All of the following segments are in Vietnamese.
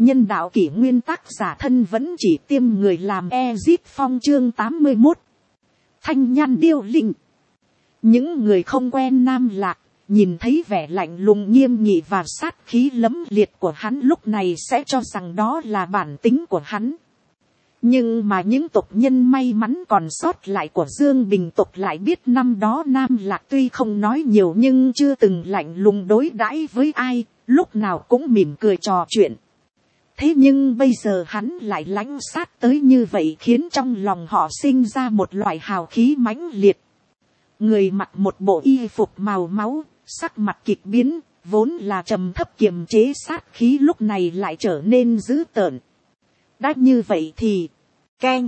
Nhân đạo kỷ nguyên tác giả thân vẫn chỉ tiêm người làm Ezit Phong chương 81. Thanh nhan điêu linh. Những người không quen Nam Lạc, nhìn thấy vẻ lạnh lùng nghiêm nghị và sát khí lẫm liệt của hắn lúc này sẽ cho rằng đó là bản tính của hắn. Nhưng mà những tộc nhân may mắn còn sót lại của Dương Bình tộc lại biết năm đó Nam Lạc tuy không nói nhiều nhưng chưa từng lạnh lùng đối đãi với ai, lúc nào cũng mỉm cười trò chuyện. Thế nhưng bây giờ hắn lại lãnh sát tới như vậy khiến trong lòng họ sinh ra một loại hào khí mãnh liệt. Người mặc một bộ y phục màu máu, sắc mặt kịch biến, vốn là trầm thấp kiềm chế sát khí lúc này lại trở nên dữ tợn. Đã như vậy thì, keng.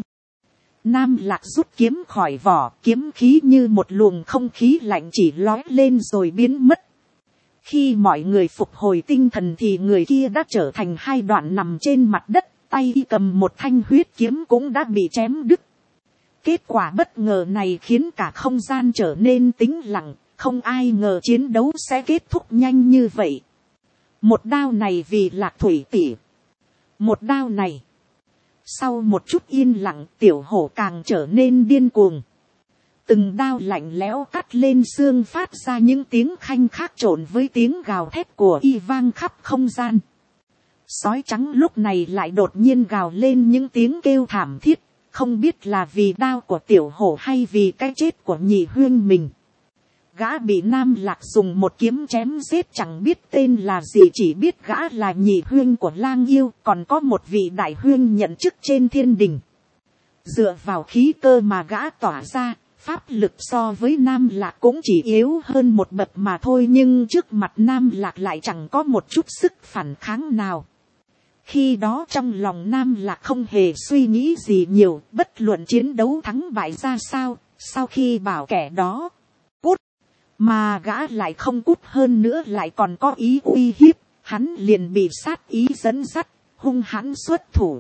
Nam Lạc rút kiếm khỏi vỏ, kiếm khí như một luồng không khí lạnh chỉ lói lên rồi biến mất. Khi mọi người phục hồi tinh thần thì người kia đã trở thành hai đoạn nằm trên mặt đất, tay cầm một thanh huyết kiếm cũng đã bị chém đứt. Kết quả bất ngờ này khiến cả không gian trở nên tĩnh lặng, không ai ngờ chiến đấu sẽ kết thúc nhanh như vậy. Một đao này vì Lạc Thủy tỷ. Một đao này. Sau một chút yên lặng, tiểu hổ càng trở nên điên cuồng. Từng đao lạnh lẽo cắt lên xương phát ra những tiếng khanh khác trộn với tiếng gào thét của y vang khắp không gian. Sói trắng lúc này lại đột nhiên gào lên những tiếng kêu thảm thiết, không biết là vì đao của tiểu hổ hay vì cái chết của nhị huynh mình. Gã bị Nam Lạc dùng một kiếm chém giết chẳng biết tên là gì, chỉ biết gã là nhị huynh của Lang Yêu, còn có một vị đại huynh nhận chức trên thiên đình. Dựa vào khí cơ mà gã tỏa ra, pháp lực so với Nam Lạc cũng chỉ yếu hơn một bậc mà thôi, nhưng trước mặt Nam Lạc lại chẳng có một chút sức phản kháng nào. Khi đó trong lòng Nam Lạc không hề suy nghĩ gì nhiều, bất luận chiến đấu thắng bại ra sao, sau khi bảo kẻ đó cút, mà gã lại không cút, hơn nữa lại còn có ý uy hiếp, hắn liền bị sát ý dẫn dắt, hung hãn xuất thủ.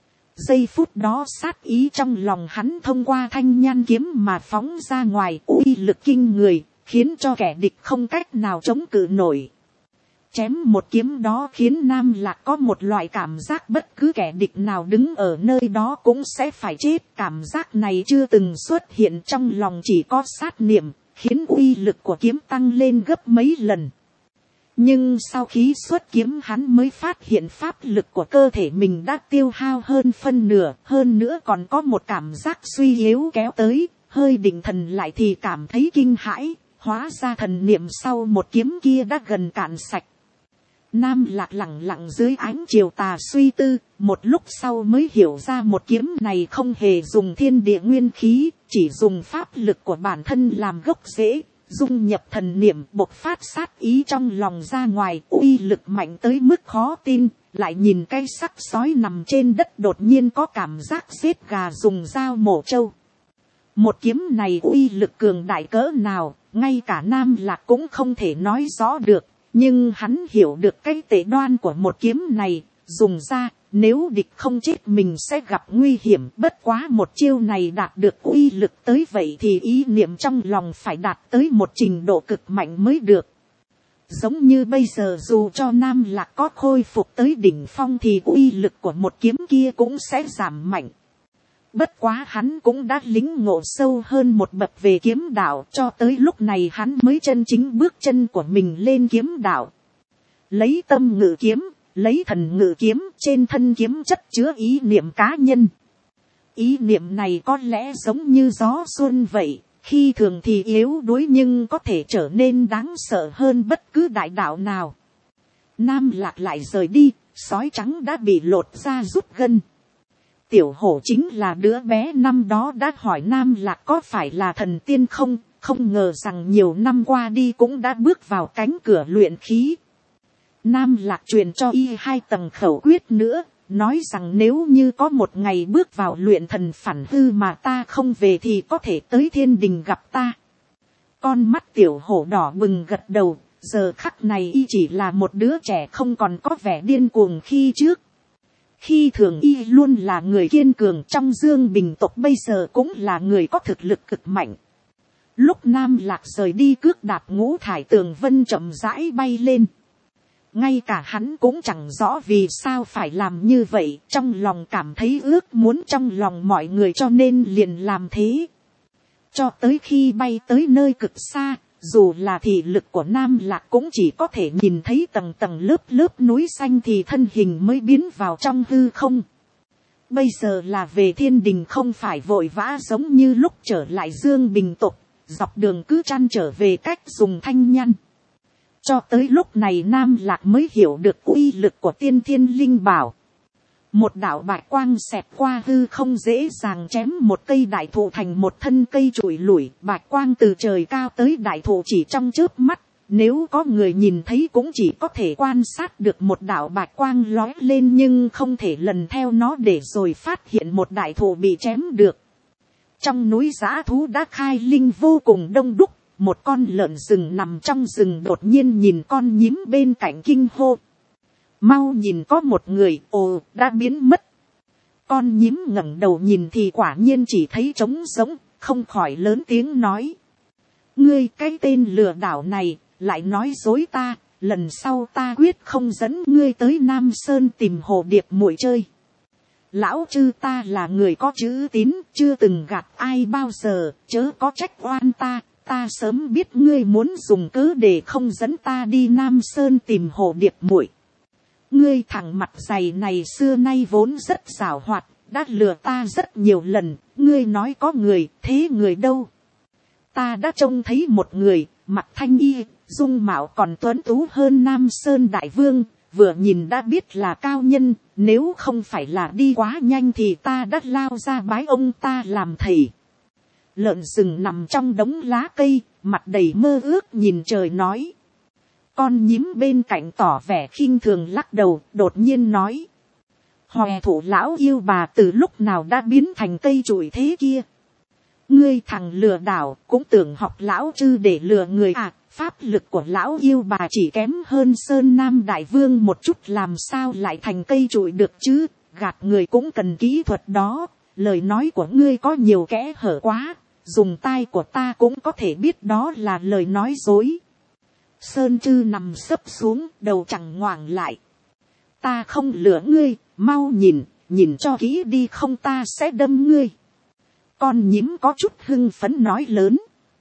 Giây phút đó sát ý trong lòng hắn thông qua thanh nhan kiếm mà phóng ra ngoài, uy lực kinh người, khiến cho kẻ địch không cách nào chống cự nổi. Chém một kiếm đó khiến Nam Lạc có một loại cảm giác bất cứ kẻ địch nào đứng ở nơi đó cũng sẽ phải chết. Cảm giác này chưa từng xuất hiện, trong lòng chỉ có sát niệm, khiến uy lực của kiếm tăng lên gấp mấy lần. Nhưng sau khi xuất kiếm hắn mới phát hiện pháp lực của cơ thể mình đã tiêu hao hơn phân nửa, hơn nữa còn có một cảm giác suy yếu kéo tới, hơi định thần lại thì cảm thấy kinh hãi, hóa ra thần niệm sau một kiếm kia đã gần cạn sạch. Nam Lạc lẳng lặng dưới ánh chiều tà suy tư, một lúc sau mới hiểu ra một kiếm này không hề dùng thiên địa nguyên khí, chỉ dùng pháp lực của bản thân làm gốc rễ, dung nhập thần niệm bộc phát sát ý trong lòng ra ngoài, uy lực mạnh tới mức khó tin. Lại nhìn cái sắc sói nằm trên đất đột nhiên có cảm giác giết gà dùng dao mổ trâu. Một kiếm này uy lực cường đại cỡ nào, ngay cả Nam Lạc cũng không thể nói rõ được. Nhưng hắn hiểu được cái tệ đoan của một kiếm này, dùng ra, nếu địch không chết mình sẽ gặp nguy hiểm. Bất quá một chiêu này đạt được uy lực tới vậy thì ý niệm trong lòng phải đạt tới một trình độ cực mạnh mới được. Giống như bây giờ dù cho Nam Lạc có khôi phục tới đỉnh phong thì uy lực của một kiếm kia cũng sẽ giảm mạnh. Bất quá hắn cũng đã lĩnh ngộ sâu hơn một bậc về kiếm đạo, cho tới lúc này hắn mới chân chính bước chân của mình lên kiếm đạo. Lấy tâm ngự kiếm, lấy thần ngự kiếm, trên thân kiếm chất chứa ý niệm cá nhân. Ý niệm này có lẽ giống như gió xuân vậy, khi thường thì yếu đuối nhưng có thể trở nên đáng sợ hơn bất cứ đại đạo nào. Nam Lạc lại rời đi, sói trắng đã bị lột ra rút gân. Tiểu hổ chính là đứa bé năm đó đã hỏi Nam Lạc có phải là thần tiên không, không ngờ rằng nhiều năm qua đi cũng đã bước vào cánh cửa luyện khí. Nam Lạc truyền cho y 2 tầng khẩu quyết nữa, nói rằng nếu như có một ngày bước vào luyện thần phản hư mà ta không về thì có thể tới thiên đình gặp ta. Con mắt tiểu hổ đỏ bừng gật đầu, giờ khắc này y chỉ là một đứa trẻ không còn có vẻ điên cuồng khi trước. Khi thường y luôn là người kiên cường, trong Dương Bình tộc bây giờ cũng là người có thực lực cực mạnh. Lúc Nam Lạc rời đi, cước đạp ngũ thải tường vân chậm rãi bay lên. ngay cả hắn cũng chẳng rõ vì sao phải làm như vậy, trong lòng cảm thấy ước muốn trong lòng mọi người cho nên liền làm thế. Cho tới khi bay tới nơi cực xa, dù là thị lực của Nam Lạc cũng chỉ có thể nhìn thấy tầng tầng lớp lớp núi xanh thì thân hình mới biến vào trong hư không. Bây giờ là về thiên đình, không phải vội vã giống như lúc trở lại Dương Bình Tục, dọc đường cứ trăn trở về cách dùng thanh nhăn. Cho tới lúc này Nam Lạc mới hiểu được uy lực của tiên thiên linh bảo. Một đạo bạch quang xẹt qua hư không, dễ dàng chém một cây đại thụ thành một thân cây trụi lủi. Bạch quang từ trời cao tới đại thụ chỉ trong chớp mắt. Nếu có người nhìn thấy cũng chỉ có thể quan sát được một đạo bạch quang lói lên, nhưng không thể lần theo nó để rồi phát hiện một đại thụ bị chém được. Trong núi dã thú đã khai linh vô cùng đông đúc. Một con lợn rừng nằm trong rừng đột nhiên nhìn con nhím bên cạnh kinh hô. Mau nhìn, có một người, ồ, đã biến mất. Con nhím ngẩng đầu nhìn thì quả nhiên chỉ thấy trống rỗng, không khỏi lớn tiếng nói. Ngươi cái tên lừa đảo này, lại nói dối ta, lần sau ta quyết không dẫn ngươi tới Nam Sơn tìm hồ điệp muội chơi. Lão chư ta là người có chữ tín, chưa từng gạt ai bao giờ, chớ có trách oan ta. Ta sớm biết ngươi muốn dùng cớ để không dẫn ta đi Nam Sơn tìm hồ điệp muội. Ngươi thằng mặt dày này xưa nay vốn rất giảo hoạt, đã lừa ta rất nhiều lần. Ngươi nói có người, thế người đâu? Ta đã trông thấy một người, mặt thanh y, dung mạo còn tuấn tú hơn Nam Sơn Đại Vương, vừa nhìn đã biết là cao nhân. Nếu không phải là đi quá nhanh thì ta đã lao ra bái ông ta làm thầy. Lợn rừng nằm trong đống lá cây, mặt đầy mơ ước nhìn trời nói. Con nhím bên cạnh tỏ vẻ khinh thường lắc đầu, đột nhiên nói. Hòe thủ lão yêu bà từ lúc nào đã biến thành cây trụi thế kia. Ngươi thằng lừa đảo, cũng tưởng học lão chư để lừa người à. Pháp lực của lão yêu bà chỉ kém hơn Sơn Nam Đại Vương một chút, làm sao lại thành cây trụi được chứ. Gạt người cũng cần kỹ thuật đó. Lời nói của ngươi có nhiều kẽ hở quá. Dùng tai của ta cũng có thể biết đó là lời nói dối. Sơn chư nằm sấp xuống, đầu chẳng ngoảng lại. Ta không lừa ngươi, mau nhìn, nhìn cho kỹ đi không ta sẽ đâm ngươi. Con nhím có chút hưng phấn nói lớn.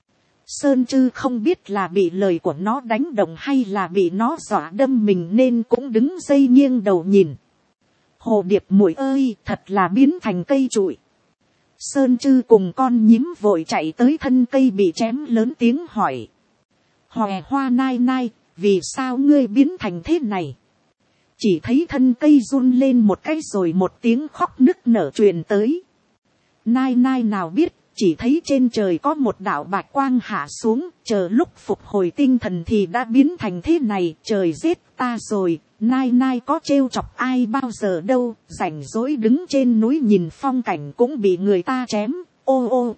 Sơn chư không biết là bị lời của nó đánh động hay là bị nó dọa đâm mình nên cũng đứng dây nghiêng đầu nhìn. Hồ điệp muội ơi, thật là biến thành cây trụi. Sơn chư cùng con nhím vội chạy tới thân cây bị chém, lớn tiếng hỏi. Hòe hoa nai nai, vì sao ngươi biến thành thế này? Chỉ thấy thân cây run lên một cái rồi một tiếng khóc nức nở truyền tới. Nai nai nào biết, chỉ thấy trên trời có một đạo bạch quang hạ xuống, chờ lúc phục hồi tinh thần thì đã biến thành thế này. Trời giết ta rồi, nai nai có trêu chọc ai bao giờ đâu, rảnh rỗi đứng trên núi nhìn phong cảnh cũng bị người ta chém, ô ô.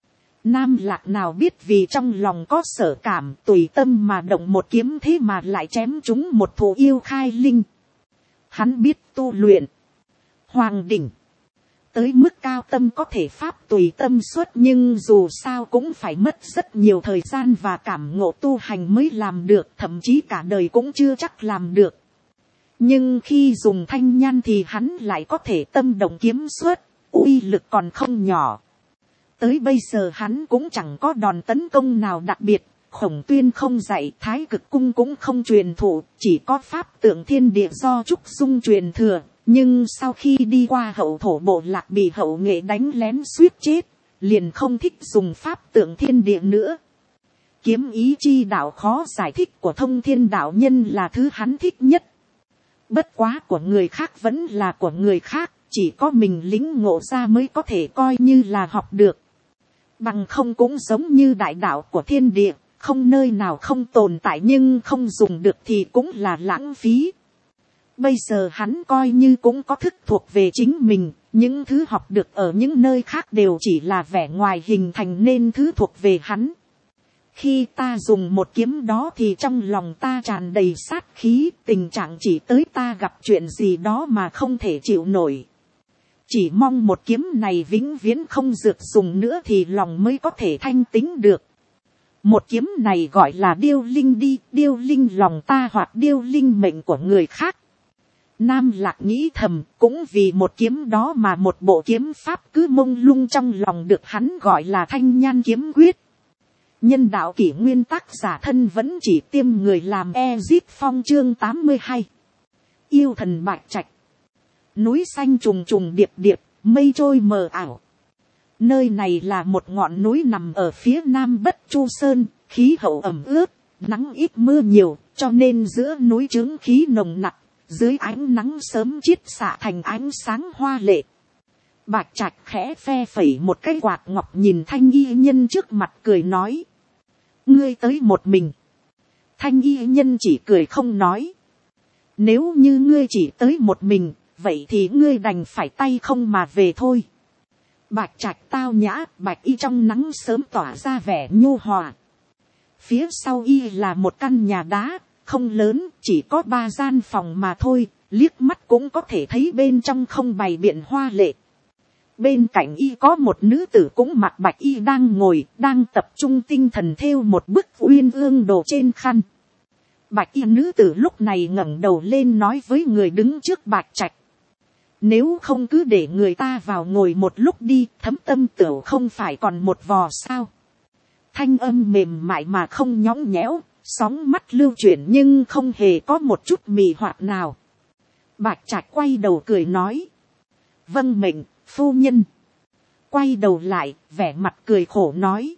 Nam Lạc nào biết vì trong lòng có sở cảm, tùy tâm mà động một kiếm thế mà lại chém chúng một thú yêu khai linh. Hắn biết tu luyện hoàng đỉnh tới mức cao tâm có thể pháp tùy tâm xuất, nhưng dù sao cũng phải mất rất nhiều thời gian và cảm ngộ tu hành mới làm được, thậm chí cả đời cũng chưa chắc làm được. Nhưng khi dùng thanh nhan thì hắn lại có thể tâm động kiếm xuất, uy lực còn không nhỏ. Tới bây giờ hắn cũng chẳng có đòn tấn công nào đặc biệt, Khổng Tuyên không dạy, Thái Cực Cung cũng không truyền thụ, chỉ có pháp tượng thiên địa do Trúc Dung truyền thừa. Nhưng sau khi đi qua hậu thổ bộ lạc bị hậu nghệ đánh lén suýt chết, liền không thích dùng pháp tượng thiên địa nữa. Kiếm ý chi đạo khó giải thích của Thông Thiên đạo nhân là thứ hắn thích nhất. Bất quá của người khác vẫn là của người khác, chỉ có mình lĩnh ngộ ra mới có thể coi như là học được. Bằng không cũng giống như đại đạo của thiên địa, không nơi nào không tồn tại nhưng không dùng được thì cũng là lãng phí. Bây giờ hắn coi như cũng có thức thuộc về chính mình, những thứ học được ở những nơi khác đều chỉ là vẻ ngoài hình thành nên thứ thuộc về hắn. Khi ta dùng một kiếm đó thì trong lòng ta tràn đầy sát khí, tình trạng chỉ tới ta gặp chuyện gì đó mà không thể chịu nổi. Chỉ mong một kiếm này vĩnh viễn không dược dùng nữa thì lòng mới có thể thanh tĩnh được. Một kiếm này gọi là điêu linh đi, điêu linh lòng ta hoặc điêu linh mệnh của người khác. Nam Lạc nghĩ thầm, cũng vì một kiếm đó mà một bộ kiếm pháp cứ mông lung trong lòng được hắn gọi là Thanh Nhan kiếm quyết. Nhân đạo kỷ nguyên tác giả thân vẫn chỉ tiêm người làm Ezip Phong chương 82. Yêu thần bạch trạch. Núi xanh trùng trùng điệp điệp, mây trôi mờ ảo. Nơi này là một ngọn núi nằm ở phía nam Bất Chu Sơn, khí hậu ẩm ướt, nắng ít mưa nhiều, cho nên giữa núi chứng khí nồng nặc, dưới ánh nắng sớm chiết xạ thành ánh sáng hoa lệ. Bạch Trạch khẽ phe phẩy một cái quạt ngọc nhìn Thanh Y nhân trước mặt cười nói. Ngươi tới một mình. Thanh Y nhân chỉ cười không nói. Nếu như ngươi chỉ tới một mình, vậy thì ngươi đành phải tay không mà về thôi. Bạch Trạch tao nhã, bạch y trong nắng sớm tỏa ra vẻ nhu hòa. Phía sau y là một căn nhà đá, không lớn, chỉ có 3 gian phòng mà thôi, liếc mắt cũng có thể thấy bên trong không bày biện hoa lệ. Bên cạnh y có một nữ tử cũng mặc bạch y đang ngồi, đang tập trung tinh thần thêu một bức uyên ương đồ trên khăn. Bạch y nữ tử lúc này ngẩng đầu lên nói với người đứng trước Bạch Trạch. Nếu không cứ để người ta vào ngồi một lúc đi, Thấm Tâm Tửu không phải còn một vò sao. Thanh âm mềm mại mà không nhõng nhẽo, sóng mắt lưu chuyển nhưng không hề có một chút mì hoạt nào. Bạch Trạch quay đầu cười nói. Vâng mệnh, phu nhân. Quay đầu lại, vẻ mặt cười khổ nói.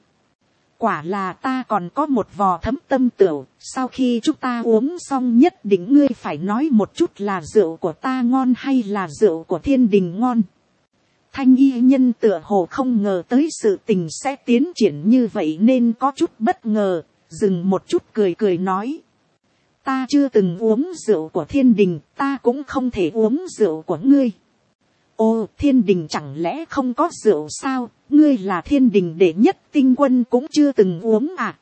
Quả là ta còn có một vò Thấm Tâm Tửu, sau khi chúng ta uống xong nhất định ngươi phải nói một chút là rượu của ta ngon hay là rượu của thiên đình ngon. Thanh Y nhân tựa hồ không ngờ tới sự tình sẽ tiến triển như vậy nên có chút bất ngờ, dừng một chút cười cười nói. Ta chưa từng uống rượu của thiên đình, ta cũng không thể uống rượu của ngươi. Ô, thiên đình chẳng lẽ không có rượu sao, ngươi là thiên đình đệ nhất tinh quân cũng chưa từng uống à.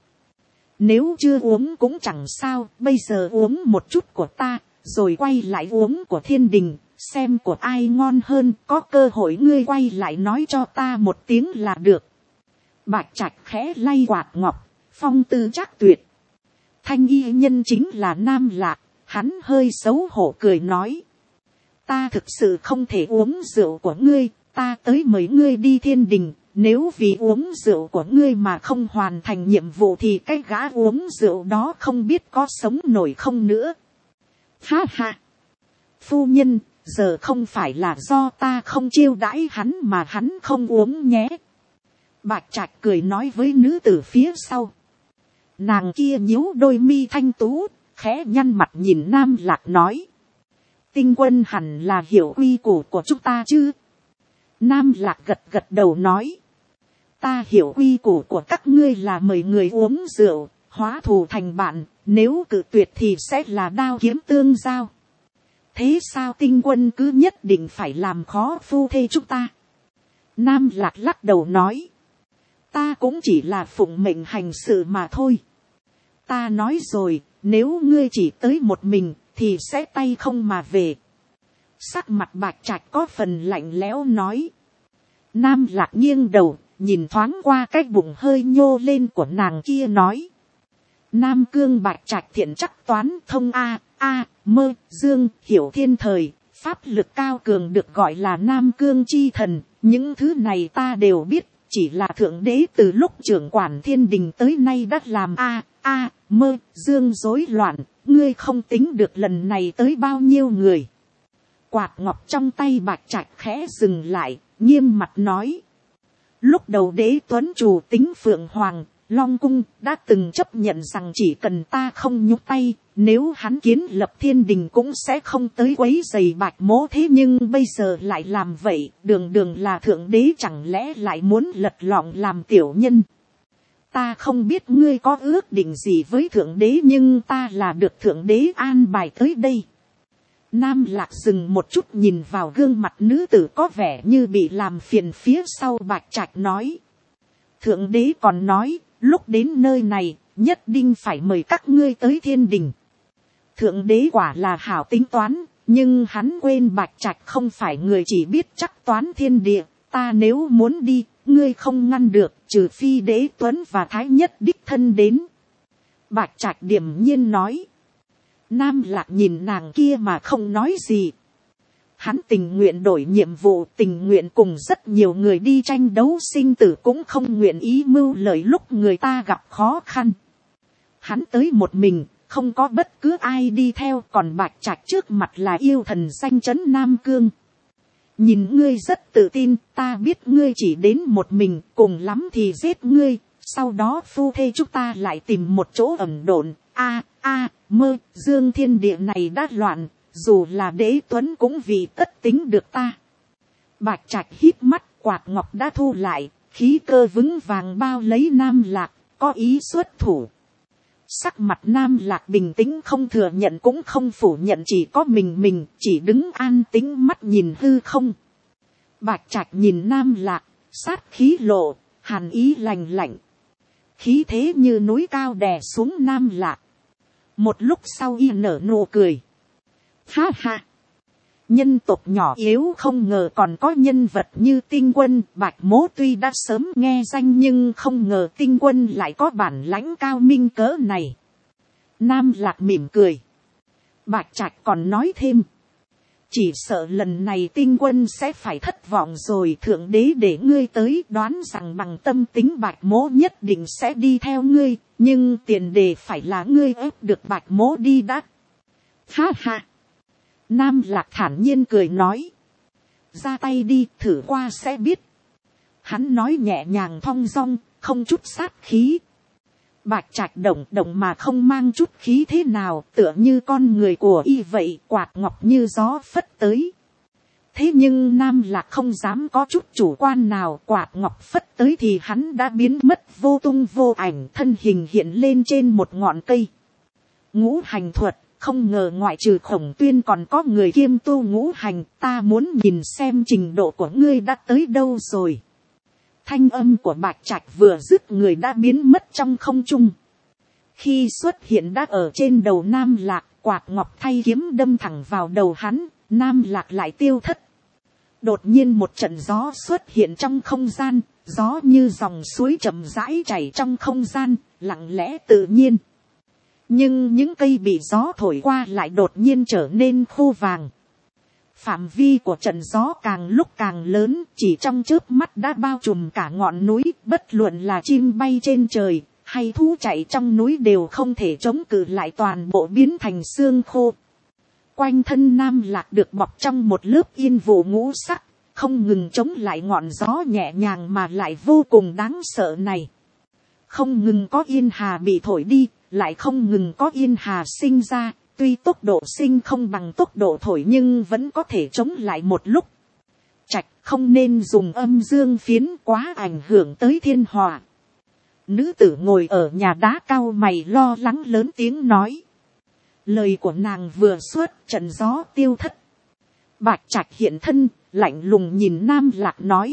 Nếu chưa uống cũng chẳng sao, bây giờ uống một chút của ta, rồi quay lại uống của thiên đình, xem của ai ngon hơn, có cơ hội ngươi quay lại nói cho ta một tiếng là được. Bạch Trạch khẽ lay quạt ngọc, phong tư chắc tuyệt. Thanh Y nhân chính là Nam Lạc, hắn hơi xấu hổ cười nói. Ta thực sự không thể uống rượu của ngươi, ta tới mời ngươi đi thiên đình, nếu vì uống rượu của ngươi mà không hoàn thành nhiệm vụ thì cái gã uống rượu đó không biết có sống nổi không nữa. Ha ha! Phu nhân, giờ không phải là do ta không chiêu đãi hắn mà hắn không uống nhé. Bạch Trạch cười nói với nữ tử phía sau. Nàng kia nhíu đôi mi thanh tú, khẽ nhăn mặt nhìn Nam Lạc nói. Tinh quân hẳn là hiểu quy củ của chúng ta chứ. Nam Lạc gật gật đầu nói. Ta hiểu quy củ của các ngươi là mời người uống rượu, hóa thù thành bạn, nếu cự tuyệt thì sẽ là đao kiếm tương giao. Thế sao tinh quân cứ nhất định phải làm khó phu thê chúng ta? Nam Lạc lắc đầu nói. Ta cũng chỉ là phụng mệnh hành sự mà thôi. Ta nói rồi, nếu ngươi chỉ tới một mình, thì sẽ tay không mà về. Sắc mặt Bạch Trạch có phần lạnh lẽo nói. Nam Lạc nghiêng đầu, nhìn thoáng qua cái bụng hơi nhô lên của nàng kia nói. Nam Cương Bạch Trạch thiện chắc toán thông mơ, dương, hiểu thiên thời, pháp lực cao cường được gọi là Nam Cương chi thần. Những thứ này ta đều biết, chỉ là thượng đế từ lúc trưởng quản thiên đình tới nay đã làm mơ, dương rối loạn, ngươi không tính được lần này tới bao nhiêu người. Quạt ngọc trong tay Bạch Trạch khẽ dừng lại, nghiêm mặt nói. Lúc đầu đế tuấn chủ tính Phượng Hoàng, Long Cung đã từng chấp nhận rằng chỉ cần ta không nhúc tay, nếu hắn kiến lập thiên đình cũng sẽ không tới quấy rầy Bạch mỗ, thế nhưng bây giờ lại làm vậy, đường đường là thượng đế chẳng lẽ lại muốn lật lọng làm tiểu nhân. Ta không biết ngươi có ước định gì với thượng đế nhưng ta là được thượng đế an bài tới đây. Nam Lạc dừng một chút nhìn vào gương mặt nữ tử có vẻ như bị làm phiền phía sau Bạch Trạch nói. Thượng đế còn nói, lúc đến nơi này, nhất định phải mời các ngươi tới thiên đình. Thượng đế quả là hảo tính toán, nhưng hắn quên Bạch Trạch không phải người chỉ biết chắc toán thiên địa. Ta nếu muốn đi, ngươi không ngăn được, trừ phi Đế Tuấn và Thái Nhất đích thân đến. Bạch Trạch điềm nhiên nói. Nam Lạc nhìn nàng kia mà không nói gì. Hắn tình nguyện đổi nhiệm vụ, tình nguyện cùng rất nhiều người đi tranh đấu sinh tử, cũng không nguyện ý mưu lợi lúc người ta gặp khó khăn. Hắn tới một mình, không có bất cứ ai đi theo, còn Bạch Trạch trước mặt là yêu thần danh chấn Nam Cương. Nhìn ngươi rất tự tin, ta biết ngươi chỉ đến một mình, cùng lắm thì giết ngươi, sau đó phu thê chúng ta lại tìm một chỗ ẩn độn. Mơ, dương thiên địa này đã loạn, dù là Đế Tuấn cũng vì tất tính được ta. Bạch Trạch híp mắt, quạt ngọc đã thu lại, khí cơ vững vàng bao lấy Nam Lạc, có ý xuất thủ. Sắc mặt Nam Lạc bình tĩnh, không thừa nhận cũng không phủ nhận, chỉ có mình chỉ đứng an tĩnh mắt nhìn hư không. Bạch Trạch nhìn Nam Lạc, sát khí lộ, hàn ý lạnh lạnh. Khí thế như núi cao đè xuống Nam Lạc. Một lúc sau y nở nụ cười. Ha ha! Nhân tộc nhỏ yếu không ngờ còn có nhân vật như Tinh Quân. Bạch Mỗ tuy đã sớm nghe danh nhưng không ngờ Tinh Quân lại có bản lãnh cao minh cỡ này. Nam Lạc mỉm cười. Bạch Trạch còn nói thêm. Chỉ sợ lần này Tinh Quân sẽ phải thất vọng rồi. Thượng đế để ngươi tới, đoán rằng bằng tâm tính Bạch Mỗ nhất định sẽ đi theo ngươi. Nhưng tiền đề phải là ngươi ép được Bạch Mỗ đi đã. Ha ha! Nam Lạc thản nhiên cười nói. Ra tay đi, thử qua sẽ biết. Hắn nói nhẹ nhàng thong dong, không chút sát khí. Bạch Trạch động mà không mang chút khí thế nào, tựa như con người của y vậy, quạt ngọc như gió phất tới. Thế nhưng Nam Lạc không dám có chút chủ quan nào, quạt ngọc phất tới thì hắn đã biến mất vô tung vô ảnh, thân hình hiện lên trên một ngọn cây. Ngũ hành thuật, không ngờ ngoại trừ Khổng Tuyên còn có người kiêm tu ngũ hành, ta muốn nhìn xem trình độ của ngươi đã tới đâu rồi. Thanh âm của Bạch Trạch vừa dứt, người đã biến mất trong không trung. Khi xuất hiện đã ở trên đầu Nam Lạc, quạt ngọc thay kiếm đâm thẳng vào đầu hắn, Nam Lạc lại tiêu thất. Đột nhiên một trận gió xuất hiện trong không gian, gió như dòng suối chậm rãi chảy trong không gian, lặng lẽ tự nhiên. Nhưng những cây bị gió thổi qua lại đột nhiên trở nên khô vàng. Phạm vi của trận gió càng lúc càng lớn, chỉ trong chớp mắt đã bao trùm cả ngọn núi, bất luận là chim bay trên trời, hay thú chạy trong núi đều không thể chống cự lại, toàn bộ biến thành xương khô. Quanh thân Nam Lạc được bọc trong một lớp yên vụ ngũ sắc, không ngừng chống lại ngọn gió nhẹ nhàng mà lại vô cùng đáng sợ này. Không ngừng có yên hà bị thổi đi, lại không ngừng có yên hà sinh ra, tuy tốc độ sinh không bằng tốc độ thổi nhưng vẫn có thể chống lại một lúc. Trạch, không nên dùng âm dương phiến, quá ảnh hưởng tới thiên hòa. Nữ tử ngồi ở nhà đá cau mày lo lắng lớn tiếng nói. Lời của nàng vừa xuất, trận gió tiêu thất. Bạch Trạch hiện thân, lạnh lùng nhìn Nam Lạc nói.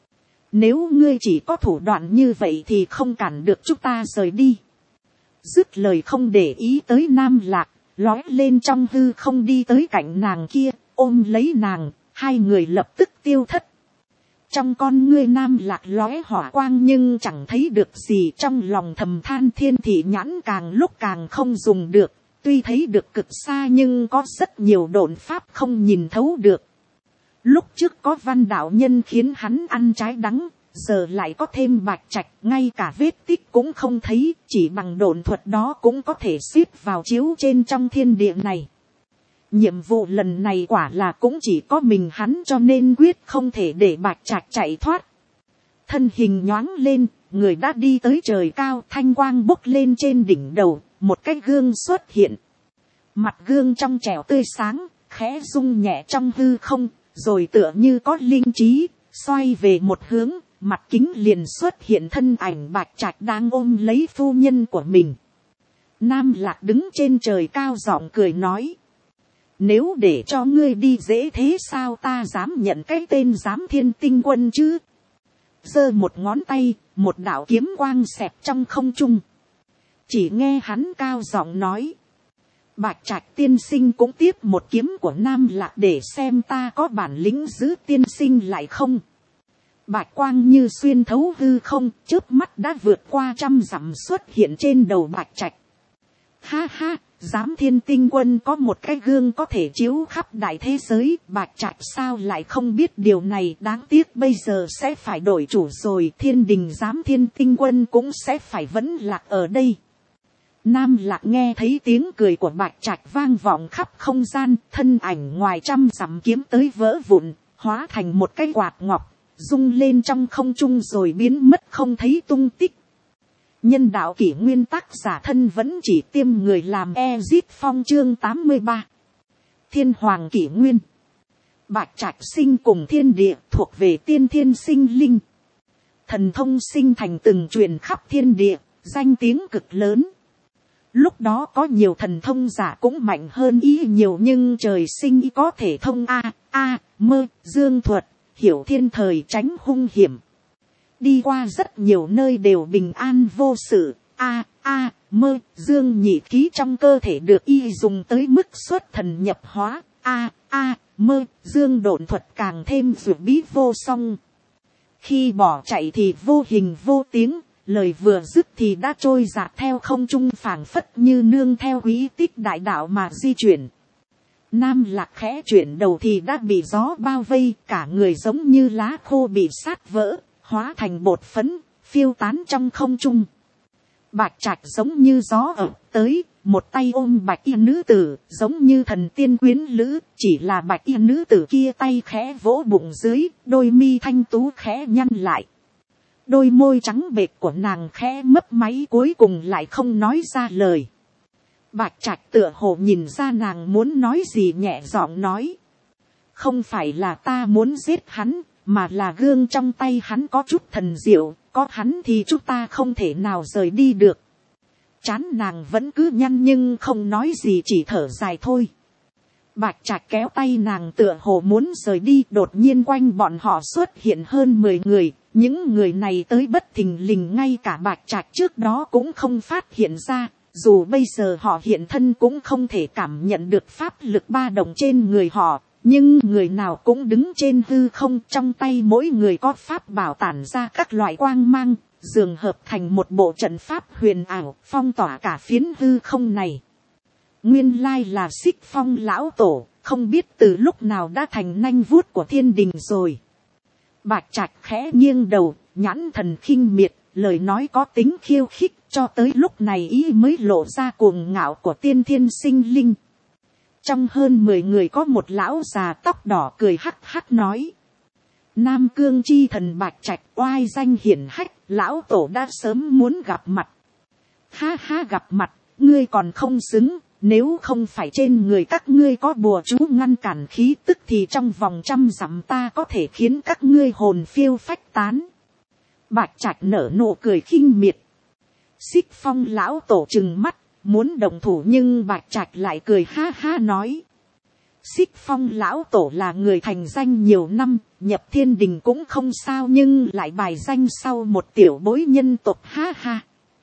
Nếu ngươi chỉ có thủ đoạn như vậy thì không cản được chúng ta rời đi. Dứt lời không để ý tới Nam Lạc, lói lên trong hư không đi tới cạnh nàng kia, ôm lấy nàng, hai người lập tức tiêu thất. Trong con ngươi Nam Lạc lóe hỏa quang nhưng chẳng thấy được gì, trong lòng thầm than thiên thị nhãn càng lúc càng không dùng được, tuy thấy được cực xa nhưng có rất nhiều độn pháp không nhìn thấu được. Lúc trước có Văn đạo nhân khiến hắn ăn trái đắng, giờ lại có thêm Bạch Trạch, ngay cả vết tích cũng không thấy, chỉ bằng độn thuật đó cũng có thể xếp vào chiếu trên trong thiên địa này. Nhiệm vụ lần này quả là cũng chỉ có mình hắn, cho nên quyết không thể để Bạch Trạch chạy thoát. Thân hình nhoáng lên, người đã đi tới trời cao, thanh quang bốc lên trên đỉnh đầu, một cái gương xuất hiện. Mặt gương trong trẻo tươi sáng, khẽ rung nhẹ trong hư không, rồi tựa như có linh trí, xoay về một hướng, mặt kính liền xuất hiện thân ảnh Bạch Trạch đang ôm lấy phu nhân của mình. Nam Lạc đứng trên trời cao giọng cười nói. Nếu để cho ngươi đi dễ thế sao ta dám nhận cái tên Giám Thiên Tinh Quân chứ? Giơ một ngón tay, một đạo kiếm quang xẹt trong không trung. Chỉ nghe hắn cao giọng nói. Bạch Trạch tiên sinh cũng tiếp một kiếm của Nam Lạc để xem ta có bản lĩnh giữ tiên sinh lại không. Bạch quang như xuyên thấu hư không, chớp mắt đã vượt qua 100 dặm xuất hiện trên đầu Bạch Trạch. Ha ha, Giám Thiên Tinh Quân có một cái gương có thể chiếu khắp đại thế giới, Bạch Trạch sao lại không biết điều này, đáng tiếc bây giờ sẽ phải đổi chủ rồi, Thiên Đình Giám Thiên Tinh Quân cũng sẽ phải vẫn lạc ở đây. Nam Lạc nghe thấy tiếng cười của Bạch Trạch vang vọng khắp không gian, thân ảnh ngoài 100 dặm kiếm tới vỡ vụn, hóa thành một cái quạt ngọc, rung lên trong không trung rồi biến mất không thấy tung tích. Nhân đạo kỷ nguyên tác giả thân vẫn chỉ tiêm người làm Ezit Phong chương 83. Thiên Hoàng kỷ nguyên. Bạch Trạch sinh cùng thiên địa thuộc về tiên thiên sinh linh. Thần thông sinh thành từng truyền khắp thiên địa, danh tiếng cực lớn. Lúc đó có nhiều thần thông giả cũng mạnh hơn ý nhiều, nhưng trời sinh ý có thể thông mơ, dương thuật, hiểu thiên thời tránh hung hiểm. Đi qua rất nhiều nơi đều bình an vô sự, mơ, dương nhị khí trong cơ thể được y dùng tới mức xuất thần nhập hóa, mơ, dương độn thuật càng thêm dược bí vô song. Khi bỏ chạy thì vô hình vô tiếng, lời vừa dứt thì đã trôi dạt theo không trung, phảng phất như nương theo quý tích đại đạo mà di chuyển. Nam Lạc khẽ chuyển đầu thì đã bị gió bao vây, cả người giống như lá khô bị sát vỡ, hóa thành bột phấn, phiêu tán trong không trung. Bạch Trạch giống như gió ập tới, một tay ôm bạch y nữ tử, giống như thần tiên quyến lữ, chỉ là bạch y nữ tử kia tay khẽ vỗ bụng dưới, đôi mi thanh tú khẽ nhăn lại. Đôi môi trắng bệt của nàng khẽ mấp máy, cuối cùng lại không nói ra lời. Bạch Trạch tựa hồ nhìn ra nàng muốn nói gì, nhẹ giọng nói: không phải là ta muốn giết hắn, mà là gương trong tay hắn có chút thần diệu, có hắn thì chúng ta không thể nào rời đi được. Trán nàng vẫn cứ nhăn nhưng không nói gì, chỉ thở dài thôi. Bạch Trạch kéo tay nàng tựa hồ muốn rời đi, đột nhiên quanh bọn họ xuất hiện hơn 10 người. Những người này tới bất thình lình, ngay cả Bạch Trạch trước đó cũng không phát hiện ra. Dù bây giờ họ hiện thân cũng không thể cảm nhận được pháp lực ba động trên người họ. Nhưng người nào cũng đứng trên hư không, trong tay mỗi người có pháp bảo tản ra các loại quang mang, dường hợp thành một bộ trận pháp huyền ảo, phong tỏa cả phiến hư không này. Nguyên lai là Xích Phong lão tổ, không biết từ lúc nào đã thành nanh vuốt của thiên đình rồi. Bạch Trạch khẽ nghiêng đầu, nhãn thần khinh miệt, lời nói có tính khiêu khích, cho tới lúc này ý mới lộ ra cuồng ngạo của tiên thiên sinh linh. Trong hơn 10 người có một lão già tóc đỏ cười hắc hắc nói: Nam Cương chi thần Bạch Trạch oai danh hiển hách, lão tổ đã sớm muốn gặp mặt. Ha ha, gặp mặt, ngươi còn không xứng, nếu không phải trên người các ngươi có bùa chú ngăn cản khí tức thì trong vòng 100 dặm ta có thể khiến các ngươi hồn phiêu phách tán. Bạch Trạch nở nụ cười khinh miệt. Xích Phong lão tổ trừng mắt, muốn động thủ nhưng Bạch Trạch lại cười ha ha nói: Xích Phong lão tổ là người thành danh nhiều năm, nhập thiên đình cũng không sao, nhưng lại bài danh sau một tiểu bối nhân tộc, ha ha.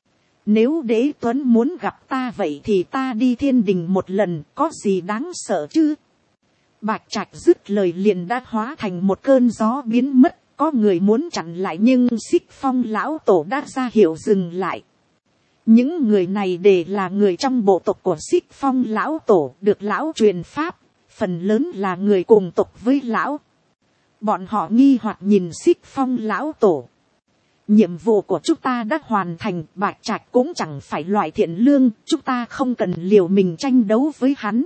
Nếu Đế Tuấn muốn gặp ta vậy thì ta đi thiên đình một lần, có gì đáng sợ chứ? Bạch Trạch dứt lời liền đã hóa thành một cơn gió biến mất, có người muốn chặn lại nhưng Xích Phong lão tổ đã ra hiệu dừng lại. Những người này đều là người trong bộ tộc của Xích Phong lão tổ, được lão truyền pháp, phần lớn là người cùng tộc với lão. Bọn họ nghi hoặc nhìn Xích Phong lão tổ. Nhiệm vụ của chúng ta đã hoàn thành, Bạch Trạch cũng chẳng phải loại thiện lương, chúng ta không cần liều mình tranh đấu với hắn.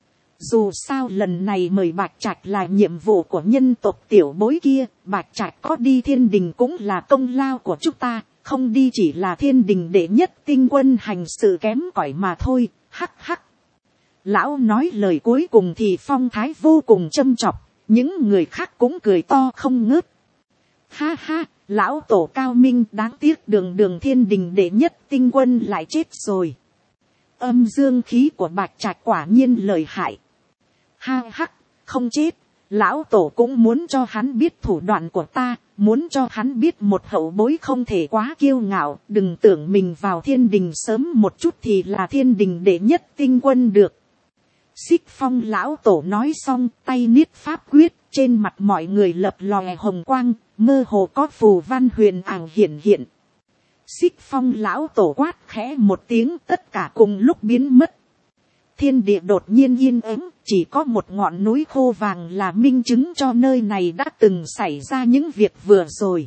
Dù sao lần này mời Bạch Trạch là nhiệm vụ của nhân tộc tiểu bối kia, Bạch Trạch có đi thiên đình cũng là công lao của chúng ta, không đi chỉ là thiên đình đệ nhất tinh quân hành sự kém cỏi mà thôi, hắc hắc. Lão nói lời cuối cùng thì phong thái vô cùng châm chọc, những người khác cũng cười to không ngớt. Ha ha, lão tổ cao minh, đáng tiếc đường thiên đình đệ nhất tinh quân lại chết rồi. Âm dương khí của Bạch Trạch quả nhiên lợi hại. Ha hắc, không chết, lão tổ cũng muốn cho hắn biết thủ đoạn của ta, muốn cho hắn biết một hậu bối không thể quá kiêu ngạo, đừng tưởng mình vào thiên đình sớm một chút thì là thiên đình đệ nhất tinh quân được. Xích Phong lão tổ nói xong, tay niết pháp quyết, trên mặt mọi người lập lòe hồng quang, mơ hồ có phù văn huyền ảo hiển hiện. Xích Phong lão tổ quát khẽ một tiếng, tất cả cùng lúc biến mất. Thiên địa đột nhiên yên ắng, chỉ có một ngọn núi khô vàng là minh chứng cho nơi này đã từng xảy ra những việc vừa rồi.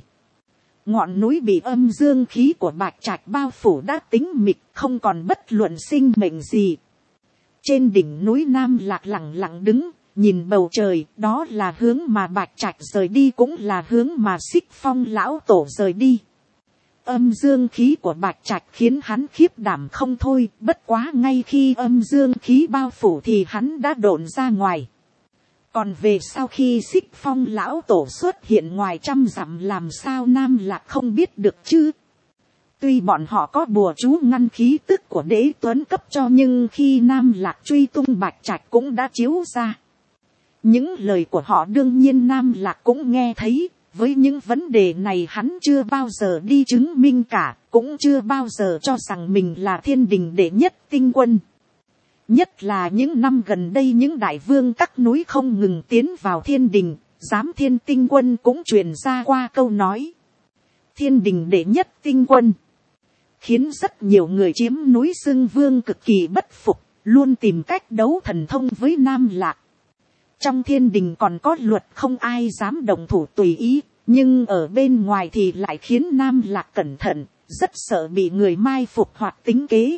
Ngọn núi bị âm dương khí của Bạch Trạch bao phủ đã tính mịch, không còn bất luận sinh mệnh gì. Trên đỉnh núi Nam Lạc lặng lặng đứng, nhìn bầu trời, đó là hướng mà Bạch Trạch rời đi, cũng là hướng mà Xích Phong lão tổ rời đi. Âm dương khí của Bạch Trạch khiến hắn khiếp đảm không thôi, bất quá ngay khi âm dương khí bao phủ thì hắn đã độn ra ngoài. Còn về sau khi Xích Phong lão tổ xuất hiện ngoài trăm dặm, làm sao Nam Lạc không biết được chứ? Tuy bọn họ có bùa chú ngăn khí tức của Đế Tuấn cấp cho, nhưng khi Nam Lạc truy tung Bạch Trạch cũng đã chiếu ra. Những lời của họ đương nhiên Nam Lạc cũng nghe thấy. Với những vấn đề này hắn chưa bao giờ đi chứng minh cả, cũng chưa bao giờ cho rằng mình là thiên đình đệ nhất tinh quân. Nhất là những năm gần đây, những đại vương các núi không ngừng tiến vào thiên đình, giám thiên tinh quân cũng truyền ra qua câu nói thiên đình đệ nhất tinh quân, khiến rất nhiều người chiếm núi xưng vương cực kỳ bất phục, luôn tìm cách đấu thần thông với Nam Lạc. Trong thiên đình còn có luật không ai dám động thủ tùy ý, nhưng ở bên ngoài thì lại khiến Nam Lạc cẩn thận, rất sợ bị người mai phục hoặc tính kế.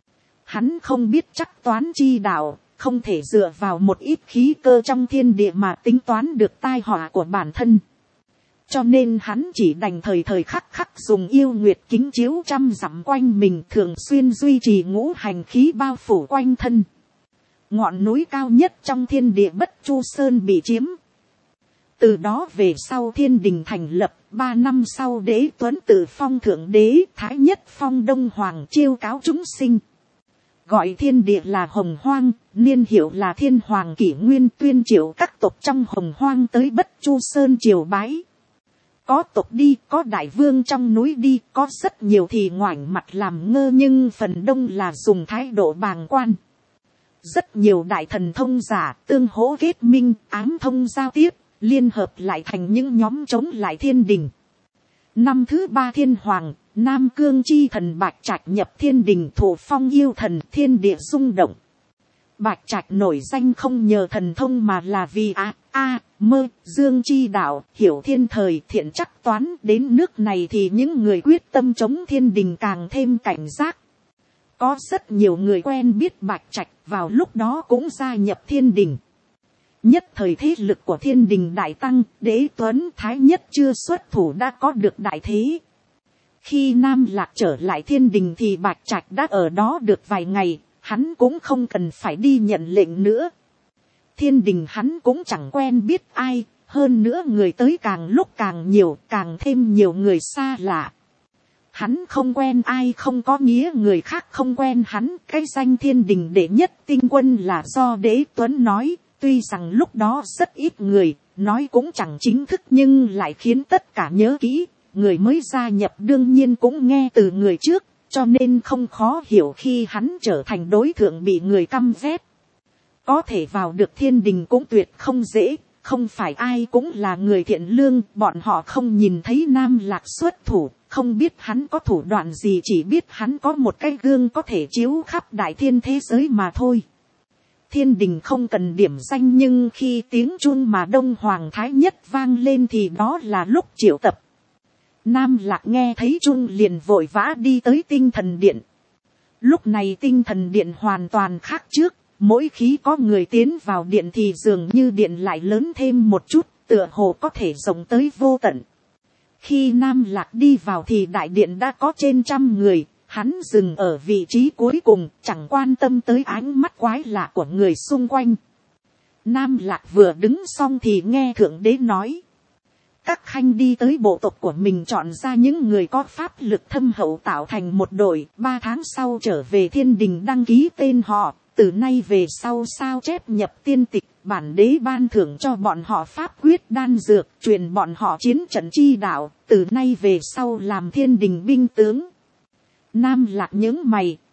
Hắn không biết chắc toán chi đạo, không thể dựa vào một ít khí cơ trong thiên địa mà tính toán được tai họa của bản thân. Cho nên hắn chỉ đành thời thời khắc khắc dùng yêu nguyệt kính chiếu trăm dặm quanh mình, thường xuyên duy trì ngũ hành khí bao phủ quanh thân. Ngọn núi cao nhất trong thiên địa Bất Chu Sơn bị chiếm. Từ đó về sau thiên đình thành lập, 3 năm sau Đế Tuấn tự phong thượng đế, Thái Nhất phong Đông Hoàng chiêu cáo chúng sinh. Gọi thiên địa là Hồng Hoang, niên hiệu là Thiên Hoàng Kỷ Nguyên, tuyên triệu các tộc trong Hồng Hoang tới Bất Chu Sơn triều bái. Có tộc đi, có đại vương trong núi đi, có rất nhiều thì ngoảnh mặt làm ngơ, nhưng phần đông là dùng thái độ bàng quan. Rất nhiều đại thần thông giả tương hỗ kết minh, ám thông giao tiếp, liên hợp lại thành những nhóm chống lại thiên đình. Năm thứ 3 thiên hoàng, Nam Cương chi thần Bạch Trạch nhập thiên đình, thụ phong yêu thần, thiên địa rung động. Bạch Trạch nổi danh không nhờ thần thông mà là vì mơ dương chi đạo, hiểu thiên thời, thiện chắc toán. Đến nước này thì những người quyết tâm chống thiên đình càng thêm cảnh giác. Có rất nhiều người quen biết Bạch Trạch vào lúc đó cũng gia nhập thiên đình. Nhất thời thế lực của thiên đình đại tăng, Đế Tuấn Thái Nhất chưa xuất thủ đã có được đại thế. Khi Nam Lạc trở lại thiên đình thì Bạch Trạch đã ở đó được vài ngày, hắn cũng không cần phải đi nhận lệnh nữa. Thiên đình hắn cũng chẳng quen biết ai, hơn nữa người tới càng lúc càng nhiều, càng thêm nhiều người xa lạ. Hắn không quen ai không có nghĩa người khác không quen hắn. Cái danh thiên đình đệ nhất tinh quân là do Đế Tuấn nói, tuy rằng lúc đó rất ít người, nói cũng chẳng chính thức nhưng lại khiến tất cả nhớ kỹ. Người mới gia nhập đương nhiên cũng nghe từ người trước, cho nên không khó hiểu khi hắn trở thành đối tượng bị người căm ghét. Có thể vào được thiên đình cũng tuyệt không dễ, không phải ai cũng là người thiện lương, bọn họ không nhìn thấy Nam Lạc xuất thủ, không biết hắn có thủ đoạn gì, chỉ biết hắn có một cái gương có thể chiếu khắp đại thiên thế giới mà thôi. Thiên đình không cần điểm danh, nhưng khi tiếng chuông mà Đông Hoàng Thái Nhất vang lên thì đó là lúc triệu tập. Nam Lạc nghe thấy chuông liền vội vã đi tới tinh thần điện. Lúc này tinh thần điện hoàn toàn khác trước, mỗi khi có người tiến vào điện thì dường như điện lại lớn thêm một chút, tựa hồ có thể rộng tới vô tận. Khi Nam Lạc đi vào thì đại điện đã có trên 100 người, hắn dừng ở vị trí cuối cùng, chẳng quan tâm tới ánh mắt quái lạ của người xung quanh. Nam Lạc vừa đứng xong thì nghe Thượng Đế nói. Các khanh đi tới bộ tộc của mình chọn ra những người có pháp lực thâm hậu tạo thành một đội, 3 tháng sau trở về thiên đình đăng ký tên họ, từ nay về sau sao chép nhập tiên tịch, bản đế ban thưởng cho bọn họ pháp quyết đan dược, truyền bọn họ chiến trận chi đạo, từ nay về sau làm thiên đình binh tướng. Nam Lạc nhướng mày,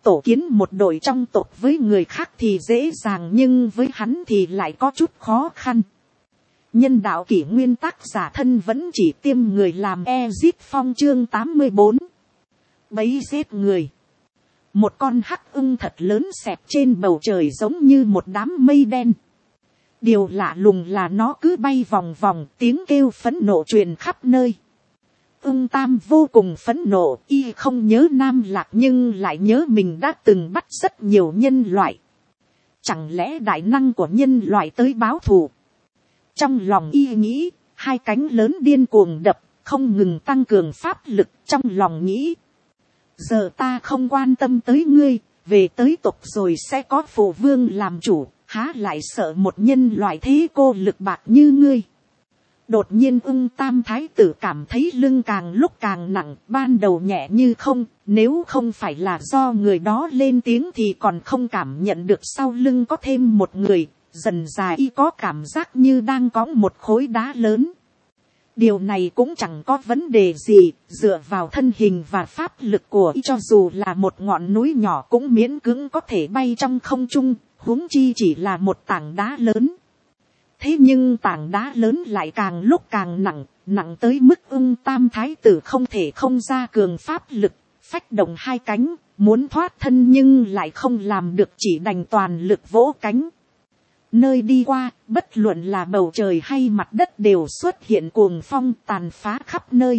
tổ kiến một đội trong tộc với người khác thì dễ dàng, nhưng với hắn thì lại có chút khó khăn. Nhân đạo kỷ nguyên tác giả thân vẫn chỉ tiêm người làm Exit Phong chương 84. Bấy giết người. Một con hắc ưng thật lớn xẹp trên bầu trời giống như một đám mây đen. Điều lạ lùng là nó cứ bay vòng vòng, tiếng kêu phẫn nộ truyền khắp nơi. Ưng Tam vô cùng phẫn nộ, y không nhớ Nam Lạc nhưng lại nhớ mình đã từng bắt rất nhiều nhân loại. Chẳng lẽ đại năng của nhân loại tới báo thù? Trong lòng y nghĩ, hai cánh lớn điên cuồng đập, không ngừng tăng cường pháp lực. Trong lòng nghĩ, giờ ta không quan tâm tới ngươi, về tới tộc rồi sẽ có phụ vương làm chủ, há lại sợ một nhân loại thế cô lực bạc như ngươi. Đột nhiên Ưng Tam thái tử cảm thấy lưng càng lúc càng nặng, ban đầu nhẹ như không, nếu không phải là do người đó lên tiếng thì còn không cảm nhận được sau lưng có thêm một người. Dần dà y có cảm giác như đang có một khối đá lớn. Điều này cũng chẳng có vấn đề gì, dựa vào thân hình và pháp lực của y cho dù là một ngọn núi nhỏ cũng miễn cưỡng có thể bay trong không trung, huống chi chỉ là một tảng đá lớn. Thế nhưng tảng đá lớn lại càng lúc càng nặng, nặng tới mức Ưng Tam thái tử không thể không ra cường pháp lực, phách động hai cánh, muốn thoát thân nhưng lại không làm được, chỉ đành toàn lực vỗ cánh. Nơi đi qua, bất luận là bầu trời hay mặt đất đều xuất hiện cuồng phong tàn phá khắp nơi.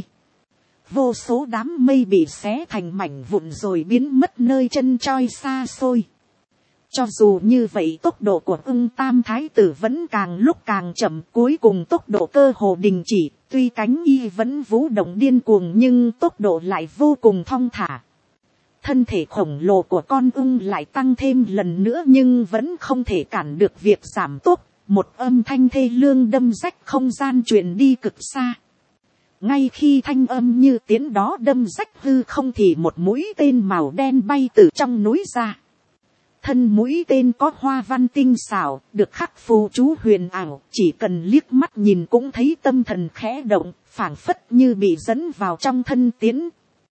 Vô số đám mây bị xé thành mảnh vụn rồi biến mất nơi chân choi xa xôi. Cho dù như vậy tốc độ của Ưng Tam thái tử vẫn càng lúc càng chậm, cuối cùng tốc độ cơ hồ đình chỉ, tuy cánh y vẫn vũ động điên cuồng nhưng tốc độ lại vô cùng thong thả. Thân thể khổng lồ của con ưng lại tăng thêm lần nữa nhưng vẫn không thể cản được việc giảm tốc, một âm thanh thê lương đâm rách không gian truyền đi cực xa. Ngay khi thanh âm như tiếng đó đâm rách hư không thì một mũi tên màu đen bay từ trong núi ra. Thân mũi tên có hoa văn tinh xảo, được khắc phù chú huyền ảo, chỉ cần liếc mắt nhìn cũng thấy tâm thần khẽ động, phảng phất như bị dẫn vào trong thân tiến.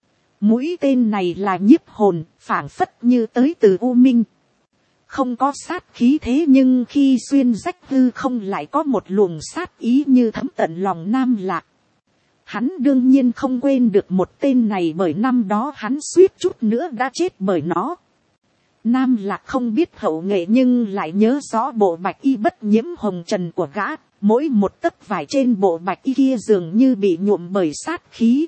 Mũi tên này là nhiếp hồn, phảng phất như tới từ U Minh. Không có sát khí thế nhưng khi xuyên rách hư không lại có một luồng sát ý như thấm tận lòng Nam Lạc. Hắn đương nhiên không quên được một tên này bởi năm đó hắn suýt chút nữa đã chết bởi nó. Nam Lạc không biết hậu nghệ nhưng lại nhớ rõ bộ bạch y bất nhiễm hồng trần của gã, mỗi một tấc vải trên bộ bạch y kia dường như bị nhuộm bởi sát khí.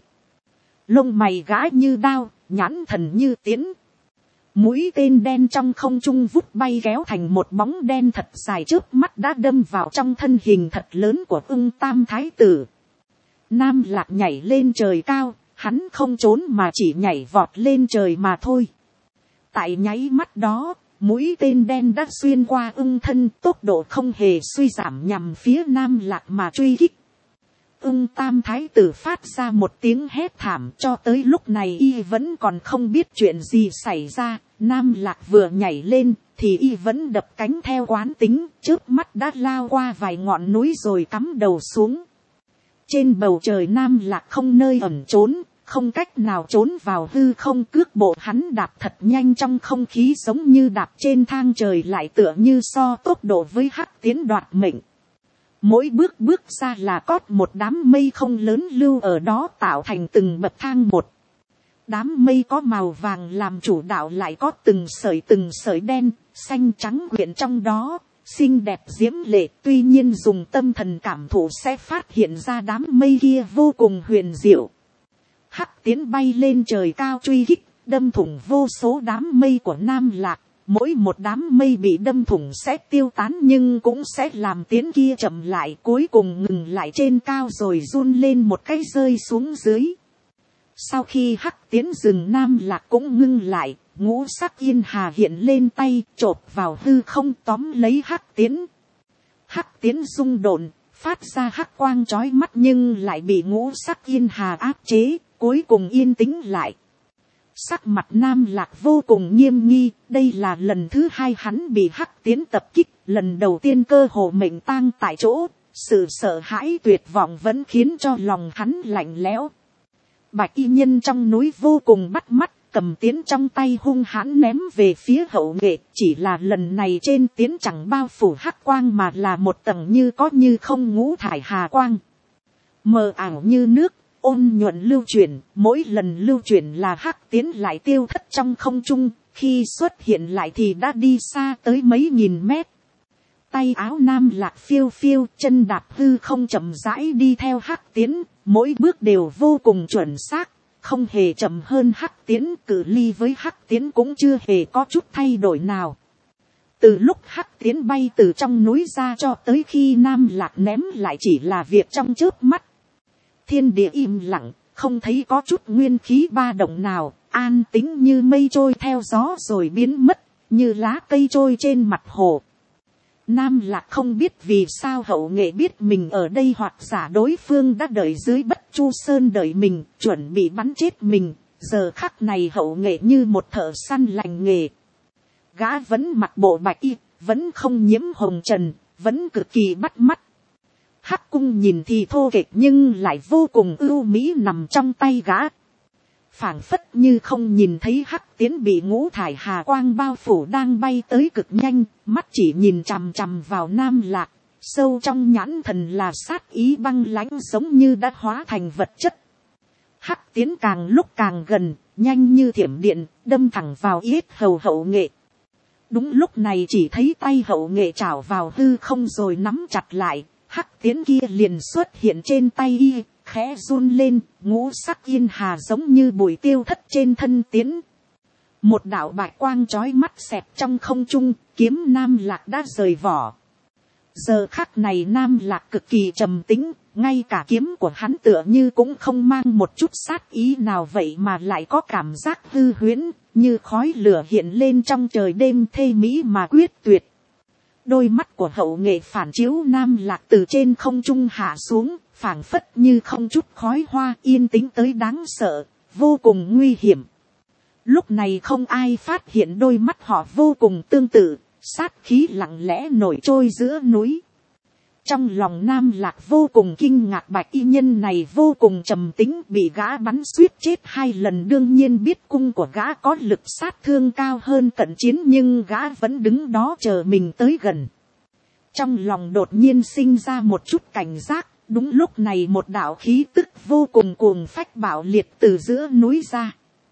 Lông mày gã như đao, nhãn thần như tiến. Mũi tên đen trong không trung vút bay kéo thành một bóng đen thật dài trước mắt đã đâm vào trong thân hình thật lớn của Ưng Tam thái tử. Nam Lạc nhảy lên trời cao, hắn không trốn mà chỉ nhảy vọt lên trời mà thôi. Tại nháy mắt đó, mũi tên đen đã xuyên qua ưng thân, tốc độ không hề suy giảm nhằm phía Nam Lạc mà truy kích. Ưng Tam thái tử phát ra một tiếng hét thảm, cho tới lúc này y vẫn còn không biết chuyện gì xảy ra. Nam Lạc vừa nhảy lên thì y vẫn đập cánh theo quán tính, trước mắt đã lao qua vài ngọn núi rồi cắm đầu xuống. Trên bầu trời Nam Lạc không nơi ẩn trốn, không cách nào trốn vào hư không, cước bộ hắn đạp thật nhanh trong không khí giống như đạp trên thang trời, lại tựa như so tốc độ với Hắc Tiến đoạt mệnh. Mỗi bước bước ra là cót một đám mây không lớn lưu ở đó tạo thành từng bậc thang một. Đám mây có màu vàng làm chủ đạo, lại có từng sợi đen, xanh trắng quyện trong đó, xinh đẹp diễm lệ. Tuy nhiên dùng tâm thần cảm thụ sẽ phát hiện ra đám mây kia vô cùng huyền diệu. Hắc Tiến bay lên trời cao truy kích, đâm thủng vô số đám mây của Nam Lạc. Mỗi một đám mây bị đâm thủng sẽ tiêu tán nhưng cũng sẽ làm Tiến kia chậm lại, cuối cùng ngừng lại trên cao rồi run lên một cái rơi xuống dưới. Sau khi Hắc Tiến dừng, Nam Lạc cũng ngưng lại, ngũ sắc yên hà hiện lên tay, chộp vào hư không tóm lấy Hắc Tiến. Hắc Tiến rung độn, phát ra hắc quang chói mắt nhưng lại bị ngũ sắc yên hà áp chế, cuối cùng yên tĩnh lại. Sắc mặt Nam Lạc vô cùng nghiêm nghi, đây là lần thứ hai hắn bị Hắc Tiến tập kích, lần đầu tiên cơ hồ mệnh tang tại chỗ, sự sợ hãi tuyệt vọng vẫn khiến cho lòng hắn lạnh lẽo. Bạch y nhân trong núi vô cùng bắt mắt, cầm tiến trong tay hung hãn ném về phía hậu nghệ, chỉ là lần này trên tiến chẳng bao phủ hắc quang mà là một tầng như có như không ngũ thải hà quang. Mờ ảo như nước, ôn nhuận lưu chuyển, mỗi lần lưu chuyển là hắc tiến lại tiêu thất trong không trung, khi xuất hiện lại thì đã đi xa tới mấy nghìn mét. Tay áo Nam Lạc phiêu phiêu, chân đạp hư không chậm rãi đi theo hắc tiến, mỗi bước đều vô cùng chuẩn xác, không hề chậm hơn hắc tiến, cự ly với hắc tiến cũng chưa hề có chút thay đổi nào. Từ lúc hắc tiến bay từ trong núi ra cho tới khi Nam Lạc ném lại chỉ là việc trong chớp mắt. Thiên địa im lặng, không thấy có chút nguyên khí ba động nào, an tĩnh như mây trôi theo gió rồi biến mất, như lá cây trôi trên mặt hồ. Nam Lạc không biết vì sao hậu nghệ biết mình ở đây hoặc giả đối phương đã đợi dưới Bất Chu Sơn đợi mình, chuẩn bị bắn chết mình. Giờ khắc này hậu nghệ như một thợ săn lành nghề. Gã vẫn mặc bộ bạch y, vẫn không nhiễm hồng trần, vẫn cực kỳ bắt mắt. Hắc cung nhìn thì thô kệch nhưng lại vô cùng ưu mỹ nằm trong tay gã. Phảng phất như không nhìn thấy hắc tiến bị ngũ thải hà quang bao phủ đang bay tới cực nhanh, mắt chỉ nhìn chằm chằm vào Nam Lạc, sâu trong nhãn thần là sát ý băng lãnh giống như đã hóa thành vật chất. Hắc tiến càng lúc càng gần, nhanh như thiểm điện, đâm thẳng vào yết hầu hậu nghệ. Đúng lúc này chỉ thấy tay hậu nghệ trảo vào hư không rồi nắm chặt lại, hắc tiến kia liền xuất hiện trên tay y. Khẽ run lên, ngũ sắc yên hà giống như bụi tiêu thất trên thân tiến. Một đạo bạch quang chói mắt xẹt trong không trung, kiếm Nam Lạc đã rời vỏ. Giờ khắc này Nam Lạc cực kỳ trầm tĩnh, ngay cả kiếm của hắn tựa như cũng không mang một chút sát ý nào vậy mà lại có cảm giác hư huyễn, như khói lửa hiện lên trong trời đêm thê mỹ mà quyết tuyệt. Đôi mắt của hậu nghệ phản chiếu Nam Lạc từ trên không trung hạ xuống, phảng phất như không chút khói hoa, yên tĩnh tới đáng sợ, vô cùng nguy hiểm. Lúc này không ai phát hiện đôi mắt họ vô cùng tương tự, sát khí lặng lẽ nổi trôi giữa núi. Trong lòng Nam Lạc vô cùng kinh ngạc, bạch y nhân này vô cùng trầm tĩnh, bị gã bắn suýt chết 2 lần, đương nhiên biết cung của gã có lực sát thương cao hơn cận chiến, nhưng gã vẫn đứng đó chờ mình tới gần. Trong lòng đột nhiên sinh ra một chút cảnh giác, đúng lúc này một đạo khí tức vô cùng cuồng phách bạo liệt từ giữa núi ra.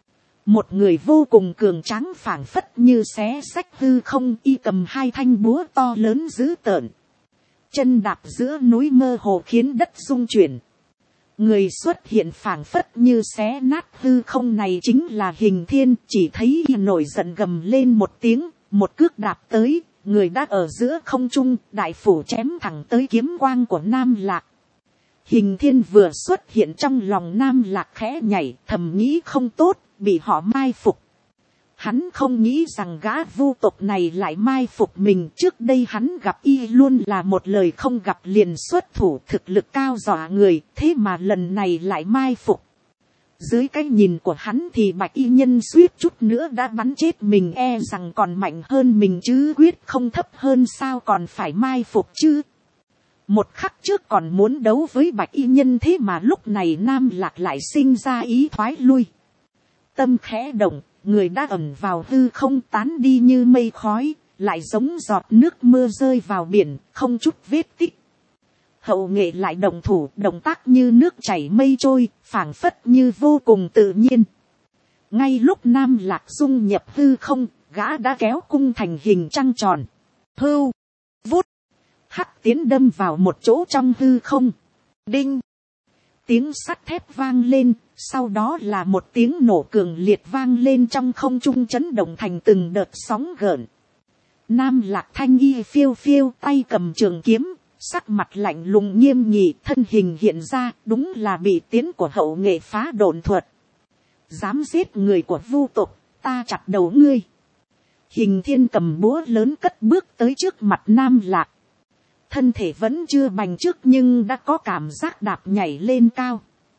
Một người vô cùng cường tráng phảng phất như xé xách hư không, y cầm 2 thanh búa to lớn dữ tợn. Chân đạp giữa núi mơ hồ khiến đất rung chuyển. Người xuất hiện phảng phất như xé nát hư không này chính là Hình Thiên, chỉ thấy y nổi giận gầm lên một tiếng, một cước đạp tới, người đã ở giữa không trung, đại phủ chém thẳng tới kiếm quang của Nam Lạc. Hình Thiên vừa xuất hiện trong lòng Nam Lạc khẽ nhảy, thầm nghĩ không tốt, bị họ mai phục. Hắn không nghĩ rằng gã vu tộc này lại mai phục mình, trước đây hắn gặp y luôn là một lời không gặp liền xuất thủ, thực lực cao dọa người, thế mà lần này lại mai phục. Dưới cái nhìn của hắn thì bạch y nhân suýt chút nữa đã bắn chết mình, e rằng còn mạnh hơn mình chứ quyết không thấp hơn, sao còn phải mai phục chứ. Một khắc trước còn muốn đấu với bạch y nhân, thế mà lúc này Nam Lạc lại sinh ra ý thoái lui. Tâm khẽ động, người đã ẩn vào hư không tán đi như mây khói, lại giống giọt nước mưa rơi vào biển, không chút vết tích. Hậu nghệ lại động thủ, động tác như nước chảy mây trôi, phảng phất như vô cùng tự nhiên. Ngay lúc Nam Lạc dung nhập hư không, gã đã kéo cung thành hình trăng tròn. Hưu, vút, hắc tiến đâm vào một chỗ trong hư không. Đinh, tiếng sắt thép vang lên, sau đó là một tiếng nổ cường liệt vang lên trong không trung, chấn động thành từng đợt sóng gợn. Nam Lạc thanh y phiêu phiêu, tay cầm trường kiếm, sắc mặt lạnh lùng nghiêm nghị, thân hình hiện ra, đúng là bị tiến của hậu nghệ phá độn thuật. Dám giết người của vu tộc, ta chặt đầu ngươi. Hình Thiên cầm búa lớn cất bước tới trước mặt Nam Lạc. Thân thể vẫn chưa bành trước nhưng đã có cảm giác đạp nhảy lên cao.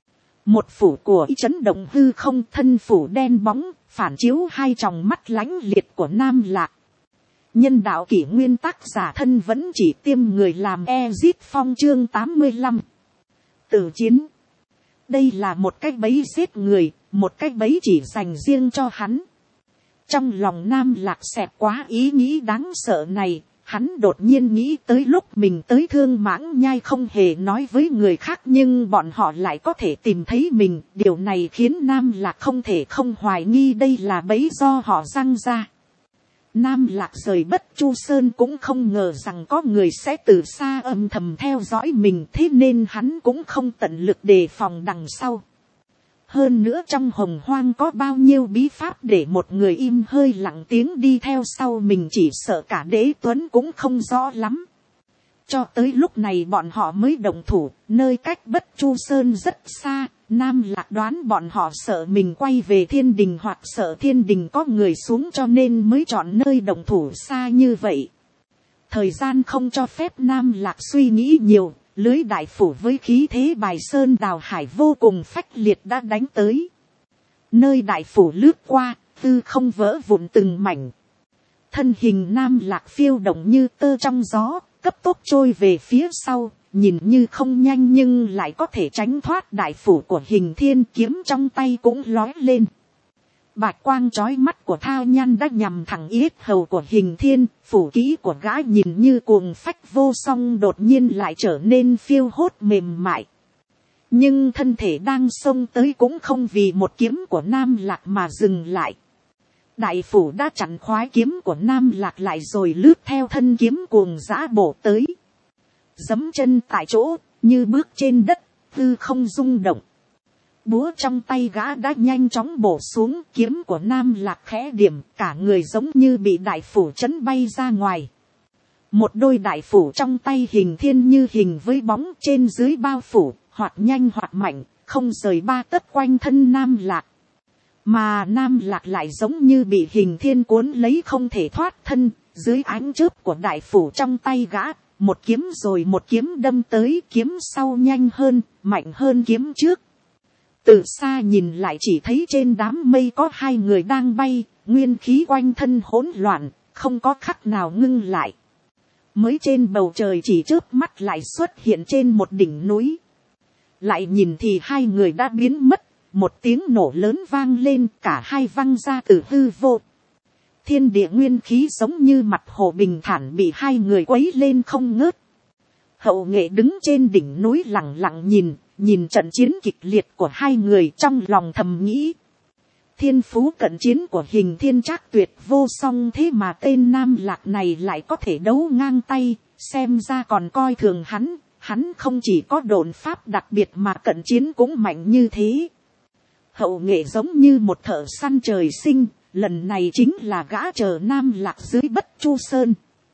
Một phủ của y chấn động hư không, thân phủ đen bóng, phản chiếu 2 tròng mắt lãnh liệt của Nam Lạc. Nhân đạo kỷ nguyên, tác giả thân vẫn chỉ tiêm người làm Ezit Phong chương 85. Tử chiến. Đây là một cái bẫy giết người, một cái bẫy chỉ dành riêng cho hắn. Trong lòng Nam Lạc xẹt quá ý nghĩ đáng sợ này, hắn đột nhiên nghĩ tới lúc mình tới Thương Mãng Nhai không hề nói với người khác nhưng bọn họ lại có thể tìm thấy mình. Điều này khiến Nam Lạc không thể không hoài nghi đây là bẫy do họ răng ra. Nam Lạc rời Bất Chu Sơn cũng không ngờ rằng có người sẽ từ xa âm thầm theo dõi mình, thế nên hắn cũng không tận lực đề phòng đằng sau. Hơn nữa trong Hồng Hoang có bao nhiêu bí pháp để một người im hơi lặng tiếng đi theo sau mình, chỉ sợ cả Đế Tuấn cũng không rõ lắm. Cho tới lúc này bọn họ mới động thủ, nơi cách Bất Chu Sơn rất xa. Nam Lạc đoán bọn họ sợ mình quay về Thiên Đình hoặc sợ Thiên Đình có người xuống cho nên mới chọn nơi động thủ xa như vậy. Thời gian không cho phép Nam Lạc suy nghĩ nhiều, lưới đại phủ với khí thế bài sơn đào hải vô cùng phách liệt đã đánh tới. Nơi đại phủ lướt qua, tư không vỡ vụn từng mảnh. Thân hình Nam Lạc phiêu động như tơ trong gió, cấp tốc trôi về phía sau. Nhìn như không nhanh nhưng lại có thể tránh thoát đại phủ của Hình Thiên, kiếm trong tay cũng lói lên. Bạch quang chói mắt của Thao Nhan đã nhằm thẳng yết hầu của Hình Thiên, phủ kỹ của gã nhìn như cuồng phách vô song đột nhiên lại trở nên phiêu hốt mềm mại. Nhưng thân thể đang xông tới cũng không vì một kiếm của Nam Lạc mà dừng lại. Đại phủ đã chặn khoái kiếm của Nam Lạc lại rồi lướt theo thân kiếm cuồng dã bổ tới. Giẫm chân tại chỗ, như bước trên đất, hư không rung động. Búa trong tay gã đã nhanh chóng bổ xuống, kiếm của Nam Lạc khẽ điểm, cả người giống như bị đại phủ chấn bay ra ngoài. Một đôi đại phủ trong tay Hình Thiên như hình với bóng trên dưới bao phủ, hoặc nhanh hoặc mạnh, không rời 3 tấc quanh thân Nam Lạc. Mà Nam Lạc lại giống như bị Hình Thiên cuốn lấy không thể thoát thân, dưới ánh chớp của đại phủ trong tay gã. Một kiếm rồi một kiếm đâm tới, kiếm sau nhanh hơn, mạnh hơn kiếm trước. Từ xa nhìn lại chỉ thấy trên đám mây có 2 người đang bay, nguyên khí quanh thân hỗn loạn, không có khắc nào ngưng lại. Mới trên bầu trời chỉ chớp mắt lại xuất hiện trên một đỉnh núi. Lại nhìn thì 2 người đã biến mất, một tiếng nổ lớn vang lên, cả hai văng ra từ hư vô. Thiên địa nguyên khí giống như mặt hồ bình thản bị 2 người quấy lên không ngớt. Hậu Nghệ đứng trên đỉnh núi lặng lặng nhìn trận chiến kịch liệt của 2 người, trong lòng thầm nghĩ. Thiên phú cận chiến của Hình Thiên trác tuyệt vô song, thế mà tên Nam Lạc này lại có thể đấu ngang tay, xem ra còn coi thường hắn. Hắn không chỉ có độn pháp đặc biệt mà cận chiến cũng mạnh như thế. Hậu Nghệ giống như một thợ săn trời sinh. Lần này chính là gã chờ Nam Lạc dưới Bất Chu Sơn.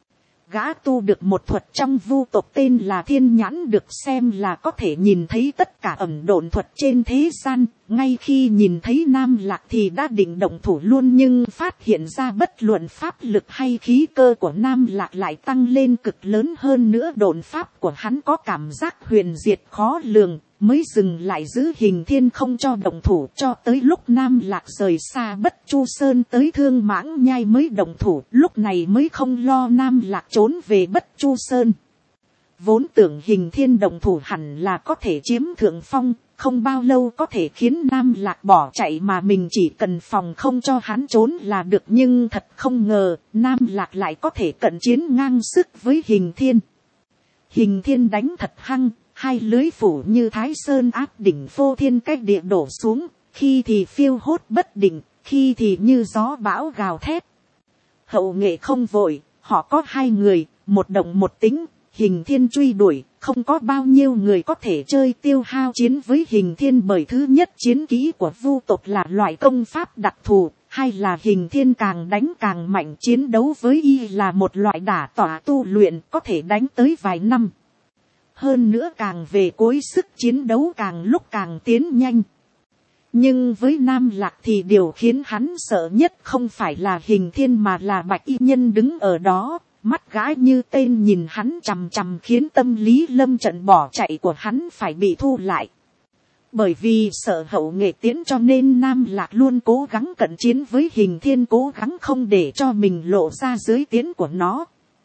Gã tu được một thuật trong vu tộc tên là Thiên Nhãn, được xem là có thể nhìn thấy tất cả ẩn độn thuật trên thế gian. Ngay khi nhìn thấy Nam Lạc thì đã định động thủ luôn, nhưng phát hiện ra bất luận pháp lực hay khí cơ của Nam Lạc lại tăng lên cực lớn, hơn nữa độn pháp của hắn có cảm giác huyền diệt khó lường. Mới dừng lại giữ Hình Thiên không cho động thủ, cho tới lúc Nam Lạc rời xa Bất Chu Sơn tới Thương Mãng Nhai mới động thủ, lúc này mới không lo Nam Lạc trốn về Bất Chu Sơn. Vốn tưởng Hình Thiên động thủ hẳn là có thể chiếm thượng phong, không bao lâu có thể khiến Nam Lạc bỏ chạy mà mình chỉ cần phòng không cho hắn trốn là được, nhưng thật không ngờ Nam Lạc lại có thể cận chiến ngang sức với Hình Thiên. Hình Thiên đánh thật hăng. 2 lưới phủ như Thái Sơn áp đỉnh phô thiên cách địa đổ xuống, khi thì phiêu hốt bất định, khi thì như gió bão gào thét. Hậu Nghệ không vội, họ có 2 người, một động một tính, Hình Thiên truy đuổi, không có bao nhiêu người có thể chơi tiêu hao chiến với Hình Thiên, bởi thứ nhất chiến kỹ của vu tộc là loại công pháp đặc thù, hay là Hình Thiên càng đánh càng mạnh, chiến đấu với y là một loại đả tỏa tu luyện có thể đánh tới vài năm. Hơn nữa càng về cuối sức chiến đấu càng lúc càng tiến nhanh. Nhưng với Nam Lạc thì điều khiến hắn sợ nhất không phải là Hình Thiên mà là Bạch Y Nhân đứng ở đó. Mắt gái như tên nhìn hắn chằm chằm khiến tâm lý lâm trận bỏ chạy của hắn phải bị thu lại. Bởi vì sợ Hậu Nghệ tiến cho nên Nam Lạc luôn cố gắng cận chiến với Hình Thiên, cố gắng không để cho mình lộ ra dưới tiến của nó.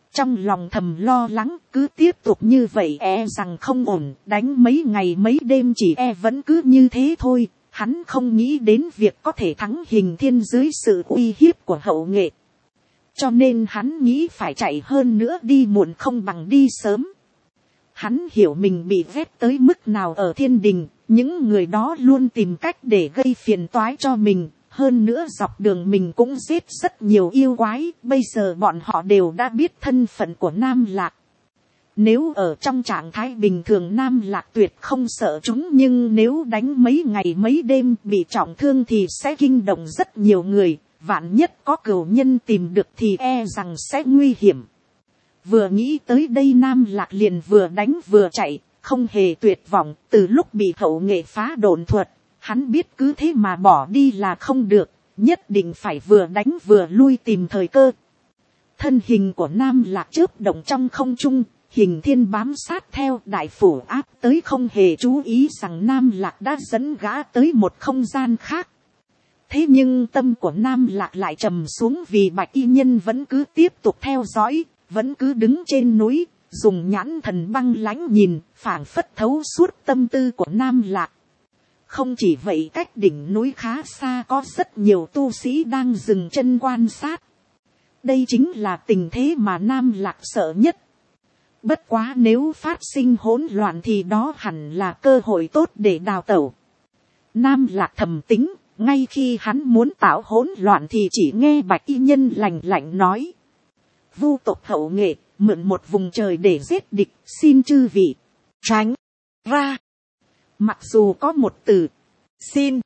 Trong lòng thầm lo lắng, cứ tiếp tục như vậy rằng không ổn, đánh mấy ngày mấy đêm chỉ vẫn cứ như thế thôi. Hắn không nghĩ đến việc có thể thắng Hình Thiên dưới sự uy hiếp của Hậu Nghệ. Cho nên hắn nghĩ phải chạy hơn nữa, đi muộn không bằng đi sớm. Hắn hiểu mình bị ghét tới mức nào ở thiên đình, những người đó luôn tìm cách để gây phiền toái cho mình. Hơn nữa dọc đường mình cũng giết rất nhiều yêu quái, bây giờ bọn họ đều đã biết thân phận của Nam Lạc. Nếu ở trong trạng thái bình thường Nam Lạc tuyệt không sợ chúng, nhưng nếu đánh mấy ngày mấy đêm bị trọng thương thì sẽ kinh động rất nhiều người, vạn nhất có cửu nhân tìm được thì rằng sẽ nguy hiểm. Vừa nghĩ tới đây Nam Lạc liền vừa đánh vừa chạy, không hề tuyệt vọng. Từ lúc bị Hậu Nghệ phá độn thuật, hắn biết cứ thế mà bỏ đi là không được, nhất định phải vừa đánh vừa lui tìm thời cơ. Thân hình của Nam Lạc chớp động trong không trung, Hình Thiên bám sát theo đại phủ áp tới, không hề chú ý rằng Nam Lạc đã dẫn gã tới một không gian khác. Thế nhưng tâm của Nam Lạc lại trầm xuống, vì Bạch Y Nhân vẫn cứ tiếp tục theo dõi, vẫn cứ đứng trên núi, dùng nhãn thần băng lãnh nhìn, phảng phất thấu suốt tâm tư của Nam Lạc. Không chỉ vậy, cách đỉnh núi khá xa có rất nhiều tu sĩ đang dừng chân quan sát. Đây chính là tình thế mà Nam Lạc sợ nhất. Bất quá nếu phát sinh hỗn loạn thì đó hẳn là cơ hội tốt để đào tẩu. Nam Lạc thầm tính, ngay khi hắn muốn tạo hỗn loạn thì chỉ nghe Bạch Y Nhân lạnh lạnh nói: Vu tộc Hậu Nghệ mượn một vùng trời để giết địch, xin chư vị tránh ra. Mặc dù có một từ xin,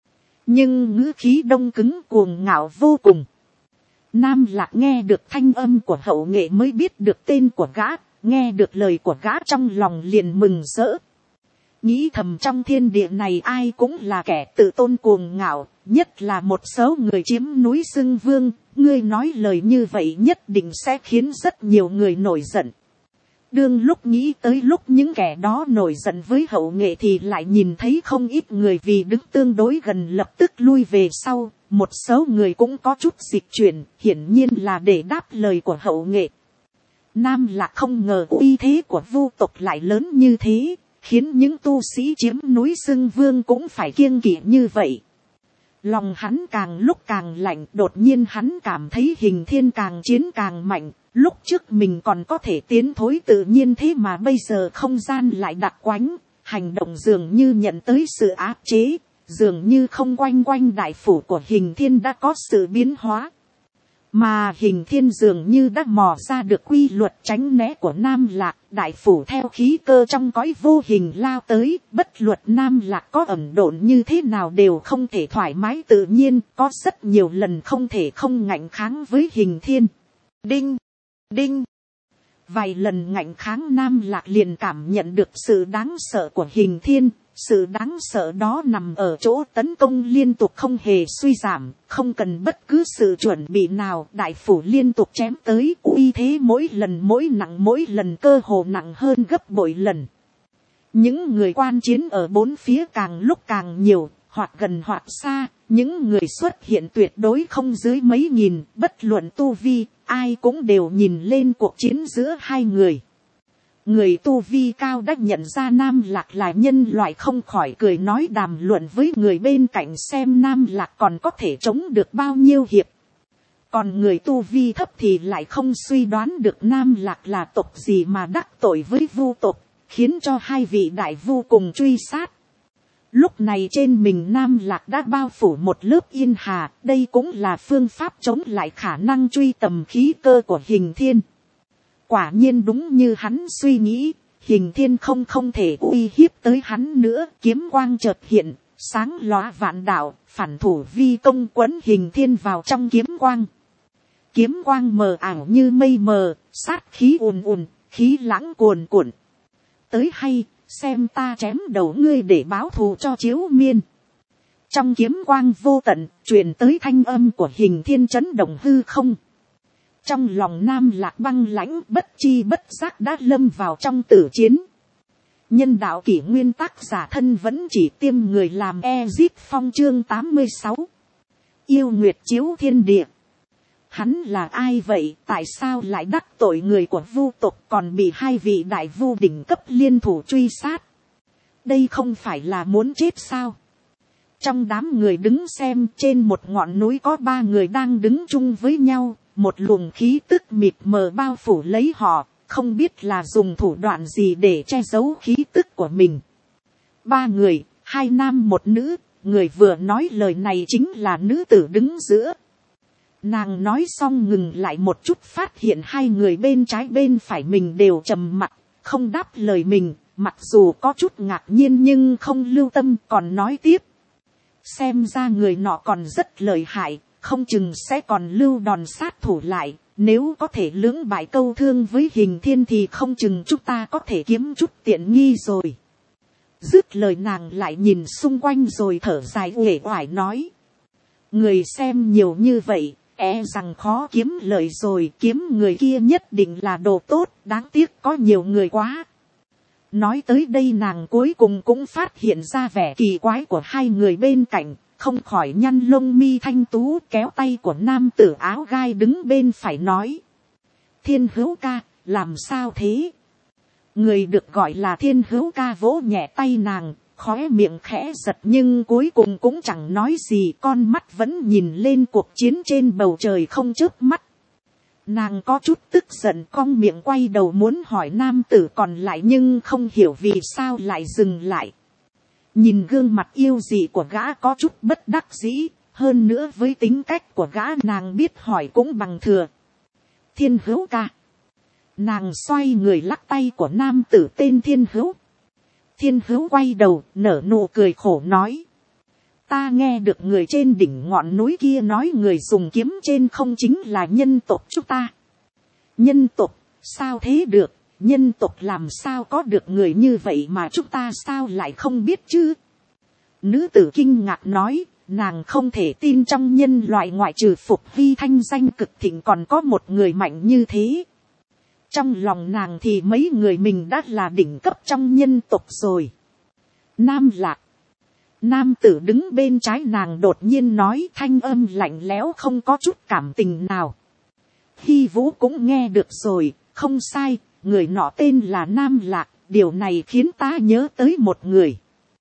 nhưng ngữ khí đông cứng cuồng ngạo vô cùng. Nam Lạc nghe được thanh âm của Hậu Nghệ mới biết được tên của gã, nghe được lời của gã trong lòng liền mừng rỡ. Nghĩ thầm trong thiên địa này ai cũng là kẻ tự tôn cuồng ngạo, nhất là một số người chiếm núi xưng vương. Ngươi nói lời như vậy nhất định sẽ khiến rất nhiều người nổi giận. Đương lúc nghĩ tới lúc những kẻ đó nổi giận với Hậu Nghệ thì lại nhìn thấy không ít người vì đứng tương đối gần lập tức lui về sau. Một số người cũng có chút dịch chuyển, hiển nhiên là để đáp lời của Hậu Nghệ. Nam Lạc không ngờ uy thế của Vu tộc lại lớn như thế, khiến những tu sĩ chiếm núi xưng vương cũng phải kiêng kỵ như vậy. Lòng hắn càng lúc càng lạnh, đột nhiên hắn cảm thấy Hình Thiên càng chiến càng mạnh. Lúc trước mình còn có thể tiến thối tự nhiên, thế mà bây giờ không gian lại đặc quánh, hành động dường như nhận tới sự áp chế, dường như không quanh quanh đại phủ của Hình Thiên đã có sự biến hóa. Mà Hình Thiên dường như đã mò ra được quy luật tránh né của Nam Lạc, đại phủ theo khí cơ trong cõi vô hình lao tới, bất luật Nam Lạc có ẩn độn như thế nào đều không thể thoải mái tự nhiên, có rất nhiều lần không thể không ngạnh kháng với Hình Thiên. Đinh, đinh. Vài lần ngạnh kháng Nam Lạc liền cảm nhận được sự đáng sợ của Hình Thiên. Sự đáng sợ đó nằm ở chỗ tấn công liên tục không hề suy giảm, không cần bất cứ sự chuẩn bị nào, đại phủ liên tục chém tới, uy thế mỗi lần cơ hồ nặng hơn gấp bội lần. Những người quan chiến ở bốn phía càng lúc càng nhiều, hoặc gần hoặc xa, những người xuất hiện tuyệt đối không dưới mấy nghìn, bất luận tu vi, ai cũng đều nhìn lên cuộc chiến giữa hai người. Người tu vi cao đã nhận ra Nam Lạc là nhân loại, không khỏi cười nói đàm luận với người bên cạnh xem Nam Lạc còn có thể chống được bao nhiêu hiệp. Còn người tu vi thấp thì lại không suy đoán được Nam Lạc là tộc gì mà đắc tội với Vu tộc, khiến cho hai vị đại vu cùng truy sát. Lúc này trên mình Nam Lạc đã bao phủ một lớp yên hà, đây cũng là phương pháp chống lại khả năng truy tầm khí cơ của Hình Thiên. Quả nhiên đúng như hắn suy nghĩ, Hình Thiên không thể uy hiếp tới hắn nữa. Kiếm quang chợt hiện, sáng lóa vạn đạo, phản thủ vi công quấn Hình Thiên vào trong kiếm quang. Kiếm quang mờ ảo như mây mờ, sát khí ùn ùn, khí lãng cuồn cuộn. Tới hay, xem ta chém đầu ngươi để báo thù cho Chiếu Miên. Trong kiếm quang vô tận, truyền tới thanh âm của Hình Thiên chấn động hư không. Trong lòng Nam Lạc băng lãnh, bất chi bất giác đã lâm vào trong tử chiến. Nhân đạo kỷ nguyên, tác giả thân vẫn chỉ tiêm người làm Ezip Phong chương 86. Yêu Nguyệt chiếu thiên địa. Hắn là ai vậy, tại sao lại đắc tội người của vu tộc, còn bị hai vị đại vu đỉnh cấp liên thủ truy sát. Đây không phải là muốn chết sao. Trong đám người đứng xem, trên một ngọn núi có 3 người đang đứng chung với nhau, một luồng khí tức mịt mờ bao phủ lấy họ, không biết là dùng thủ đoạn gì để che giấu khí tức của mình. 3 người, 2 nam 1 nữ, người vừa nói lời này chính là nữ tử đứng giữa. Nàng nói xong ngừng lại một chút, phát hiện 2 người bên trái bên phải mình đều trầm mặc, không đáp lời mình, mặc dù có chút ngạc nhiên nhưng không lưu tâm, còn nói tiếp. Xem ra người nọ còn rất lợi hại, không chừng sẽ còn lưu đòn sát thủ lại, nếu có thể lưỡng bại câu thương với Hình Thiên thì không chừng chúng ta có thể kiếm chút tiện nghi rồi. Dứt lời nàng lại nhìn xung quanh rồi thở dài uể oải nói. Người xem nhiều như vậy, e rằng khó kiếm lợi rồi, kiếm người kia nhất định là đồ tốt, đáng tiếc có nhiều người quá. Nói tới đây nàng cuối cùng cũng phát hiện ra vẻ kỳ quái của 2 người bên cạnh, không khỏi nhăn lông mi thanh tú, kéo tay của nam tử áo gai đứng bên phải nói. Thiên Hữu ca, làm sao thế? Người được gọi là Thiên Hữu ca vỗ nhẹ tay nàng, khóe miệng khẽ giật nhưng cuối cùng cũng chẳng nói gì, con mắt vẫn nhìn lên cuộc chiến trên bầu trời không chớp mắt. Nàng có chút tức giận, cong miệng quay đầu muốn hỏi nam tử còn lại nhưng không hiểu vì sao lại dừng lại. Nhìn gương mặt yêu dị của gã có chút bất đắc dĩ, hơn nữa với tính cách của gã nàng biết hỏi cũng bằng thừa. Thiên Hữu ca. Nàng xoay người lắc tay của nam tử tên Thiên Hữu. Thiên Hữu quay đầu nở nụ cười khổ nói. Ta nghe được người trên đỉnh ngọn núi kia nói người dùng kiếm trên không chính là nhân tộc chúng ta. Nhân tộc, sao thế được, nhân tộc làm sao có được người như vậy mà chúng ta sao lại không biết chứ? Nữ tử kinh ngạc nói, nàng không thể tin trong nhân loại ngoại trừ Phục Hy thanh danh cực thịnh còn có một người mạnh như thế. Trong lòng nàng thì mấy người mình đã là đỉnh cấp trong nhân tộc rồi. Nam Lạc. Nam tử đứng bên trái nàng đột nhiên nói, thanh âm lạnh lẽo không có chút cảm tình nào. Hy Vũ cũng nghe được rồi, không sai, người nọ tên là Nam Lạc, điều này khiến ta nhớ tới một người.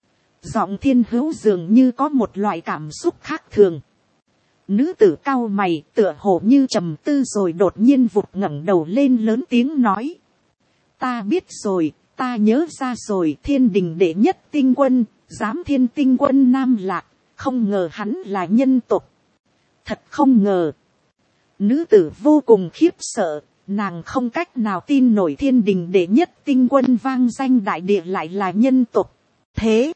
Giọng Thiên Hữu dường như có một loại cảm xúc khác thường. Nữ tử cau mày tựa hồ như trầm tư rồi đột nhiên vụt ngẩng đầu lên lớn tiếng nói. Ta biết rồi, ta nhớ ra rồi, Thiên Đình đệ nhất tinh quân, Giám Thiên tinh quân Nam Lạc, không ngờ hắn là nhân tộc. Thật không ngờ. Nữ tử vô cùng khiếp sợ, nàng không cách nào tin nổi Thiên Đình đệ nhất tinh quân vang danh đại địa lại là nhân tộc. Thế,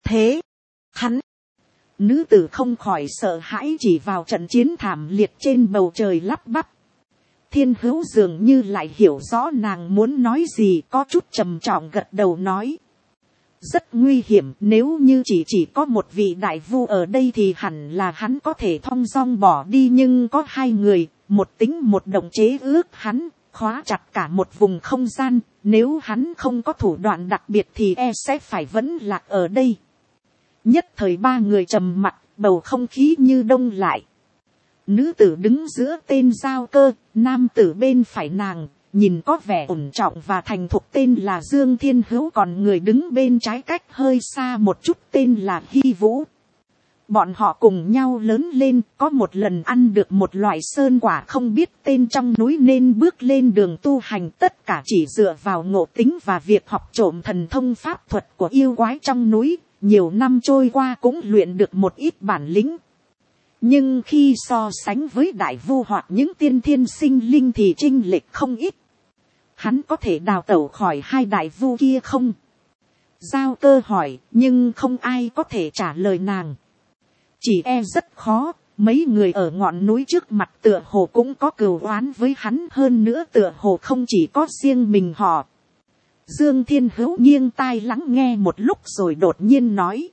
hắn. Nữ tử không khỏi sợ hãi chỉ vào trận chiến thảm liệt trên bầu trời lắp bắp. Thiên Hữu dường như lại hiểu rõ nàng muốn nói gì, có chút trầm trọng gật đầu nói. Rất nguy hiểm, nếu như chỉ có một vị đại vu ở đây thì hẳn là hắn có thể thong dong bỏ đi, nhưng có 2 người, một tính một động chế ước hắn, khóa chặt cả một vùng không gian, nếu hắn không có thủ đoạn đặc biệt thì sẽ phải vẫn lạc ở đây. Nhất thời 3 người trầm mặc, bầu không khí như đông lại. Nữ tử đứng giữa tên Giao Cơ, nam tử bên phải nàng, nhìn có vẻ ổn trọng và thành thục tên là Dương Thiên Hữu, còn người đứng bên trái cách hơi xa một chút tên là Hy Vũ. Bọn họ cùng nhau lớn lên, có một lần ăn được một loại sơn quả không biết tên trong núi nên bước lên đường tu hành, tất cả chỉ dựa vào ngộ tính và việc học trộm thần thông pháp thuật của yêu quái trong núi. Nhiều năm trôi qua cũng luyện được một ít bản lĩnh. Nhưng khi so sánh với đại vu hoặc những tiên thiên sinh linh thì chênh lệch không ít. Hắn có thể đào tẩu khỏi 2 đại vu kia không? Giao Cơ hỏi, nhưng không ai có thể trả lời nàng. Chỉ rất khó, mấy người ở ngọn núi trước mặt tựa hồ cũng có cừu oán với hắn, hơn nữa tựa hồ không chỉ có riêng mình họ. Dương Thiên Hữu nghiêng tai lắng nghe một lúc rồi đột nhiên nói.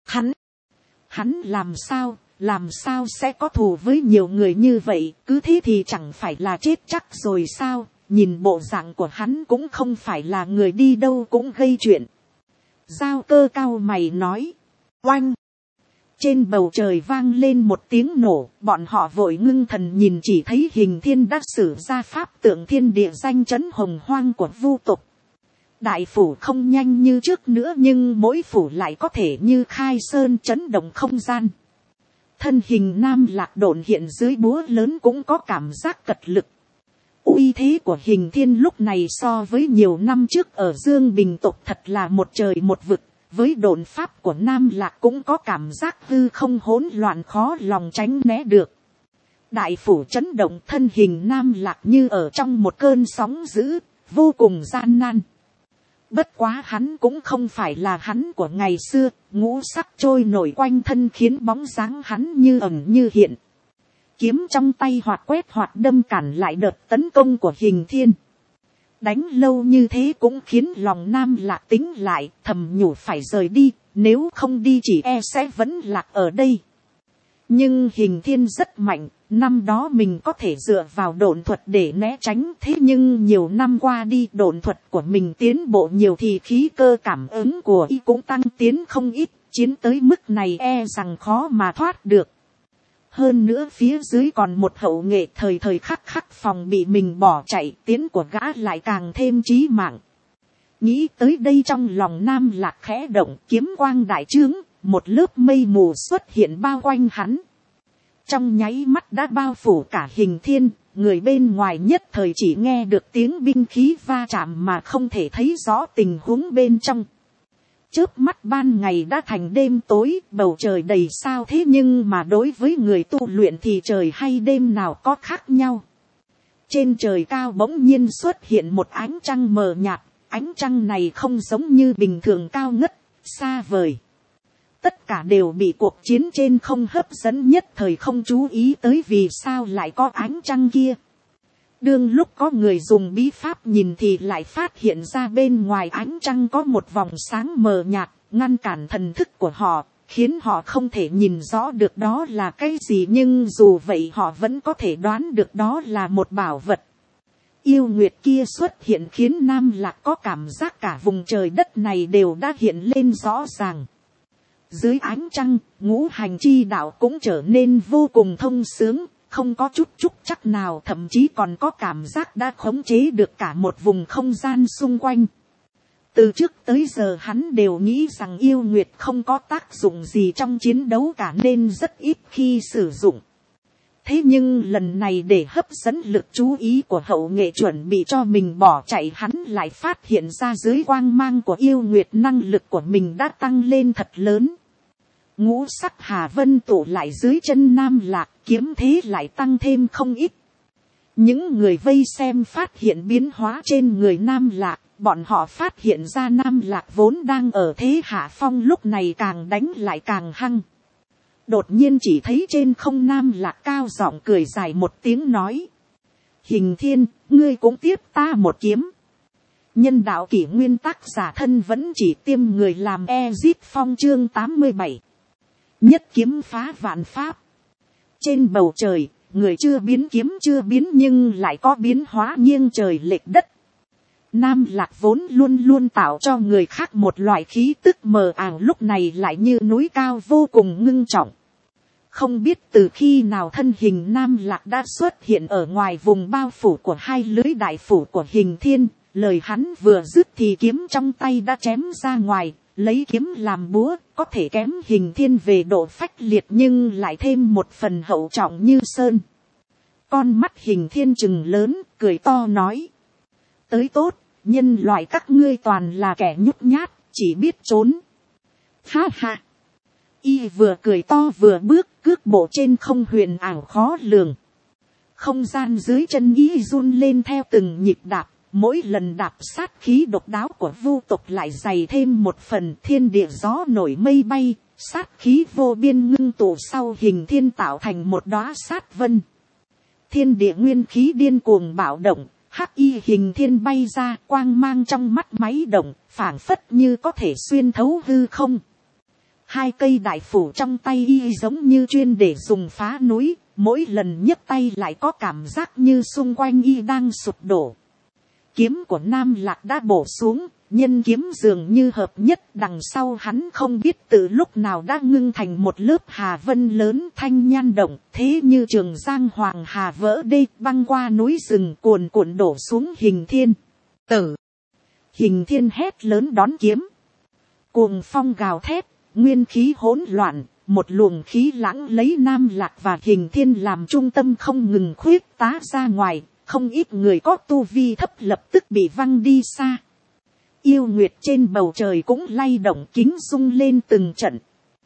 Hắn làm sao sẽ có thù với nhiều người như vậy, cứ thế thì chẳng phải là chết chắc rồi sao, nhìn bộ dạng của hắn cũng không phải là người đi đâu cũng gây chuyện. Giao Cơ cau mày nói. Oanh! Trên bầu trời vang lên một tiếng nổ, bọn họ vội ngưng thần nhìn, chỉ thấy Hình Thiên đã sử ra pháp tượng thiên địa danh chấn hồng hoang của vu tộc. Đại phủ không nhanh như trước nữa, nhưng mỗi phủ lại có thể như khai sơn chấn động không gian. Thân hình Nam Lạc độn hiện dưới búa lớn cũng có cảm giác cật lực. Uy thế của Hình Thiên lúc này so với nhiều năm trước ở Dương Bình tộc thật là một trời một vực. Với độn pháp của Nam Lạc cũng có cảm giác hư không hỗn loạn, khó lòng tránh né được. Đại phủ chấn động, thân hình Nam Lạc như ở trong một cơn sóng dữ, vô cùng gian nan. Bất quá hắn cũng không phải là hắn của ngày xưa, ngũ sắc trôi nổi quanh thân khiến bóng dáng hắn như ẩn như hiện. Kiếm trong tay hoạt quét hoạt đâm cản lại đợt tấn công của Hình Thiên. Đánh lâu như thế cũng khiến lòng Nam Lạc tính lại, thầm nhủ phải rời đi, nếu không đi chỉ e sẽ vẫn lạc ở đây. Nhưng Hình Thiên rất mạnh, năm đó mình có thể dựa vào độn thuật để né tránh, thế nhưng nhiều năm qua đi độn thuật của mình tiến bộ nhiều thì khí cơ cảm ứng của y cũng tăng tiến không ít, chiến tới mức này e rằng khó mà thoát được. Hơn nữa phía dưới còn một hậu nghệ thời thời khắc khắc phòng bị mình bỏ chạy, tiến của gã lại càng thêm chí mạng. Nghĩ tới đây trong lòng Nam Lạc khẽ động, kiếm quang đại trướng, một lớp mây mù xuất hiện bao quanh hắn. Trong nháy mắt đã bao phủ cả Hình Thiên, người bên ngoài nhất thời chỉ nghe được tiếng binh khí va chạm mà không thể thấy rõ tình huống bên trong. Chớp mắt ban ngày đã thành đêm tối, bầu trời đầy sao, thế nhưng mà đối với người tu luyện thì trời hay đêm nào có khác nhau. Trên trời cao bỗng nhiên xuất hiện một ánh trăng mờ nhạt, ánh trăng này không giống như bình thường cao ngất, xa vời. Tất cả đều bị cuộc chiến trên không hấp dẫn, nhất thời không chú ý tới vì sao lại có ánh trăng kia. Đương lúc có người dùng bí pháp nhìn thì lại phát hiện ra bên ngoài ánh trăng có một vòng sáng mờ nhạt, ngăn cản thần thức của họ, khiến họ không thể nhìn rõ được đó là cái gì, nhưng dù vậy họ vẫn có thể đoán được đó là một bảo vật. Yêu nguyệt kia xuất hiện khiến Nam Lạc có cảm giác cả vùng trời đất này đều đã hiện lên rõ ràng. Dưới ánh trăng, ngũ hành chi đạo cũng trở nên vô cùng thông sướng, không có chút trúc chắc nào, thậm chí còn có cảm giác đã khống chế được cả một vùng không gian xung quanh. Từ trước tới giờ hắn đều nghĩ rằng yêu nguyệt không có tác dụng gì trong chiến đấu cả nên rất ít khi sử dụng. Thế nhưng lần này để hấp dẫn lực chú ý của hậu nghệ chuẩn bị cho mình bỏ chạy, hắn lại phát hiện ra dưới quang mang của yêu nguyệt năng lực của mình đã tăng lên thật lớn. Ngũ sắc hà vân tụ lại dưới chân Nam Lạc, kiếm thế lại tăng thêm không ít. Những người vây xem phát hiện biến hóa trên người Nam Lạc, bọn họ phát hiện ra Nam Lạc vốn đang ở thế hạ phong lúc này càng đánh lại càng hăng. Đột nhiên chỉ thấy trên không Nam Lạc cao giọng cười dài một tiếng nói: Hình Thiên, ngươi cũng tiếp ta một kiếm. Nhân đạo kỷ nguyên, tác giả thân vẫn chỉ tiêm người làm Ezip Phong, chương 87. Nhất kiếm phá vạn pháp. Trên bầu trời, người chưa biến kiếm chưa biến nhưng lại có biến hóa nghiêng trời lệch đất. Nam Lạc vốn luôn luôn tạo cho người khác một loại khí tức mờ ảo, lúc này lại như núi cao vô cùng ngưng trọng. Không biết từ khi nào thân hình Nam Lạc đã xuất hiện ở ngoài vùng bao phủ của hai lưới đại phủ của Hình Thiên. Lời hắn vừa dứt thì kiếm trong tay đã chém ra ngoài, lấy kiếm làm búa, có thể kém Hình Thiên về độ phách liệt nhưng lại thêm một phần hậu trọng như sơn. Con mắt Hình Thiên trừng lớn, cười to nói: Tới tốt, nhân loại các ngươi toàn là kẻ nhút nhát, chỉ biết trốn. Ha ha! Y vừa cười to vừa bước, cước bộ trên không huyền ảo khó lường. Không gian dưới chân Y run lên theo từng nhịp đạp. Mỗi lần đạp sát khí độc đáo của vu tộc lại dày thêm một phần, thiên địa gió nổi mây bay, sát khí vô biên ngưng tụ sau Hình Thiên tạo thành một đóa sát vân. Thiên địa nguyên khí điên cuồng bạo động, hắc y Hình Thiên bay ra, quang mang trong mắt máy động, phảng phất như có thể xuyên thấu hư không. Hai cây đại phủ trong tay Y giống như chuyên để dùng phá núi, mỗi lần nhấc tay lại có cảm giác như xung quanh Y đang sụp đổ. Kiếm của Nam Lạc đã bổ xuống, nhân kiếm dường như hợp nhất, đằng sau hắn không biết từ lúc nào đã ngưng thành một lớp hà vân lớn, thanh nhan động, thế như trường giang hoàng hà vỡ đê, băng qua núi rừng, cuồn cuộn đổ xuống Hình Thiên. Tử, Hình Thiên hét lớn đón kiếm, cuồng phong gào thét, nguyên khí hỗn loạn, một luồng khí lãng lấy Nam Lạc và Hình Thiên làm trung tâm không ngừng khuyết tá ra ngoài, không ít người có tu vi thấp lập tức bị văng đi xa. Yêu nguyệt trên bầu trời cũng lay động, kính rung lên từng trận.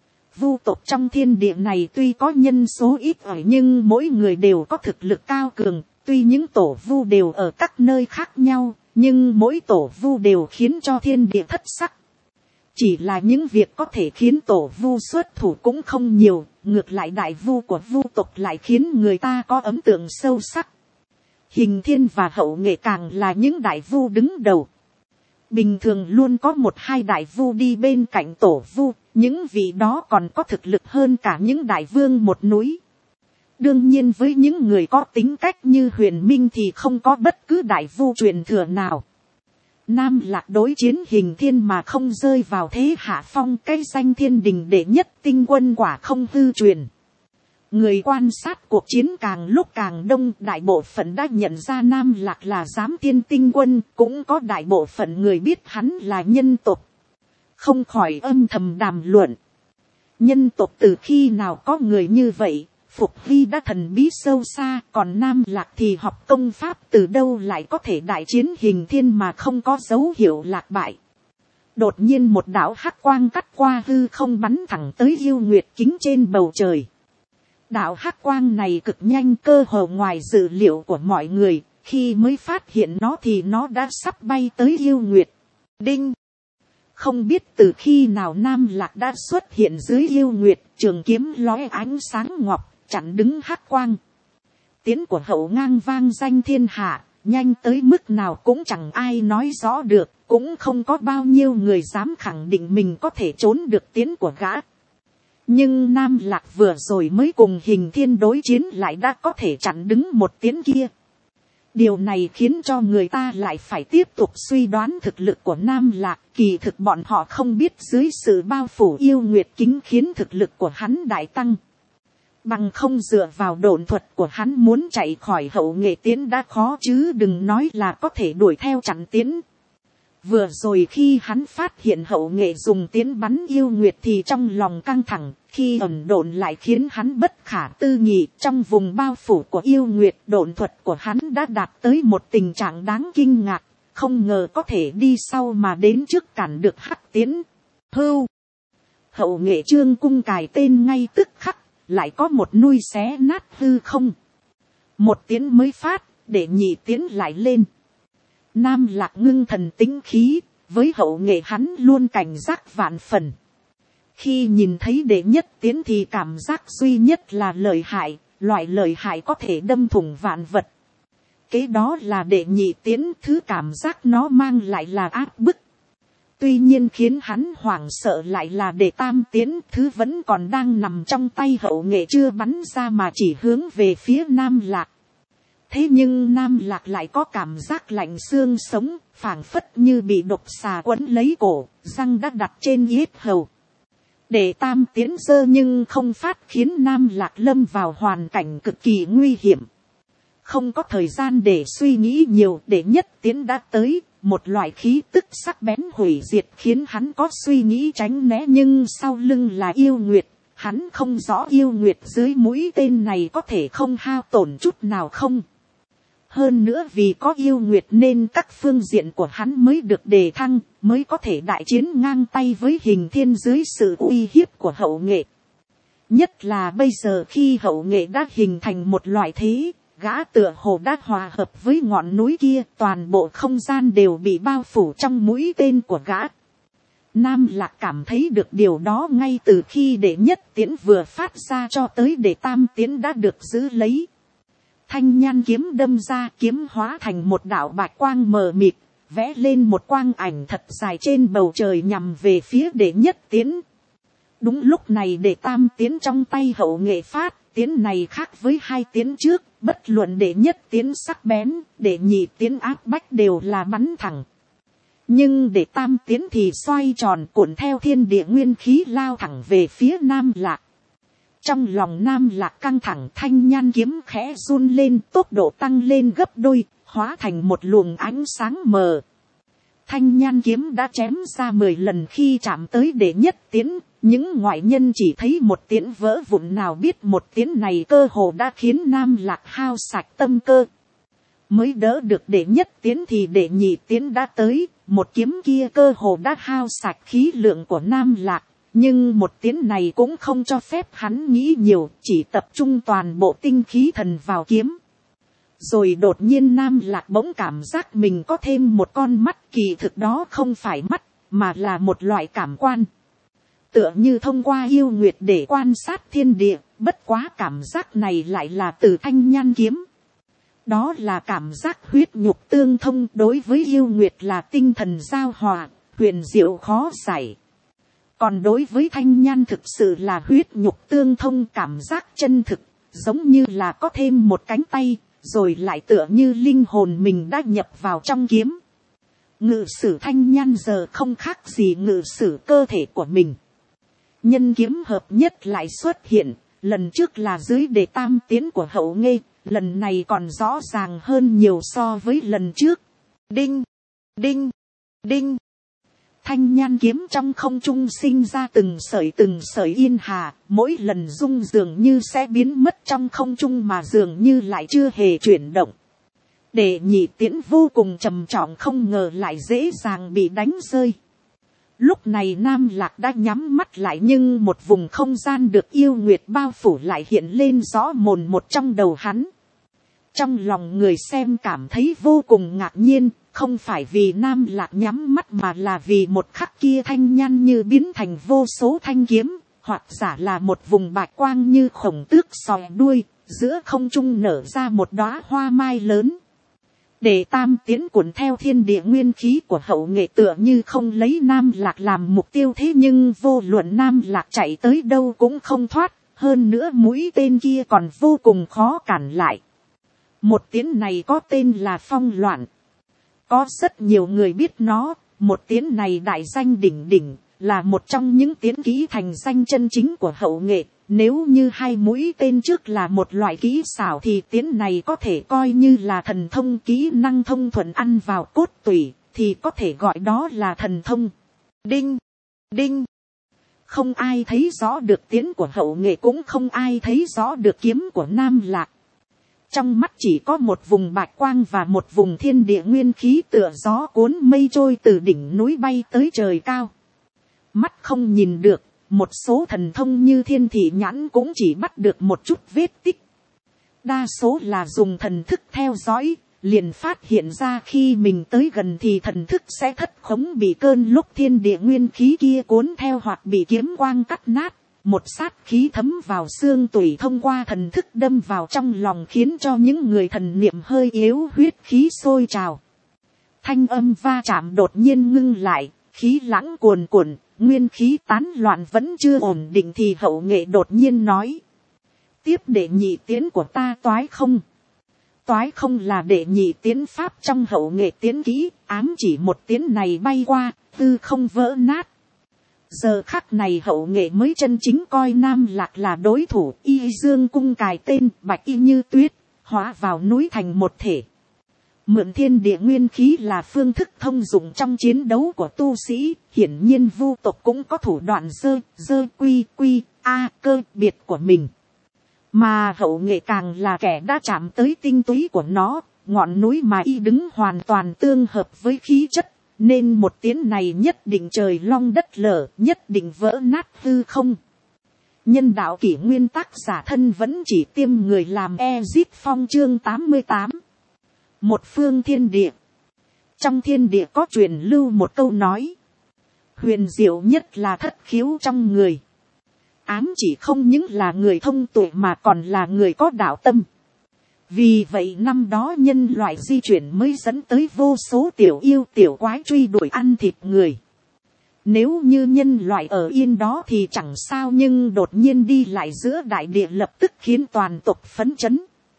Vu tộc trong thiên địa này tuy có nhân số ít ỏi nhưng mỗi người đều có thực lực cao cường, tuy những tổ vu đều ở các nơi khác nhau, nhưng mỗi tổ vu đều khiến cho thiên địa thất sắc. Chỉ là những việc có thể khiến tổ vu xuất thủ cũng không nhiều, ngược lại đại vu của vu tộc lại khiến người ta có ấn tượng sâu sắc. Hình Thiên và Hậu Nghệ càng là những đại vu đứng đầu. Bình thường luôn có một hai đại vu đi bên cạnh tổ vu, những vị đó còn có thực lực hơn cả những đại vương một núi. Đương nhiên với những người có tính cách như Huyền Minh thì không có bất cứ đại vu truyền thừa nào. Nam Lạc đối chiến Hình Thiên mà không rơi vào thế hạ phong, cái danh thiên đình đệ nhất tinh quân quả không hư truyền. Người quan sát cuộc chiến càng lúc càng đông, đại bộ phận đã nhận ra Nam Lạc là giám thiên tinh quân, cũng có đại bộ phận người biết hắn là nhân tộc. Không khỏi âm thầm đàm luận. Nhân tộc từ khi nào có người như vậy, Phục Hy đã thần bí sâu xa, còn Nam Lạc thì học công pháp từ đâu lại có thể đại chiến Hình Thiên mà không có dấu hiệu lạc bại. Đột nhiên một đạo hắc quang cắt qua hư không bắn thẳng tới yêu nguyệt kính trên bầu trời. Đạo hắc quang này cực nhanh, cơ hồ ngoài dự liệu của mọi người, khi mới phát hiện nó thì nó đã sắp bay tới yêu nguyệt. Đinh! Không biết từ khi nào Nam Lạc đã xuất hiện dưới yêu nguyệt, trường kiếm lóe ánh sáng ngọc, chặn đứng hắc quang. Tiếng của Hậu ngang vang danh thiên hạ, nhanh tới mức nào cũng chẳng ai nói rõ được, cũng không có bao nhiêu người dám khẳng định mình có thể trốn được tiếng của gã. Nhưng Nam Lạc vừa rồi mới cùng Hình Thiên đối chiến lại đã có thể chặn đứng một tiếng kia. Điều này khiến cho người ta lại phải tiếp tục suy đoán thực lực của Nam Lạc. Kỳ thực bọn họ không biết dưới sự bao phủ yêu nguyệt kính khiến thực lực của hắn đại tăng. Bằng không dựa vào độn thuật của hắn muốn chạy khỏi Hậu Nghệ tiến đã khó chứ đừng nói là có thể đuổi theo chặn tiến. Vừa rồi khi hắn phát hiện Hậu Nghệ dùng tiến bắn yêu nguyệt thì trong lòng căng thẳng, khi ẩn độn lại khiến hắn bất khả tư nghị. Trong vùng bao phủ của yêu nguyệt, độn thuật của hắn đã đạt tới một tình trạng đáng kinh ngạc, không ngờ có thể đi sau mà đến trước cản được hắc tiến. Hưu! Hậu Nghệ trương cung cài tên ngay tức khắc, lại có một nuôi xé nát hư không. Một tiến mới phát, để nhị tiến lại lên. Nam Lạc ngưng thần tính khí, với Hậu Nghệ hắn luôn cảnh giác vạn phần. Khi nhìn thấy đệ nhất tiến thì cảm giác duy nhất là lợi hại, loại lợi hại có thể đâm thủng vạn vật. Kế đó là đệ nhị tiến, thứ cảm giác nó mang lại là áp bức. Tuy nhiên khiến hắn hoảng sợ lại là đệ tam tiến, thứ vẫn còn đang nằm trong tay Hậu Nghệ chưa bắn ra mà chỉ hướng về phía Nam Lạc. Thế nhưng Nam Lạc lại có cảm giác lạnh xương sống, phảng phất như bị độc xà quấn lấy cổ, răng đã đặt trên yết hầu. Để tam tiến dơ nhưng không phát khiến Nam Lạc lâm vào hoàn cảnh cực kỳ nguy hiểm. Không có thời gian để suy nghĩ nhiều, để nhất tiến đã tới, một loại khí tức sắc bén hủy diệt khiến hắn có suy nghĩ tránh né nhưng sau lưng là yêu nguyệt. Hắn không rõ yêu nguyệt dưới mũi tên này có thể không hao tổn chút nào không. Hơn nữa vì có yêu nguyệt nên các phương diện của hắn mới được đề thăng, mới có thể đại chiến ngang tay với Hình Thiên dưới sự uy hiếp của Hậu Nghệ. Nhất là bây giờ khi Hậu Nghệ đã hình thành một loại thế, gã tựa hồ đã hòa hợp với ngọn núi kia, toàn bộ không gian đều bị bao phủ trong mũi tên của gã. Nam Lạc cảm thấy được điều đó ngay từ khi đệ nhất tiến vừa phát ra cho tới đệ tam tiến đã được giữ lấy. Thanh nhan kiếm đâm ra, kiếm hóa thành một đạo bạch quang mờ mịt, vẽ lên một quang ảnh thật dài trên bầu trời nhằm về phía đệ nhất tiến. Đúng lúc này đệ tam tiến trong tay Hậu Nghệ phát, tiến này khác với hai tiến trước, bất luận đệ nhất tiến sắc bén, đệ nhị tiến áp bách đều là bắn thẳng. Nhưng để tam tiến thì xoay tròn cuộn theo thiên địa nguyên khí lao thẳng về phía Nam Lạc. Trong lòng Nam Lạc căng thẳng, thanh nhan kiếm khẽ run lên, tốc độ tăng lên gấp đôi, hóa thành một luồng ánh sáng mờ. Thanh nhan kiếm đã chém ra 10 lần khi chạm tới đệ nhất tiến. Những ngoại nhân chỉ thấy một tiến vỡ vụn, nào biết một tiến này cơ hồ đã khiến Nam Lạc hao sạch tâm cơ. Mới đỡ được đệ nhất tiến thì đệ nhị tiến đã tới, một kiếm kia cơ hồ đã hao sạch khí lượng của Nam Lạc. Nhưng một tiến này cũng không cho phép hắn nghĩ nhiều, chỉ tập trung toàn bộ tinh khí thần vào kiếm. Rồi đột nhiên Nam Lạc bỗng cảm giác mình có thêm một con mắt, kỳ thực đó không phải mắt, mà là một loại cảm quan. Tựa như thông qua yêu nguyệt để quan sát thiên địa, bất quá cảm giác này lại là từ thanh nhan kiếm. Đó là cảm giác huyết nhục tương thông, đối với yêu nguyệt là tinh thần giao hòa, huyền diệu khó giải. Còn đối với thanh nhan thực sự là huyết nhục tương thông, cảm giác chân thực, giống như là có thêm một cánh tay, rồi lại tựa như linh hồn mình đã nhập vào trong kiếm. Ngự sử thanh nhan giờ không khác gì ngự sử cơ thể của mình. Nhân kiếm hợp nhất lại xuất hiện, lần trước là dưới đề tam tiến của Hậu Nghê, lần này còn rõ ràng hơn nhiều so với lần trước. Đinh, đinh, đinh. Thanh nhan kiếm trong không trung sinh ra từng sợi yên hà, mỗi lần rung dường như sẽ biến mất trong không trung mà dường như lại chưa hề chuyển động. Để nhị tiễn vô cùng trầm trọng, không ngờ lại dễ dàng bị đánh rơi. Lúc này Nam Lạc đã nhắm mắt lại, nhưng một vùng không gian được yêu nguyệt bao phủ lại hiện lên rõ mồn một trong đầu hắn. Trong lòng người xem cảm thấy vô cùng ngạc nhiên, không phải vì Nam Lạc nhắm mắt mà là vì một khắc kia thanh nhan như biến thành vô số thanh kiếm, hoặc giả là một vùng bạch quang như khổng tước sòi đuôi, giữa không trung nở ra một đóa hoa mai lớn. Để tam tiến cuộn theo thiên địa nguyên khí của Hậu Nghệ tựa như không lấy Nam Lạc làm mục tiêu, thế nhưng vô luận Nam Lạc chạy tới đâu cũng không thoát, hơn nữa mũi tên kia còn vô cùng khó cản lại. Một tiến này có tên là Phong Loạn. Có rất nhiều người biết nó, một tiến này đại danh đỉnh đỉnh, là một trong những tiến kỹ thành danh chân chính của Hậu Nghệ. Nếu như hai mũi tên trước là một loại kỹ xảo thì tiến này có thể coi như là thần thông, kỹ năng thông thuận ăn vào cốt tủy, thì có thể gọi đó là thần thông. Đinh, đinh. Không ai thấy rõ được tiến của Hậu Nghệ, cũng không ai thấy rõ được kiếm của Nam Lạc. Trong mắt chỉ có một vùng bạch quang và một vùng thiên địa nguyên khí tựa gió cuốn mây trôi từ đỉnh núi bay tới trời cao. Mắt không nhìn được, một số thần thông như thiên thị nhãn cũng chỉ bắt được một chút vết tích. Đa số là dùng thần thức theo dõi, liền phát hiện ra khi mình tới gần thì thần thức sẽ thất khống, bị cơn lúc thiên địa nguyên khí kia cuốn theo hoặc bị kiếm quang cắt nát. Một sát khí thấm vào xương tủy thông qua thần thức đâm vào trong lòng, khiến cho những người thần niệm hơi yếu huyết khí sôi trào. Thanh âm va chạm đột nhiên ngưng lại, khí lãng cuồn cuộn, nguyên khí tán loạn vẫn chưa ổn định thì Hậu Nghệ đột nhiên nói. Tiếp đệ nhị tiến của ta toái không. Toái không là đệ nhị tiến pháp trong Hậu Nghệ tiến kỹ, ám chỉ một tiến này bay qua, tư không vỡ nát. Giờ khắc này Hậu Nghệ mới chân chính coi Nam Lạc là đối thủ, y dương cung cài tên bạch y như tuyết, hóa vào núi thành một thể. Mượn thiên địa nguyên khí là phương thức thông dụng trong chiến đấu của tu sĩ, hiển nhiên vu tộc cũng có thủ đoạn cơ biệt của mình. Mà Hậu Nghệ càng là kẻ đã chạm tới tinh túy của nó, ngọn núi mà y đứng hoàn toàn tương hợp với khí chất. Nên một tiến này nhất định trời long đất lở, nhất định vỡ nát hư không. Nhân đạo kỷ nguyên tác giả thân vẫn chỉ tiêm người làm Exit Phong chương 88. Một phương thiên địa. Trong thiên địa có truyền lưu một câu nói. Huyền diệu nhất là thất khiếu trong người. Ám chỉ không những là người thông tuệ mà còn là người có đạo tâm. Vì vậy năm đó nhân loại di chuyển mới dẫn tới vô số tiểu yêu tiểu quái truy đuổi ăn thịt người. Nếu như nhân loại ở yên đó thì chẳng sao, nhưng đột nhiên đi lại giữa đại địa lập tức khiến toàn tộc phấn chấn.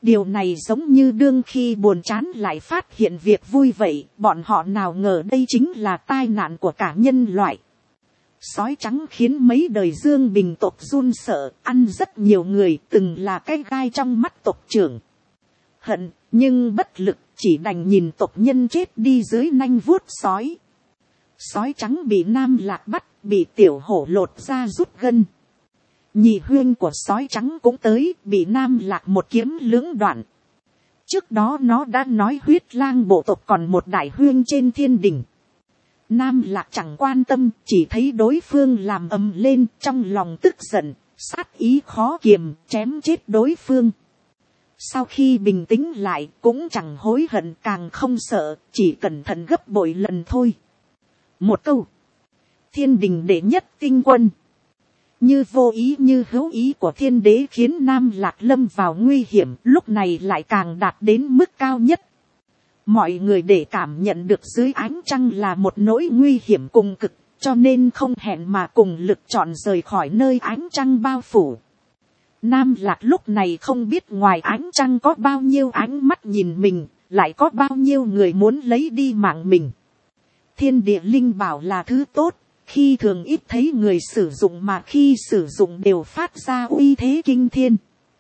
Điều này giống như đương khi buồn chán lại phát hiện việc vui vậy, bọn họ nào ngờ đây chính là tai nạn của cả nhân loại. Sói trắng khiến mấy đời Dương Bình tộc run sợ, ăn rất nhiều người, từng là cái gai trong mắt tộc trưởng. Hận, nhưng bất lực, chỉ đành nhìn tộc nhân chết đi dưới nanh vuốt sói. Sói trắng bị Nam Lạc bắt, bị tiểu hổ lột ra rút gân. Nhị huyên của sói trắng cũng tới, bị Nam Lạc một kiếm lưỡng đoạn. Trước đó nó đã nói huyết lang bộ tộc còn một đại huyên trên thiên đình. Nam Lạc chẳng quan tâm, chỉ thấy đối phương làm ầm lên, trong lòng tức giận, sát ý khó kiềm, chém chết đối phương. Sau khi bình tĩnh lại, cũng chẳng hối hận càng không sợ, chỉ cẩn thận gấp bội lần thôi. Một câu. Thiên đình đệ nhất tinh quân. Như vô ý như hữu ý của thiên đế khiến Nam Lạc lâm vào nguy hiểm, lúc này lại càng đạt đến mức cao nhất. Mọi người để cảm nhận được dưới ánh trăng là một nỗi nguy hiểm cùng cực, cho nên không hẹn mà cùng lực chọn rời khỏi nơi ánh trăng bao phủ. Nam Lạc lúc này không biết ngoài ánh trăng có bao nhiêu ánh mắt nhìn mình, lại có bao nhiêu người muốn lấy đi mạng mình. Thiên địa linh bảo là thứ tốt, khi thường ít thấy người sử dụng mà khi sử dụng đều phát ra uy thế kinh thiên.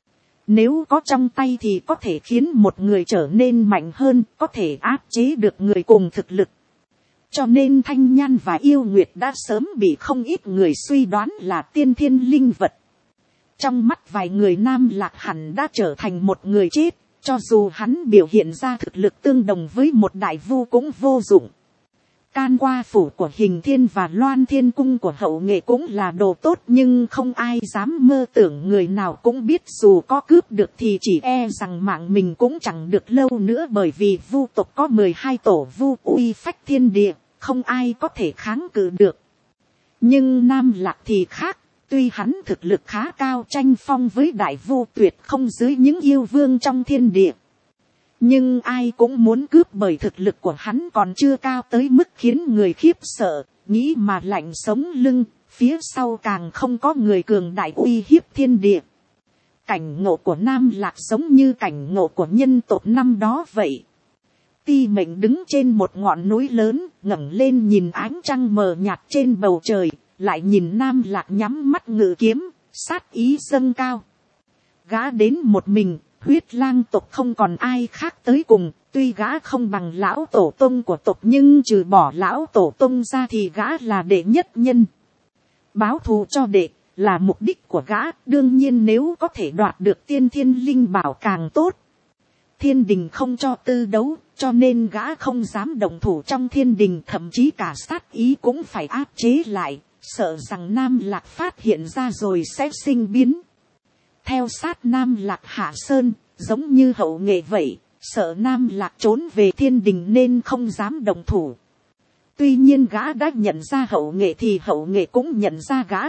Nếu có trong tay thì có thể khiến một người trở nên mạnh hơn, có thể áp chế được người cùng thực lực. Cho nên Thanh Nhan và Yêu Nguyệt đã sớm bị không ít người suy đoán là tiên thiên linh vật. Trong mắt vài người Nam Lạc hẳn đã trở thành một người chết, cho dù hắn biểu hiện ra thực lực tương đồng với một đại vu cũng vô dụng. Can qua phủ của Hình Thiên và Loan Thiên cung của Hậu Nghệ cũng là đồ tốt, nhưng không ai dám mơ tưởng, người nào cũng biết dù có cướp được thì chỉ e rằng mạng mình cũng chẳng được lâu nữa, bởi vì vu tộc có 12 tổ vu uy phách thiên địa, không ai có thể kháng cự được. Nhưng Nam Lạc thì khác, tuy hắn thực lực khá cao, tranh phong với đại vu tuyệt không dưới những yêu vương trong thiên địa. Nhưng ai cũng muốn cướp, bởi thực lực của hắn còn chưa cao tới mức khiến người khiếp sợ, nghĩ mà lạnh sống lưng, phía sau càng không có người cường đại uy hiếp thiên địa. Cảnh ngộ của Nam Lạc giống như cảnh ngộ của nhân tộc năm đó vậy. Ti Mệnh đứng trên một ngọn núi lớn, ngẩng lên nhìn ánh trăng mờ nhạt trên bầu trời, lại nhìn Nam Lạc nhắm mắt ngự kiếm, sát ý dâng cao. Gã đến một mình, huyết lang tộc không còn ai khác tới cùng, tuy gã không bằng lão tổ tông của tộc nhưng trừ bỏ lão tổ tông ra thì gã là đệ nhất nhân. Báo thù cho đệ là mục đích của gã, đương nhiên nếu có thể đoạt được tiên thiên linh bảo càng tốt. Thiên đình không cho tư đấu, cho nên gã không dám động thủ trong thiên đình, thậm chí cả sát ý cũng phải áp chế lại, sợ rằng Nam Lạc phát hiện ra rồi sẽ sinh biến. Theo sát Nam Lạc hạ sơn, giống như Hậu Nghệ vậy, sợ Nam Lạc trốn về thiên đình nên không dám động thủ. Tuy nhiên gã đã nhận ra Hậu Nghệ thì Hậu Nghệ cũng nhận ra gã.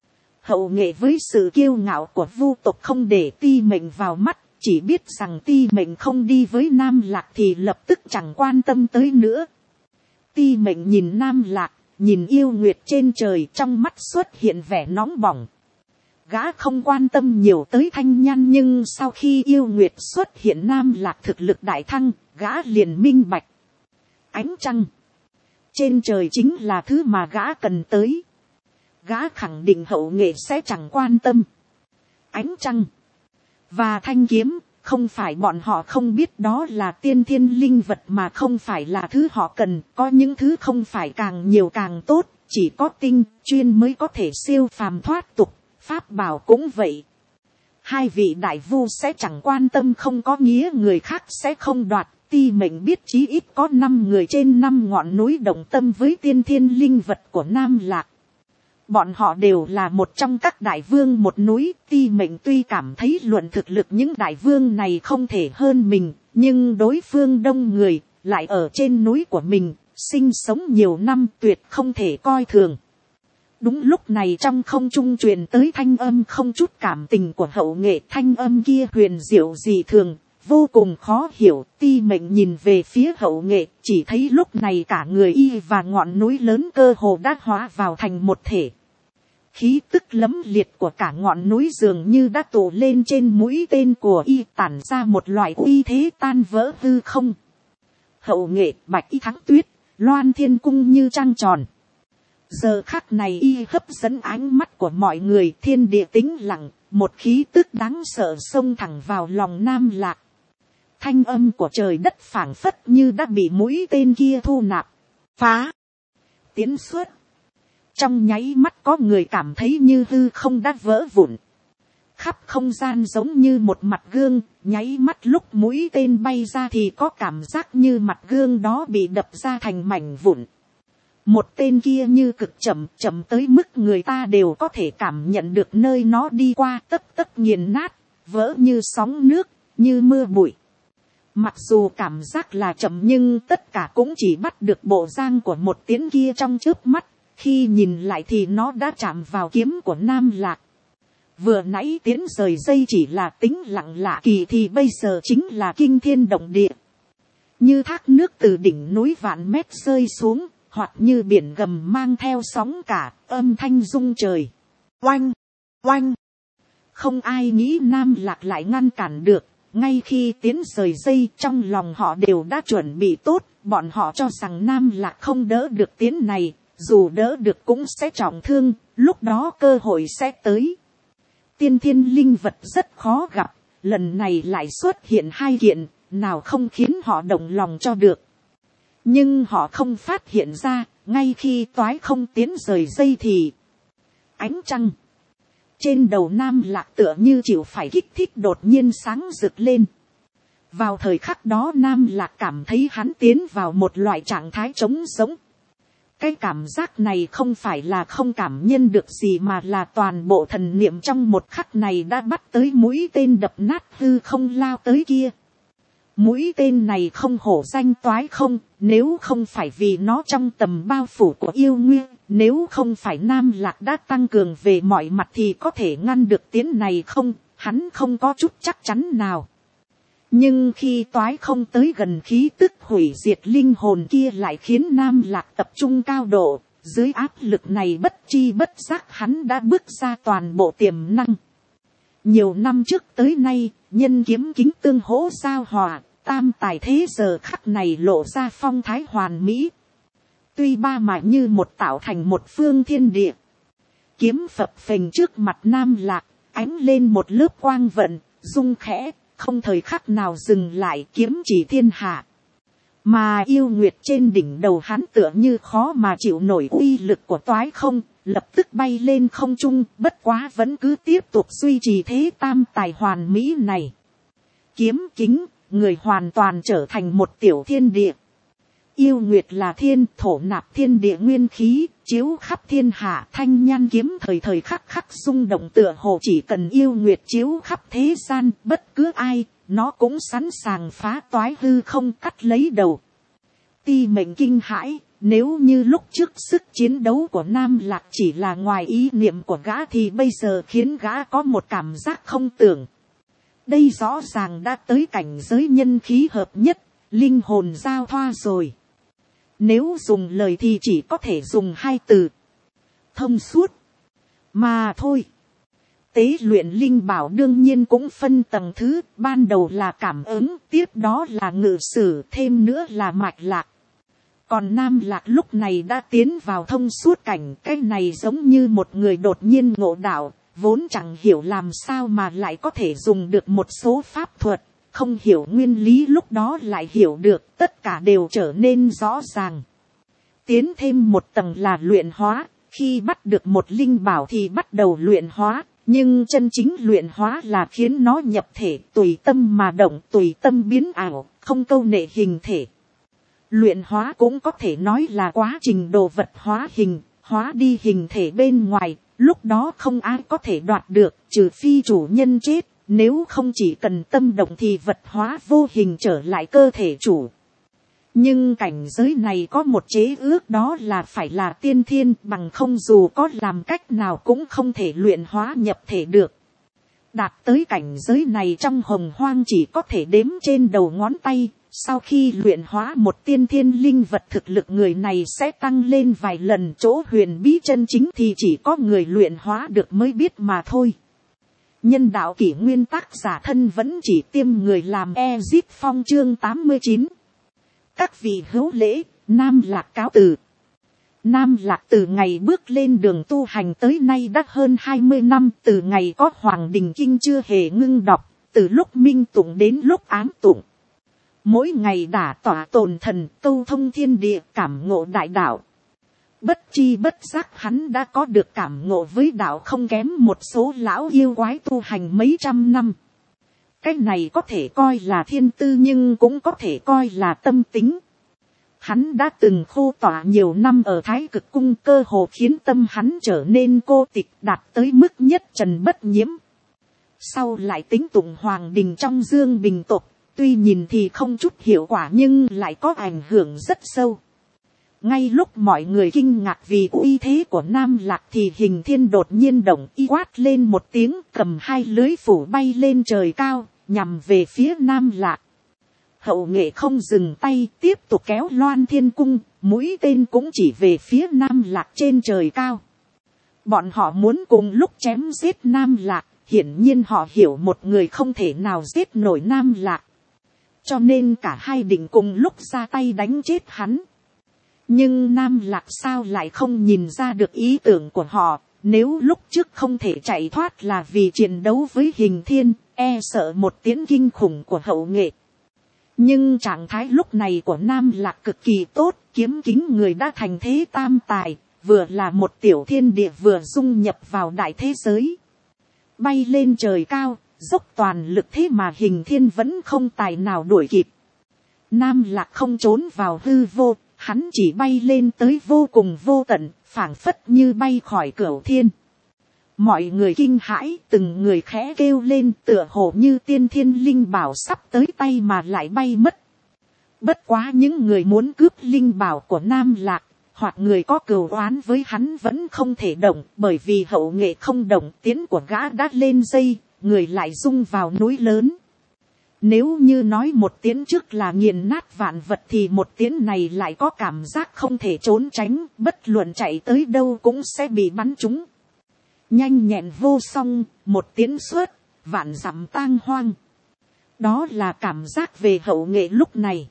Hậu Nghệ với sự kiêu ngạo của vu tộc không để Ti Mệnh vào mắt, chỉ biết rằng Ti Mệnh không đi với Nam Lạc thì lập tức chẳng quan tâm tới nữa. Ti Mệnh nhìn Nam Lạc, nhìn Yêu Nguyệt trên trời, trong mắt xuất hiện vẻ nóng bỏng. Gã không quan tâm nhiều tới Thanh Nhan, nhưng sau khi Yêu Nguyệt xuất hiện Nam Lạc thực lực đại thăng, gã liền minh bạch. Ánh trăng trên trời chính là thứ mà gã cần tới. Gã khẳng định Hậu Nghệ sẽ chẳng quan tâm. Ánh trăng và thanh kiếm, không phải bọn họ không biết đó là tiên thiên linh vật mà không phải là thứ họ cần. Có những thứ không phải càng nhiều càng tốt, chỉ có tinh chuyên mới có thể siêu phàm thoát tục. Pháp bảo cũng vậy. Hai vị đại vu sẽ chẳng quan tâm không có nghĩa người khác sẽ không đoạt. Ti Mệnh biết chí ít có 5 người trên 5 ngọn núi đồng tâm với tiên thiên linh vật của Nam Lạc. Bọn họ đều là một trong các đại vương một núi. Ti Mệnh tuy cảm thấy luận thực lực những đại vương này không thể hơn mình, nhưng đối phương đông người, lại ở trên núi của mình, sinh sống nhiều năm, tuyệt không thể coi thường. Đúng lúc này trong không trung truyền tới thanh âm không chút cảm tình của Hậu Nghệ, thanh âm kia huyền diệu dị thường, vô cùng khó hiểu. Ti Mệnh nhìn về phía Hậu Nghệ, chỉ thấy lúc này cả người y và ngọn núi lớn cơ hồ đã hóa vào thành một thể. Khí tức lấm liệt của cả ngọn núi dường như đã tụ lên trên mũi tên của y, tản ra một loại uy thế tan vỡ hư không. Hậu nghệ bạch y thắng tuyết, loan thiên cung như trăng tròn. Giờ khắc này y hấp dẫn ánh mắt của mọi người, thiên địa tĩnh lặng, một khí tức đáng sợ xông thẳng vào lòng Nam Lạc. Thanh âm của trời đất phảng phất như đã bị mũi tên kia thu nạp, phá, tiến xuất. Trong nháy mắt có người cảm thấy như hư không đã vỡ vụn. Khắp không gian giống như một mặt gương, nháy mắt lúc mũi tên bay ra thì có cảm giác như mặt gương đó bị đập ra thành mảnh vụn. Một tên kia như cực chậm, chậm tới mức người ta đều có thể cảm nhận được nơi nó đi qua, tấp tấp nghiền nát, vỡ như sóng nước, như mưa bụi. Mặc dù cảm giác là chậm nhưng tất cả cũng chỉ bắt được bộ dáng của một tiến kia trong chớp mắt. Khi nhìn lại thì nó đã chạm vào kiếm của Nam Lạc. Vừa nãy tiến rời dây chỉ là tính lặng lạ kỳ thì bây giờ chính là kinh thiên động địa. Như thác nước từ đỉnh núi vạn mét rơi xuống, hoặc như biển gầm mang theo sóng cả, âm thanh rung trời. Oanh, oanh. Không ai nghĩ Nam Lạc lại ngăn cản được. Ngay khi tiến rời dây, trong lòng họ đều đã chuẩn bị tốt. Bọn họ cho rằng Nam Lạc không đỡ được tiến này. Dù đỡ được cũng sẽ trọng thương, lúc đó cơ hội sẽ tới. Tiên thiên linh vật rất khó gặp, lần này lại xuất hiện hai kiện, nào không khiến họ động lòng cho được. Nhưng họ không phát hiện ra, ngay khi toái không tiến rời dây thì ánh trăng trên đầu Nam Lạc tựa như chịu phải kích thích đột nhiên sáng rực lên. Vào thời khắc đó Nam Lạc cảm thấy hắn tiến vào một loại trạng thái trống sống. Cái cảm giác này không phải là không cảm nhận được gì mà là toàn bộ thần niệm trong một khắc này đã bắt tới mũi tên đập nát hư không lao tới kia. Mũi tên này không hổ danh toái không, nếu không phải vì nó trong tầm bao phủ của yêu nguyên, nếu không phải Nam Lạc đã tăng cường về mọi mặt thì có thể ngăn được tiến này không, hắn không có chút chắc chắn nào. Nhưng khi toái không tới gần khí tức hủy diệt linh hồn kia lại khiến Nam Lạc tập trung cao độ, dưới áp lực này bất chi bất giác hắn đã bước ra toàn bộ tiềm năng. Nhiều năm trước tới nay, nhân kiếm kính tương hỗ giao hòa, tam tài thế giờ khắc này lộ ra phong thái hoàn mỹ. Tuy ba mà như một tạo thành một phương thiên địa. Kiếm phập phình trước mặt Nam Lạc, ánh lên một lớp quang vận, rung khẽ. Không thời khắc nào dừng lại, kiếm chỉ thiên hạ. Mà yêu nguyệt trên đỉnh đầu hắn tựa như khó mà chịu nổi uy lực của toái không, lập tức bay lên không trung, bất quá vẫn cứ tiếp tục duy trì thế tam tài hoàn mỹ này. Kiếm kính, người hoàn toàn trở thành một tiểu thiên địa. Yêu nguyệt là thiên, thổ nạp thiên địa nguyên khí, chiếu khắp thiên hạ, thanh nhan kiếm thời thời khắc khắc rung động tựa hồ chỉ cần yêu nguyệt chiếu khắp thế gian, bất cứ ai, nó cũng sẵn sàng phá toái hư không cắt lấy đầu. Ti mệnh kinh hãi, nếu như lúc trước sức chiến đấu của Nam Lạc chỉ là ngoài ý niệm của gã thì bây giờ khiến gã có một cảm giác không tưởng. Đây rõ ràng đã tới cảnh giới nhân khí hợp nhất, linh hồn giao thoa rồi. Nếu dùng lời thì chỉ có thể dùng hai từ. Thông suốt. Mà thôi. Tế luyện linh bảo đương nhiên cũng phân tầng thứ. Ban đầu là cảm ứng, tiếp đó là ngự sử, thêm nữa là mạch lạc. Còn Nam Lạc lúc này đã tiến vào thông suốt cảnh. Cái này giống như một người đột nhiên ngộ đạo. Vốn chẳng hiểu làm sao mà lại có thể dùng được một số pháp thuật. Không hiểu nguyên lý lúc đó lại hiểu được, tất cả đều trở nên rõ ràng. Tiến thêm một tầng là luyện hóa, khi bắt được một linh bảo thì bắt đầu luyện hóa, nhưng chân chính luyện hóa là khiến nó nhập thể, tùy tâm mà động, tùy tâm biến ảo, không câu nệ hình thể. Luyện hóa cũng có thể nói là quá trình đồ vật hóa hình, hóa đi hình thể bên ngoài, lúc đó không ai có thể đoạt được, trừ phi chủ nhân chết. Nếu không chỉ cần tâm động thì vật hóa vô hình trở lại cơ thể chủ. Nhưng cảnh giới này có một chế ước, đó là phải là tiên thiên, bằng không dù có làm cách nào cũng không thể luyện hóa nhập thể được. Đạt tới cảnh giới này trong hồng hoang chỉ có thể đếm trên đầu ngón tay. Sau khi luyện hóa một tiên thiên linh vật, thực lực người này sẽ tăng lên vài lần. Chỗ huyền bí chân chính thì chỉ có người luyện hóa được mới biết mà thôi. Nhân đạo kỷ nguyên, tác giả thân vẫn chỉ tiêm người làm. Ezip Phong chương 89. Các vị hữu lễ, Nam Lạc cáo từ. Nam Lạc từ ngày bước lên đường tu hành tới nay đã hơn 20 năm. Từ ngày có Hoàng Đình Kinh chưa hề ngưng đọc, từ lúc minh tụng đến lúc ám tụng. Mỗi ngày đả tỏa tồn thần, câu thông thiên địa, cảm ngộ đại đạo. Bất chi bất giác hắn đã có được cảm ngộ với đạo không kém một số lão yêu quái tu hành mấy trăm năm. Cái này có thể coi là thiên tư nhưng cũng có thể coi là tâm tính. Hắn đã từng khô tỏa nhiều năm ở Thái Cực Cung, cơ hồ khiến tâm hắn trở nên cô tịch, đạt tới mức nhất trần bất nhiễm. Sau lại tính tụng Hoàng Đình trong Dương Bình Tục, tuy nhìn thì không chút hiệu quả nhưng lại có ảnh hưởng rất sâu. Ngay lúc mọi người kinh ngạc vì uy thế của Nam Lạc thì Hình Thiên đột nhiên động y quát lên một tiếng, cầm hai lưới phủ bay lên trời cao, nhằm về phía Nam Lạc. Hậu nghệ không dừng tay, tiếp tục kéo Loan Thiên Cung, mũi tên cũng chỉ về phía Nam Lạc trên trời cao. Bọn họ muốn cùng lúc chém giết Nam Lạc, hiển nhiên họ hiểu một người không thể nào giết nổi Nam Lạc. Cho nên cả hai định cùng lúc ra tay đánh chết hắn. Nhưng Nam Lạc sao lại không nhìn ra được ý tưởng của họ, nếu lúc trước không thể chạy thoát là vì chiến đấu với Hình Thiên, e sợ một tiếng kinh khủng của hậu nghệ. Nhưng trạng thái lúc này của Nam Lạc cực kỳ tốt, kiếm kính người đã thành thế tam tài, vừa là một tiểu thiên địa vừa dung nhập vào đại thế giới. Bay lên trời cao, dốc toàn lực thế mà Hình Thiên vẫn không tài nào đuổi kịp. Nam Lạc không trốn vào hư vô, hắn chỉ bay lên tới vô cùng vô tận, phảng phất như bay khỏi cửu thiên. Mọi người kinh hãi, từng người khẽ kêu lên, tựa hồ như tiên thiên linh bảo sắp tới tay mà lại bay mất. Bất quá những người muốn cướp linh bảo của Nam Lạc, hoặc người có cừu oán với hắn vẫn không thể động, bởi vì hậu nghệ không động, tiến của gã đã lên dây, người lại rung vào núi lớn. Nếu như nói một tiếng trước là nghiền nát vạn vật thì một tiếng này lại có cảm giác không thể trốn tránh, bất luận chạy tới đâu cũng sẽ bị bắn trúng. Nhanh nhẹn vô song, một tiếng xuất, vạn dặm tang hoang. Đó là cảm giác về hậu nghệ lúc này.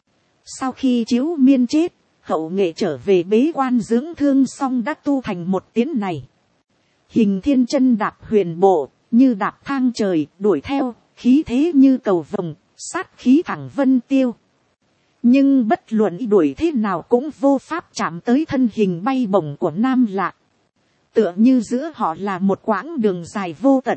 Sau khi Chiếu Miên chết, hậu nghệ trở về bế quan dưỡng thương xong đã tu thành một tiếng này. Hình Thiên chân đạp huyền bộ, như đạp thang trời, đuổi theo, khí thế như cầu vồng, sát khí thẳng vân tiêu. Nhưng bất luận đuổi thế nào cũng vô pháp chạm tới thân hình bay bổng của Nam Lạc. Tựa như giữa họ là một quãng đường dài vô tận.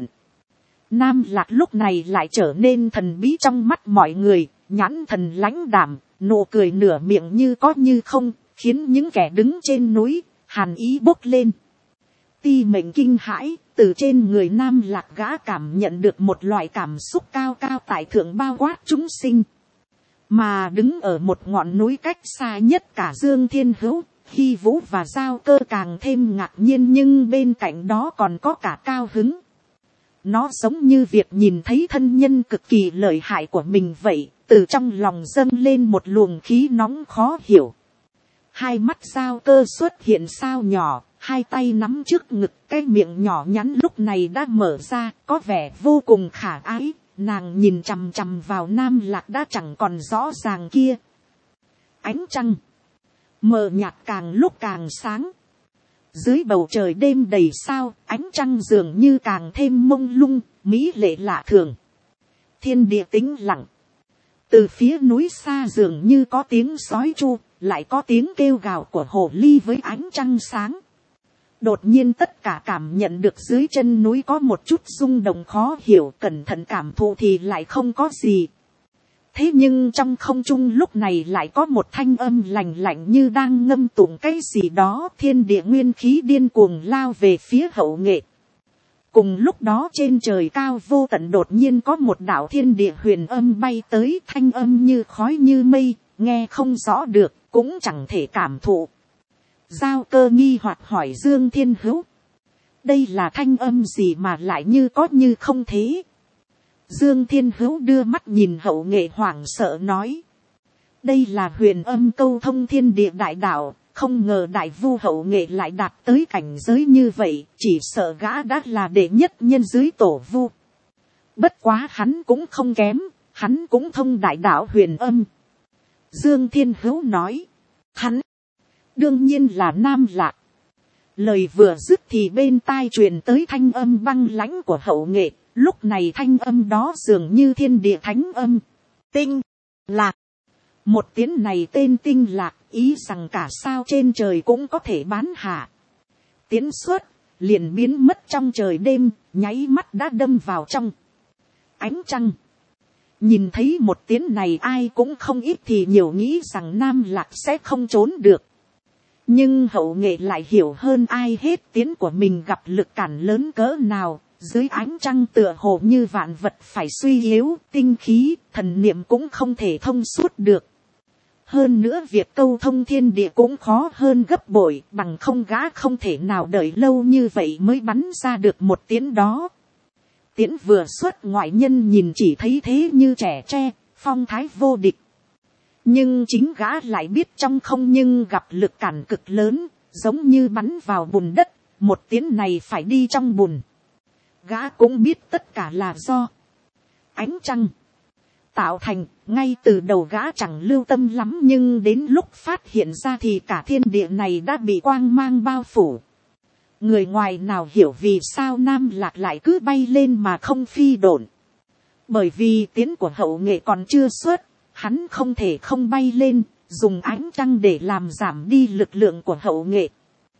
Nam Lạc lúc này lại trở nên thần bí trong mắt mọi người, nhãn thần lãnh đạm, nụ cười nửa miệng như có như không, khiến những kẻ đứng trên núi, hàn ý bốc lên. Ti mệnh kinh hãi, từ trên người Nam Lạc gã cảm nhận được một loại cảm xúc cao cao tại thượng bao quát chúng sinh. Mà đứng ở một ngọn núi cách xa nhất cả Dương Thiên Hữu, Hy Vũ và Giao Cơ càng thêm ngạc nhiên, nhưng bên cạnh đó còn có cả cao hứng. Nó giống như việc nhìn thấy thân nhân cực kỳ lợi hại của mình vậy, từ trong lòng dâng lên một luồng khí nóng khó hiểu. Hai mắt Giao Cơ xuất hiện sao nhỏ, hai tay nắm trước ngực, cái miệng nhỏ nhắn lúc này đã mở ra, có vẻ vô cùng khả ái. Nàng nhìn chằm chằm vào Nam Lạc đã chẳng còn rõ ràng kia. Ánh trăng mờ nhạt càng lúc càng sáng. Dưới bầu trời đêm đầy sao, ánh trăng dường như càng thêm mông lung, mỹ lệ lạ thường. Thiên địa tĩnh lặng. Từ phía núi xa dường như có tiếng sói chu, lại có tiếng kêu gào của hồ ly với ánh trăng sáng. Đột nhiên tất cả cảm nhận được dưới chân núi có một chút rung động khó hiểu, cẩn thận cảm thụ thì lại không có gì. Thế nhưng trong không trung lúc này lại có một thanh âm lạnh lạnh như đang ngâm tụng cái gì đó, thiên địa nguyên khí điên cuồng lao về phía hậu nghệ. Cùng lúc đó trên trời cao vô tận đột nhiên có một đạo thiên địa huyền âm bay tới, thanh âm như khói như mây, nghe không rõ được, cũng chẳng thể cảm thụ. Giao Cơ nghi hoặc hỏi Dương Thiên Hữu. đây là thanh âm gì mà lại như có như không thế. Dương Thiên Hữu đưa mắt nhìn Hậu Nghệ hoảng sợ nói. Đây là huyền âm câu thông thiên địa đại đạo, không ngờ đại vu Hậu Nghệ lại đạt tới cảnh giới như vậy, chỉ sợ gã đã là đệ nhất nhân dưới tổ vu. Bất quá hắn cũng không kém, hắn cũng thông đại đạo huyền âm. Dương Thiên Hữu nói. Hắn đương nhiên là Nam Lạc. Lời vừa dứt thì bên tai truyền tới thanh âm băng lãnh của Hậu Nghệ. Lúc này thanh âm đó dường như thiên địa thánh âm. Tinh Lạc. Một tiếng này tên Tinh Lạc, ý rằng cả sao trên trời cũng có thể bán hạ. Tiến xuất, liền biến mất trong trời đêm, nháy mắt đã đâm vào trong ánh trăng. Nhìn thấy một tiếng này ai cũng không ít thì nhiều nghĩ rằng Nam Lạc sẽ không trốn được. Nhưng Hậu Nghệ lại hiểu hơn ai hết tiếng của mình gặp lực cản lớn cỡ nào. Dưới ánh trăng tựa hồ như vạn vật phải suy yếu, tinh khí, thần niệm cũng không thể thông suốt được. Hơn nữa việc câu thông thiên địa cũng khó hơn gấp bội, bằng không gã không thể nào đợi lâu như vậy mới bắn ra được một tiếng đó. Tiễn vừa xuất ngoại nhân nhìn chỉ thấy thế như trẻ tre, phong thái vô địch. Nhưng chính gã lại biết trong không nhưng gặp lực cản cực lớn, giống như bắn vào bùn đất, một tiếng này phải đi trong bùn. Gã cũng biết tất cả là do ánh trăng tạo thành, ngay từ đầu gã chẳng lưu tâm lắm nhưng đến lúc phát hiện ra thì cả thiên địa này đã bị quang mang bao phủ. Người ngoài nào hiểu vì sao Nam Lạc lại cứ bay lên mà không phi độn. Bởi vì tiếng của Hậu Nghệ còn chưa xuất, hắn không thể không bay lên, dùng ánh trăng để làm giảm đi lực lượng của Hậu Nghệ.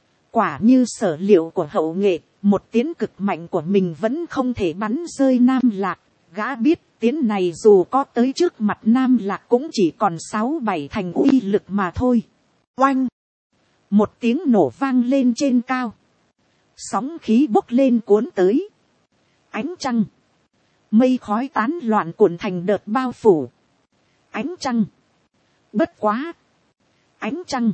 Quả như sở liệu của Hậu Nghệ, một tiếng cực mạnh của mình vẫn không thể bắn rơi Nam Lạc. Gã biết tiếng này dù có tới trước mặt Nam Lạc cũng chỉ còn 6-7 thành uy lực mà thôi. Oanh! Một tiếng nổ vang lên trên cao. Sóng khí bốc lên cuốn tới. Ánh trăng. Mây khói tán loạn cuộn thành đợt bao phủ. Ánh trăng. Bất quá. Ánh trăng.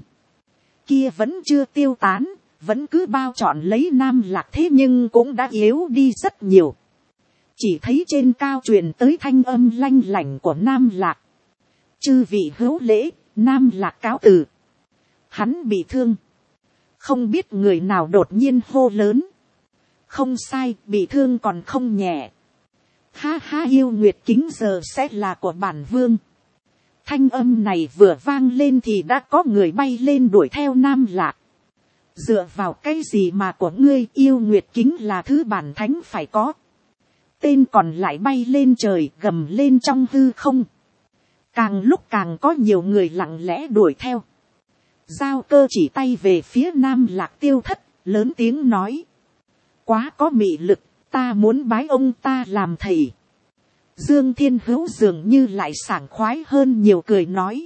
Kia vẫn chưa tiêu tán. Vẫn cứ bao trọn lấy Nam Lạc thế nhưng cũng đã yếu đi rất nhiều. Chỉ thấy trên cao truyền tới thanh âm lanh lảnh của Nam Lạc. Chư vị hữu lễ, Nam Lạc cáo từ. Hắn bị thương. Không biết người nào đột nhiên hô lớn. Không sai, bị thương còn không nhẹ. Ha ha, yêu nguyệt kính giờ sẽ là của bản vương. Thanh âm này vừa vang lên thì đã có người bay lên đuổi theo Nam Lạc. Dựa vào cái gì mà của ngươi, yêu nguyệt kính là thứ bản thánh phải có. Tên còn lại bay lên trời, gầm lên trong hư không. Càng lúc càng có nhiều người lặng lẽ đuổi theo. Giao Cơ chỉ tay về phía Nam Lạc Tiêu Thất, lớn tiếng nói. Quá có mị lực, ta muốn bái ông ta làm thầy. Dương Thiên Hữu dường như lại sảng khoái hơn nhiều, cười nói.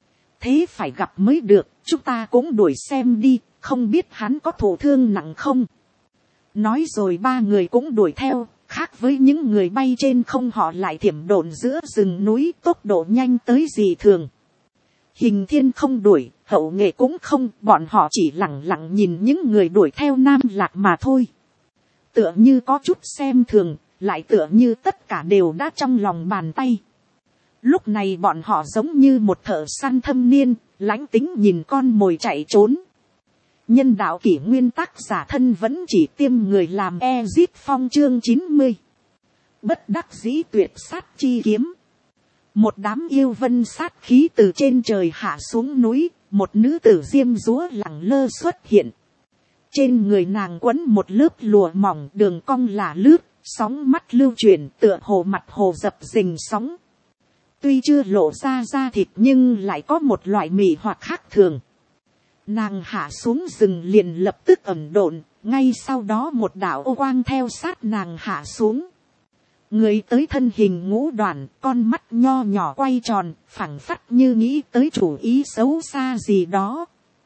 Thế phải gặp mới được, chúng ta cũng đuổi xem đi, không biết hắn có thụ thương nặng không. Nói rồi ba người cũng đuổi theo. Khác với những người bay trên không, họ lại thiểm độn giữa rừng núi, tốc độ nhanh tới dị thường. Hình Thiên không đuổi, Hậu Nghệ cũng không, bọn họ chỉ lặng lặng nhìn những người đuổi theo Nam Lạc mà thôi. Tựa như có chút xem thường, lại tựa như tất cả đều đã trong lòng bàn tay. Lúc này bọn họ giống như một thợ săn thâm niên, lãnh tính nhìn con mồi chạy trốn. Nhân đạo kỷ nguyên tác giả thân vẫn chỉ tiêm người làm Ezit Phong chương 90. Bất đắc dĩ tuyệt sát chi kiếm. Một đám yêu vân sát khí từ trên trời hạ xuống núi, một nữ tử diêm dúa lẳng lơ xuất hiện. Trên người nàng quấn một lớp lụa mỏng, đường cong là lướt, sóng mắt lưu chuyển, tựa hồ mặt hồ dập dình sóng. Tuy chưa lộ ra da thịt nhưng lại có một loại mị hoặc khác thường. Nàng hạ xuống rừng liền lập tức ẩn độn, ngay sau đó một đạo ô quang theo sát nàng hạ xuống. Người tới thân hình ngũ đoàn, con mắt nho nhỏ quay tròn, phảng phất như nghĩ tới chủ ý xấu xa gì đó.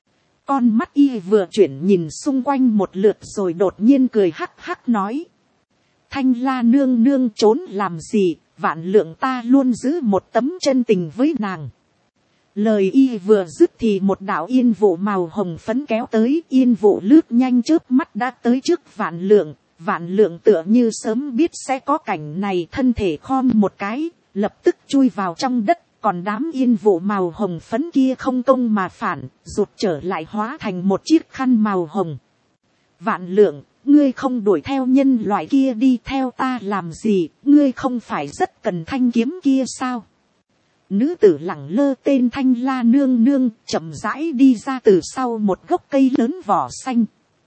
Con mắt y vừa chuyển nhìn xung quanh một lượt rồi đột nhiên cười hắc hắc nói. Thanh La nương nương trốn làm gì, vạn lượng ta luôn giữ một tấm chân tình với nàng. Lời y vừa dứt thì một đạo yên vụ màu hồng phấn kéo tới, yên vụ lướt nhanh chớp mắt đã tới trước Vạn Lượng. Vạn Lượng tựa như sớm biết sẽ có cảnh này, thân thể khom một cái, lập tức chui vào trong đất. Còn đám yên vụ màu hồng phấn kia không công mà phản, rụt trở lại hóa thành một chiếc khăn màu hồng. Vạn Lượng, ngươi không đuổi theo nhân loại kia đi theo ta làm gì, ngươi không phải rất cần thanh kiếm kia sao? Nữ tử lẳng lơ tên Thanh La nương nương chậm rãi đi ra từ sau một gốc cây lớn vỏ xanh.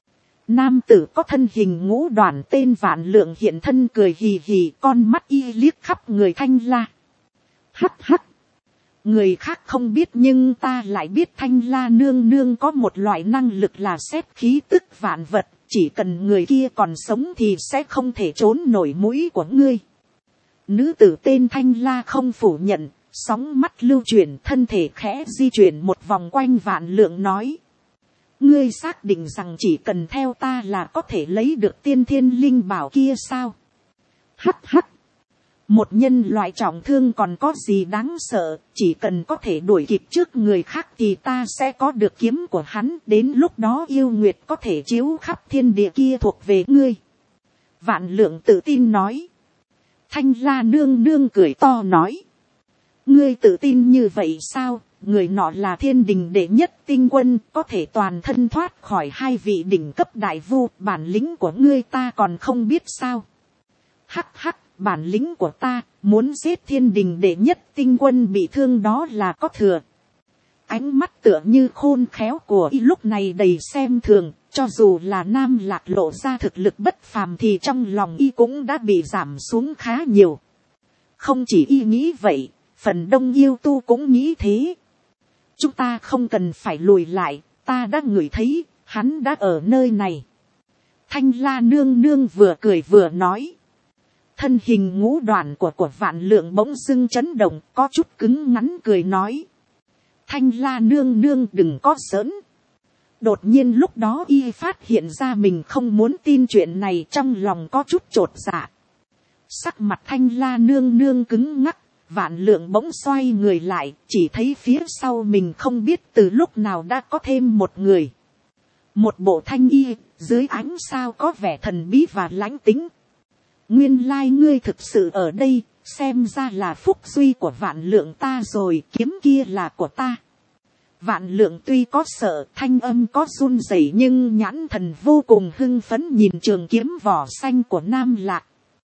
Nam tử có thân hình ngũ đoàn tên Vạn Lượng hiện thân cười hì hì, con mắt y liếc khắp người Thanh La. Hắc hắc. Người khác không biết nhưng ta lại biết Thanh La nương nương có một loại năng lực là xét khí tức vạn vật. Chỉ cần người kia còn sống thì sẽ không thể trốn nổi mũi của ngươi. Nữ tử tên Thanh La không phủ nhận, sóng mắt lưu chuyển, thân thể khẽ di chuyển một vòng quanh Vạn Lượng nói. Ngươi xác định rằng chỉ cần theo ta là có thể lấy được tiên thiên linh bảo kia sao? Hắc hắc. Một nhân loại trọng thương còn có gì đáng sợ, chỉ cần có thể đuổi kịp trước người khác thì ta sẽ có được kiếm của hắn, đến lúc đó yêu nguyệt có thể chiếu khắp thiên địa kia thuộc về ngươi. Vạn Lượng tự tin nói. Thanh La nương nương cười to nói. Ngươi tự tin như vậy sao, người nọ là thiên đình đệ nhất tinh quân, có thể toàn thân thoát khỏi hai vị đỉnh cấp đại vu, bản lĩnh của ngươi ta còn không biết sao? Hắc hắc. Bản lĩnh của ta, muốn giết thiên đình đệ nhất tinh quân bị thương đó là có thừa. Ánh mắt tựa như khôn khéo của y lúc này đầy xem thường, cho dù là Nam Lạc lộ ra thực lực bất phàm thì trong lòng y cũng đã bị giảm xuống khá nhiều. Không chỉ y nghĩ vậy, phần đông yêu tu cũng nghĩ thế. Chúng ta không cần phải lùi lại, ta đã ngửi thấy, hắn đã ở nơi này. Thanh La nương nương vừa cười vừa nói. Thân hình ngũ đoàn của Vạn Lượng bỗng dưng chấn động, có chút cứng ngắn cười nói. Thanh La nương nương đừng có giỡn. Đột nhiên lúc đó y phát hiện ra mình không muốn tin chuyện này, trong lòng có chút chột dạ. Sắc mặt Thanh La nương nương cứng ngắc, Vạn Lượng bỗng xoay người lại, chỉ thấy phía sau mình không biết từ lúc nào đã có thêm một người. Một bộ thanh y, dưới ánh sao có vẻ thần bí và lãnh tính. Nguyên lai ngươi thực sự ở đây, xem ra là phúc duy của Vạn Lượng ta rồi, kiếm kia là của ta. Vạn Lượng tuy có sợ, thanh âm có run rẩy nhưng nhãn thần vô cùng hưng phấn nhìn trường kiếm vỏ xanh của Nam Lạc.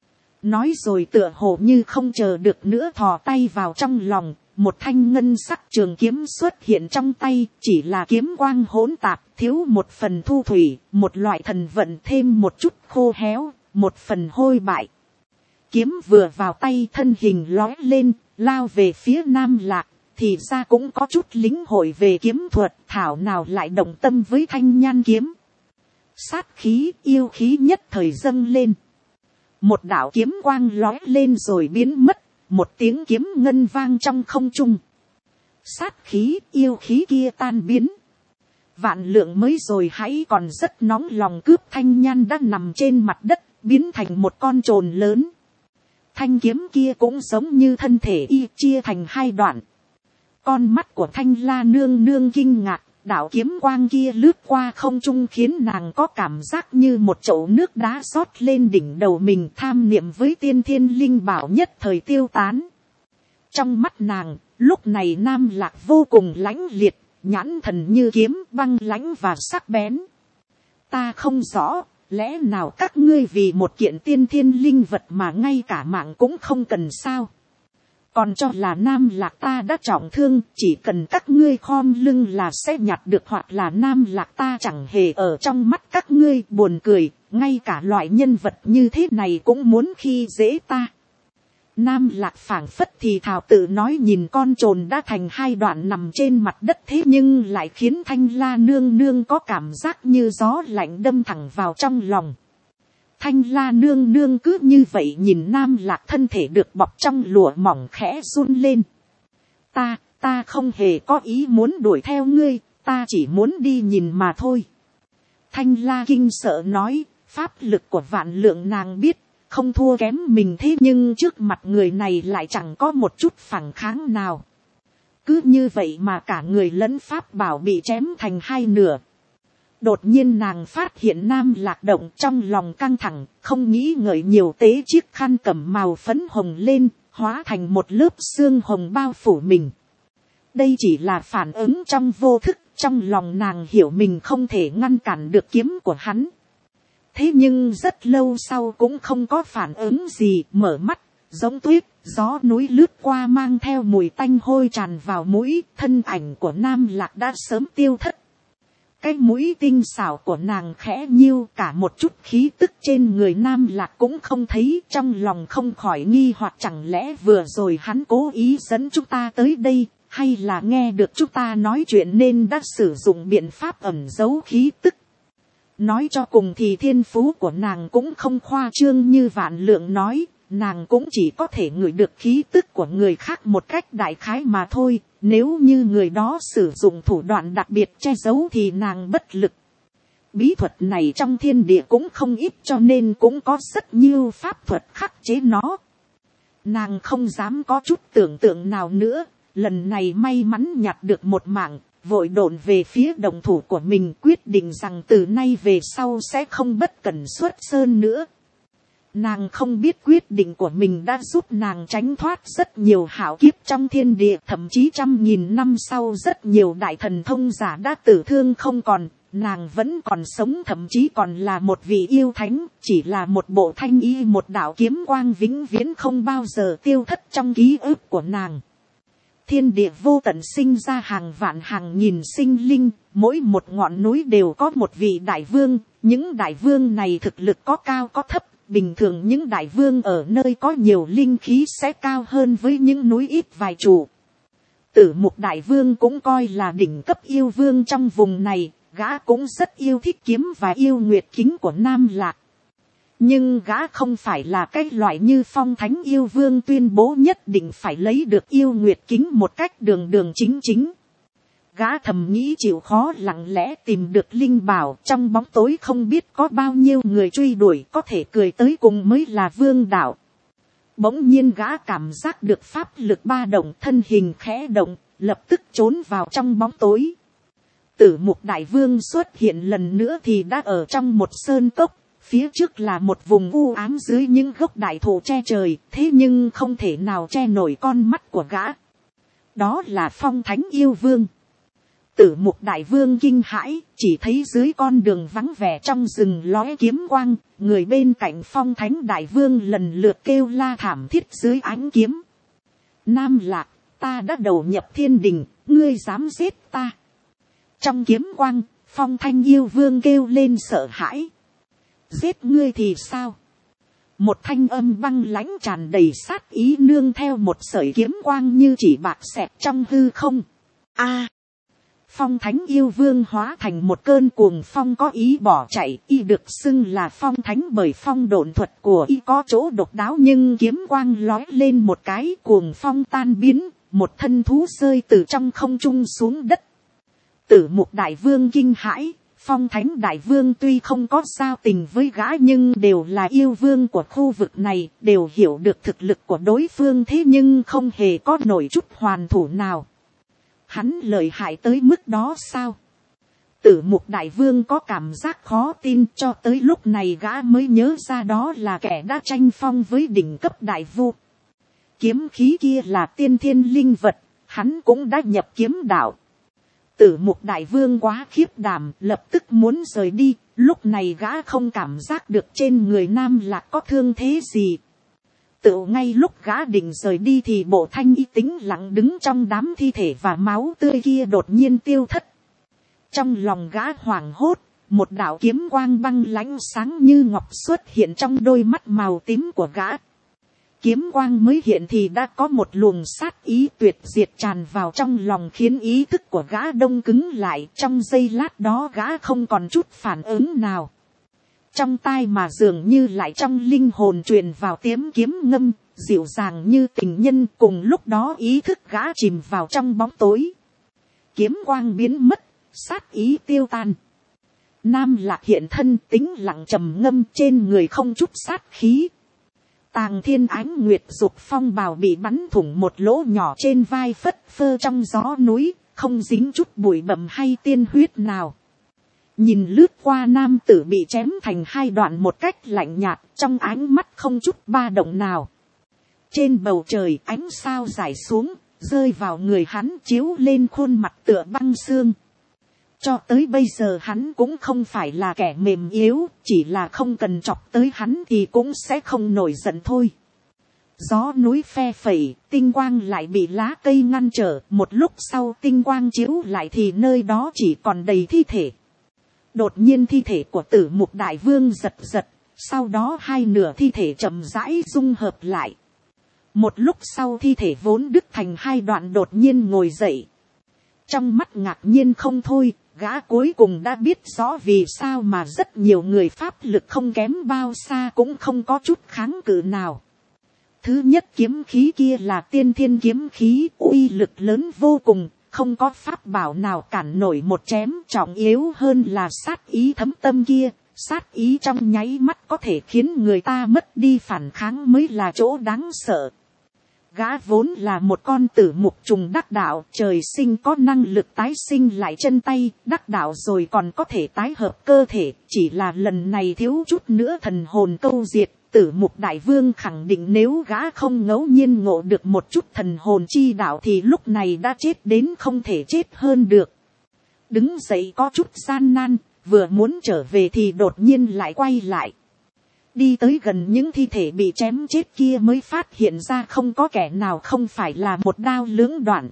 Nói rồi tựa hồ như không chờ được nữa thò tay vào trong lòng, một thanh ngân sắc trường kiếm xuất hiện trong tay, chỉ là kiếm quang hỗn tạp, thiếu một phần thu thủy, một loại thần vận thêm một chút khô héo, một phần hôi bại. Kiếm vừa vào tay thân hình lói lên, lao về phía Nam Lạc, thì ra cũng có chút lính hội về kiếm thuật, thảo nào lại đồng tâm với thanh nhan kiếm. Sát khí, yêu khí nhất thời dâng lên. Một đạo kiếm quang lói lên rồi biến mất, một tiếng kiếm ngân vang trong không trung. Sát khí, yêu khí kia tan biến. Vạn Lượng mới rồi hãy còn rất nóng lòng cướp thanh nhan đã nằm trên mặt đất, biến thành một con trồn lớn. Thanh kiếm kia cũng giống như thân thể y, chia thành hai đoạn. Con mắt của Thanh La nương nương kinh ngạc, đạo kiếm quang kia lướt qua không trung khiến nàng có cảm giác như một chậu nước đá rót lên đỉnh đầu mình, tham niệm với tiên thiên linh bảo nhất thời tiêu tán. Trong mắt nàng, lúc này Nam Lạc vô cùng lãnh liệt, nhãn thần như kiếm, băng lãnh và sắc bén. Ta không rõ, lẽ nào các ngươi vì một kiện tiên thiên linh vật mà ngay cả mạng cũng không cần sao? Còn cho là Nam Lạc ta đã trọng thương, chỉ cần các ngươi khom lưng là sẽ nhặt được, hoặc là Nam Lạc ta chẳng hề ở trong mắt các ngươi. Buồn cười, ngay cả loại nhân vật như thế này cũng muốn khi dễ ta. Nam Lạc phảng phất thì thào tự nói, nhìn con trồn đã thành hai đoạn nằm trên mặt đất, thế nhưng lại khiến Thanh La nương nương có cảm giác như gió lạnh đâm thẳng vào trong lòng. Thanh La nương nương cứ như vậy nhìn Nam Lạc thân thể được bọc trong lụa mỏng khẽ run lên. Ta không hề có ý muốn đuổi theo ngươi, ta chỉ muốn đi nhìn mà thôi. Thanh La kinh sợ nói, pháp lực của Vạn Lượng nàng biết, không thua kém mình, thế nhưng trước mặt người này lại chẳng có một chút phản kháng nào. cứ như vậy mà cả người lẫn pháp bảo bị chém thành hai nửa. Đột nhiên nàng phát hiện Nam Lạc động, trong lòng căng thẳng, không nghĩ ngợi nhiều, tế chiếc khăn cẩm màu phấn hồng lên, hóa thành một lớp xương hồng bao phủ mình. Đây chỉ là phản ứng trong vô thức, trong lòng nàng hiểu mình không thể ngăn cản được kiếm của hắn. Thế nhưng rất lâu sau cũng không có phản ứng gì, mở mắt, giống tuyết, gió núi lướt qua mang theo mùi tanh hôi tràn vào mũi, thân ảnh của Nam Lạc đã sớm tiêu thất. Cái mũi tinh xảo của nàng khẽ nhiêu, cả một chút khí tức trên người Nam Lạc cũng không thấy, trong lòng không khỏi nghi hoặc chẳng lẽ vừa rồi hắn cố ý dẫn chúng ta tới đây, hay là nghe được chúng ta nói chuyện nên đã sử dụng biện pháp ẩn giấu khí tức. Nói cho cùng thì thiên phú của nàng cũng không khoa trương như Vạn Lượng nói, nàng cũng chỉ có thể ngửi được khí tức của người khác một cách đại khái mà thôi, nếu như người đó sử dụng thủ đoạn đặc biệt che giấu thì nàng bất lực. Bí thuật này trong thiên địa cũng không ít cho nên cũng có rất nhiều pháp thuật khắc chế nó. Nàng không dám có chút tưởng tượng nào nữa, lần này may mắn nhặt được một mạng, vội độn về phía đồng thủ của mình, quyết định rằng từ nay về sau sẽ không bất cẩn xuất sơn nữa. Nàng không biết quyết định của mình đã giúp nàng tránh thoát rất nhiều hảo kiếp trong thiên địa, thậm chí 100.000 năm sau rất nhiều đại thần thông giả đã tử thương không còn, nàng vẫn còn sống, thậm chí còn là một vị yêu thánh, chỉ là một bộ thanh y, một đạo kiếm quang vĩnh viễn không bao giờ tiêu thất trong ký ức của nàng. Thiên địa vô tận sinh ra hàng vạn hàng nghìn sinh linh, mỗi một ngọn núi đều có một vị đại vương, những đại vương này thực lực có cao có thấp, bình thường những đại vương ở nơi có nhiều linh khí sẽ cao hơn với những núi ít vài trụ. Tử Mục đại vương cũng coi là đỉnh cấp yêu vương trong vùng này, gã cũng rất yêu thích kiếm và yêu nguyệt kính của Nam Lạc. Nhưng gã không phải là cái loại như Phong Thánh yêu vương tuyên bố nhất định phải lấy được yêu nguyệt kính một cách đường đường chính chính. Gã thầm nghĩ chịu khó lặng lẽ tìm được linh bảo, trong bóng tối không biết có bao nhiêu người truy đuổi, có thể cười tới cùng mới là vương đạo. Bỗng nhiên gã cảm giác được pháp lực ba động, thân hình khẽ động, lập tức trốn vào trong bóng tối. Tử Mục đại vương xuất hiện lần nữa thì đã ở trong một sơn cốc. Phía trước là một vùng u ám dưới những gốc đại thụ che trời, thế nhưng không thể nào che nổi con mắt của gã. Đó là Phong Thánh yêu vương. Tử Mục đại vương kinh hãi, chỉ thấy dưới con đường vắng vẻ trong rừng lóe kiếm quang, người bên cạnh Phong Thánh đại vương lần lượt kêu la thảm thiết dưới ánh kiếm. Nam Lạc, ta đã đầu nhập thiên đình, ngươi dám giết ta. Trong kiếm quang, Phong Thanh yêu vương kêu lên sợ hãi. Giết ngươi thì sao? Một thanh âm băng lãnh tràn đầy sát ý nương theo một sợi kiếm quang như chỉ bạc xẹt trong hư không. A! Phong Thánh yêu vương hóa thành một cơn cuồng phong có ý bỏ chạy, y được xưng là Phong Thánh bởi phong độn thuật của y có chỗ độc đáo, nhưng kiếm quang lói lên một cái, cuồng phong tan biến, một thân thú rơi từ trong không trung xuống đất. Tử Mục đại vương kinh hãi. Phong Thánh đại vương tuy không có giao tình với gã nhưng đều là yêu vương của khu vực này, đều hiểu được thực lực của đối phương, thế nhưng không hề có nổi chút hoàn thủ nào. Hắn lợi hại tới mức đó sao? Tử Mục đại vương có cảm giác khó tin, cho tới lúc này gã mới nhớ ra đó là kẻ đã tranh phong với đỉnh cấp đại vu. Kiếm khí kia là tiên thiên linh vật, hắn cũng đã nhập kiếm đạo. Tử Mục đại vương quá khiếp đảm, lập tức muốn rời đi, lúc này gã không cảm giác được trên người Nam Lạc có thương thế gì. Tự ngay lúc gã định rời đi thì bộ thanh y tĩnh lặng đứng trong đám thi thể và máu tươi kia đột nhiên tiêu thất. Trong lòng gã hoảng hốt, một đạo kiếm quang băng lãnh sáng như ngọc xuất hiện trong đôi mắt màu tím của gã. Kiếm quang mới hiện thì đã có một luồng sát ý tuyệt diệt tràn vào trong lòng, khiến ý thức của gã đông cứng lại. Trong giây lát đó gã không còn chút phản ứng nào. Trong tai mà dường như lại trong linh hồn truyền vào tiếng kiếm ngâm, dịu dàng như tình nhân. Cùng lúc đó ý thức gã chìm vào trong bóng tối. Kiếm quang biến mất, sát ý tiêu tan. Nam Lạc hiện thân, tĩnh lặng trầm ngâm, trên người không chút sát khí. Tàng Thiên Ánh Nguyệt Dục phong bào bị bắn thủng một lỗ nhỏ trên vai, phất phơ trong gió núi, không dính chút bụi bặm hay tiên huyết nào. Nhìn lướt qua nam tử bị chém thành hai đoạn một cách lạnh nhạt, trong ánh mắt không chút ba động nào. Trên bầu trời ánh sao rải xuống, rơi vào người hắn, chiếu lên khuôn mặt tựa băng xương. Cho tới bây giờ hắn cũng không phải là kẻ mềm yếu, chỉ là không cần chọc tới hắn thì cũng sẽ không nổi giận thôi. Gió núi phe phẩy, tinh quang lại bị lá cây ngăn trở, một lúc sau tinh quang chiếu lại thì nơi đó chỉ còn đầy thi thể. Đột nhiên thi thể của Tử Mục Đại Vương giật giật, sau đó hai nửa thi thể chậm rãi dung hợp lại. Một lúc sau thi thể vốn đứt thành hai đoạn đột nhiên ngồi dậy. Trong mắt ngạc nhiên không thôi, gã cuối cùng đã biết rõ vì sao mà rất nhiều người pháp lực không kém bao xa cũng không có chút kháng cự nào. Thứ nhất kiếm khí kia là tiên thiên kiếm khí, uy lực lớn vô cùng, không có pháp bảo nào cản nổi một chém. Trọng yếu hơn là sát ý thấm tâm kia, sát ý trong nháy mắt có thể khiến người ta mất đi phản kháng mới là chỗ đáng sợ. Gã vốn là một con tử mục trùng đắc đạo, trời sinh có năng lực tái sinh lại chân tay, đắc đạo rồi còn có thể tái hợp cơ thể, chỉ là lần này thiếu chút nữa thần hồn câu diệt. Tử Mục Đại Vương khẳng định nếu gã không ngẫu nhiên ngộ được một chút thần hồn chi đạo thì lúc này đã chết đến không thể chết hơn được. Đứng dậy có chút gian nan, vừa muốn trở về thì đột nhiên lại quay lại. Đi tới gần những thi thể bị chém chết kia mới phát hiện ra không có kẻ nào không phải là một đao lưỡng đoạn.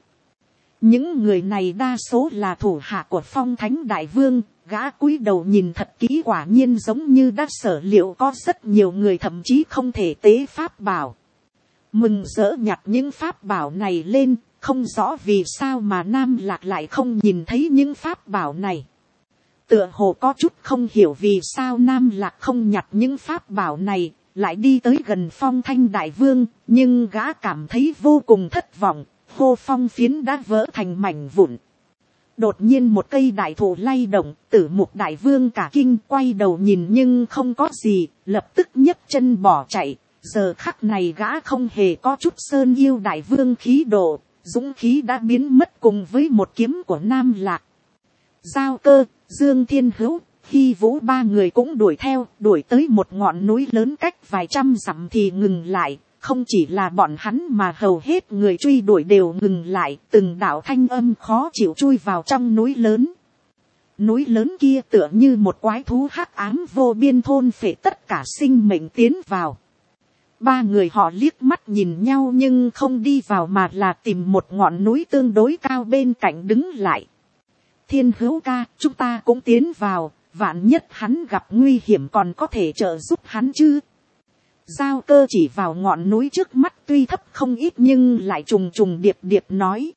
Những người này đa số là thủ hạ của Phong Thánh Đại Vương. Gã cúi đầu nhìn thật kỹ, quả nhiên giống như đã sở liệu có rất nhiều người thậm chí không thể tế pháp bảo. Mừng rỡ nhặt những pháp bảo này lên, không rõ vì sao mà Nam Lạc lại không nhìn thấy những pháp bảo này. Tựa hồ có chút không hiểu vì sao Nam Lạc không nhặt những pháp bảo này, lại đi tới gần Phong Thanh Đại Vương, nhưng gã cảm thấy vô cùng thất vọng, hô phong phiến đã vỡ thành mảnh vụn. Đột nhiên một cây đại thụ lay động, Tử Mục Đại Vương cả kinh quay đầu nhìn nhưng không có gì, lập tức nhấc chân bỏ chạy. Giờ khắc này gã không hề có chút Sơn Yêu Đại Vương khí độ, dũng khí đã biến mất cùng với một kiếm của Nam Lạc. Giao Cơ, Dương Thiên Hữu, Hy Vũ ba người cũng đuổi theo, đuổi tới một ngọn núi lớn cách vài trăm dặm thì ngừng lại. Không chỉ là bọn hắn mà hầu hết người truy đuổi đều ngừng lại, từng đạo thanh âm khó chịu chui vào trong núi lớn. Núi lớn kia tựa như một quái thú hắc ám vô biên thôn phệ tất cả sinh mệnh tiến vào. Ba người họ liếc mắt nhìn nhau nhưng không đi vào mà là tìm một ngọn núi tương đối cao bên cạnh đứng lại. Thiên Hữu ca, chúng ta cũng tiến vào, vạn nhất hắn gặp nguy hiểm còn có thể trợ giúp hắn chứ. Giao Cơ chỉ vào ngọn núi trước mắt tuy thấp không ít nhưng lại trùng trùng điệp điệp nói.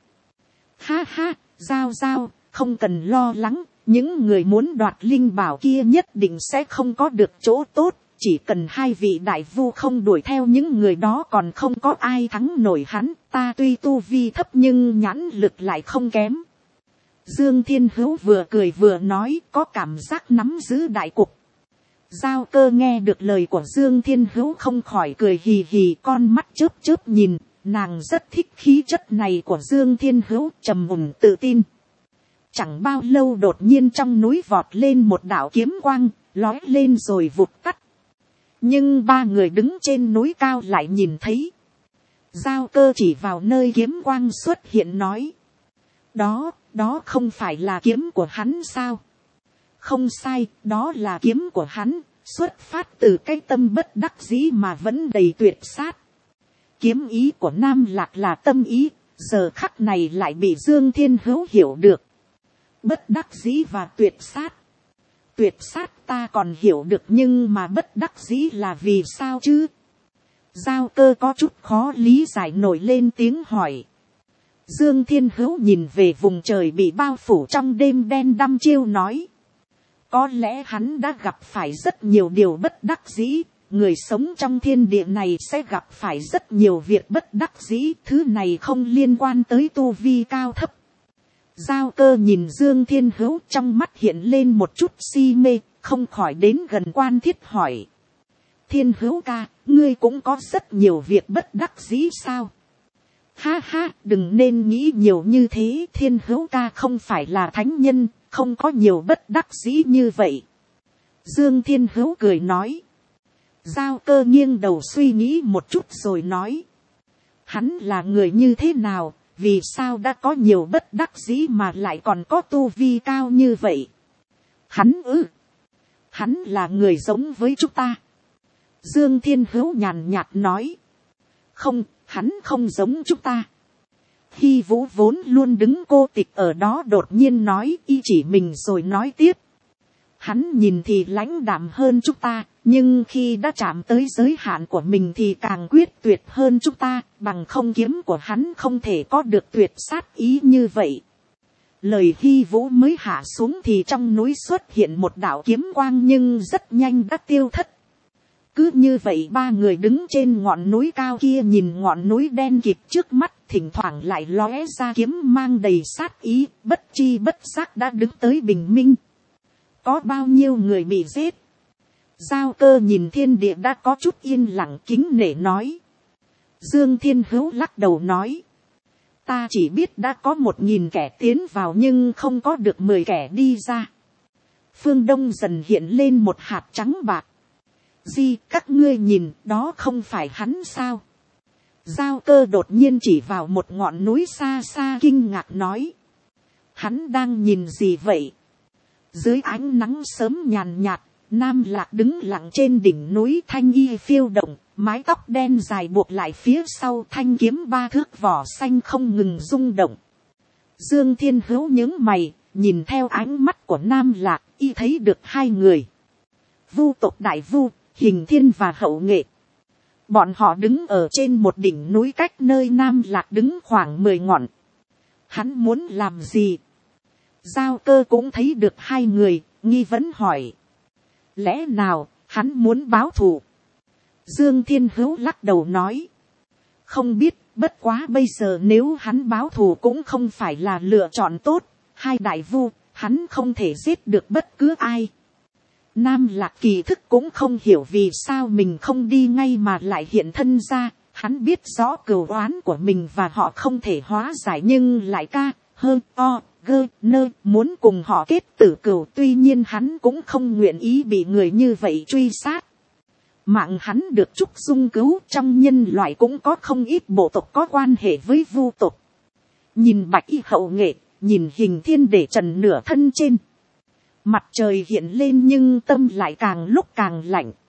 Ha ha, Giao, không cần lo lắng, những người muốn đoạt linh bảo kia nhất định sẽ không có được chỗ tốt, chỉ cần hai vị đại vu không đuổi theo những người đó còn không có ai thắng nổi hắn, ta tuy tu vi thấp nhưng nhãn lực lại không kém. Dương Thiên Hữu vừa cười vừa nói, có cảm giác nắm giữ đại cục. Giao Cơ nghe được lời của Dương Thiên Hữu không khỏi cười hì hì, con mắt chớp chớp nhìn, nàng rất thích khí chất này của Dương Thiên Hữu, trầm ổn tự tin. Chẳng bao lâu đột nhiên trong núi vọt lên một đạo kiếm quang, lói lên rồi vụt tắt. Nhưng ba người đứng trên núi cao lại nhìn thấy. Giao Cơ chỉ vào nơi kiếm quang xuất hiện nói. Đó không phải là kiếm của hắn sao? Không sai, đó là kiếm của hắn, xuất phát từ cái tâm bất đắc dĩ mà vẫn đầy tuyệt sát. Kiếm ý của Nam Lạc là tâm ý, giờ khắc này lại bị Dương Thiên Hữu hiểu được. Bất đắc dĩ và tuyệt sát. Tuyệt sát ta còn hiểu được nhưng mà bất đắc dĩ là vì sao chứ? Giao Cơ có chút khó lý giải nổi lên tiếng hỏi. Dương Thiên Hữu nhìn về vùng trời bị bao phủ trong đêm đen đăm chiêu nói. Có lẽ hắn đã gặp phải rất nhiều điều bất đắc dĩ, người sống trong thiên địa này sẽ gặp phải rất nhiều việc bất đắc dĩ, thứ này không liên quan tới tu vi cao thấp. Giao Cơ nhìn Dương Thiên Hữu trong mắt hiện lên một chút si mê, không khỏi đến gần quan thiết hỏi. Thiên Hữu ca, ngươi cũng có rất nhiều việc bất đắc dĩ sao? Ha ha, đừng nên nghĩ nhiều như thế, Thiên Hữu ca không phải là thánh nhân, không có nhiều bất đắc dĩ như vậy. Dương Thiên Hữu cười nói. Giao Cơ nghiêng đầu suy nghĩ một chút rồi nói. Hắn là người như thế nào, vì sao đã có nhiều bất đắc dĩ mà lại còn có tu vi cao như vậy? Hắn là người giống với chúng ta. Dương Thiên Hữu nhàn nhạt nói. Không, hắn không giống chúng ta. Hy Vũ vốn luôn đứng cô tịch ở đó đột nhiên nói, y chỉ mình rồi nói tiếp. Hắn nhìn thì lãnh đạm hơn chúng ta, nhưng khi đã chạm tới giới hạn của mình thì càng quyết tuyệt hơn chúng ta, bằng không kiếm của hắn không thể có được tuyệt sát ý như vậy. Lời Hy Vũ mới hạ xuống thì trong núi xuất hiện một đạo kiếm quang nhưng rất nhanh đã tiêu thất. Cứ như vậy ba người đứng trên ngọn núi cao kia nhìn ngọn núi đen kịt trước mắt, thỉnh thoảng lại lóe ra kiếm mang đầy sát ý, bất chi bất giác đã đứng tới bình minh. Có bao nhiêu người bị giết? Giao Cơ nhìn thiên địa đã có chút yên lặng kính nể nói. Dương Thiên Hữu lắc đầu nói. Ta chỉ biết đã có 1000 kẻ tiến vào nhưng không có được 10 kẻ đi ra. Phương Đông dần hiện lên một hạt trắng bạc. Di, các ngươi nhìn, đó không phải hắn sao? Giao Cơ đột nhiên chỉ vào một ngọn núi xa xa kinh ngạc nói. Hắn đang nhìn gì vậy? Dưới ánh nắng sớm nhàn nhạt, Nam Lạc đứng lặng trên đỉnh núi, thanh y phiêu động, mái tóc đen dài buộc lại phía sau, thanh kiếm 3 thước vỏ xanh không ngừng rung động. Dương Thiên Hữu nhướng mày, nhìn theo ánh mắt của Nam Lạc, y thấy được 2 người. Vu tộc Đại Vu, Hình Thiên và Hậu Nghệ. Bọn họ đứng ở trên một đỉnh núi cách nơi Nam Lạc đứng khoảng 10 ngọn. Hắn muốn làm gì? Giao Cơ cũng thấy được 2 người, nghi vấn hỏi. Lẽ nào, hắn muốn báo thù? Dương Thiên Hữu lắc đầu nói. Không biết, bất quá bây giờ nếu hắn báo thù cũng không phải là lựa chọn tốt. 2 đại vu, hắn không thể giết được bất cứ ai. Nam Lạc kỳ thực cũng không hiểu vì sao mình không đi ngay mà lại hiện thân ra. Hắn biết rõ cừu oán của mình và họ không thể hóa giải nhưng lại muốn cùng họ kết tử cừu, tuy nhiên hắn cũng không nguyện ý bị người như vậy truy sát. Mạng hắn được Trúc Dung cứu, trong nhân loại cũng có không ít bộ tộc có quan hệ với Vu tộc. Nhìn Bạch Y Hậu Nghệ, nhìn Hình Thiên để trần nửa thân trên. Mặt trời hiện lên nhưng tâm lại càng lúc càng lạnh.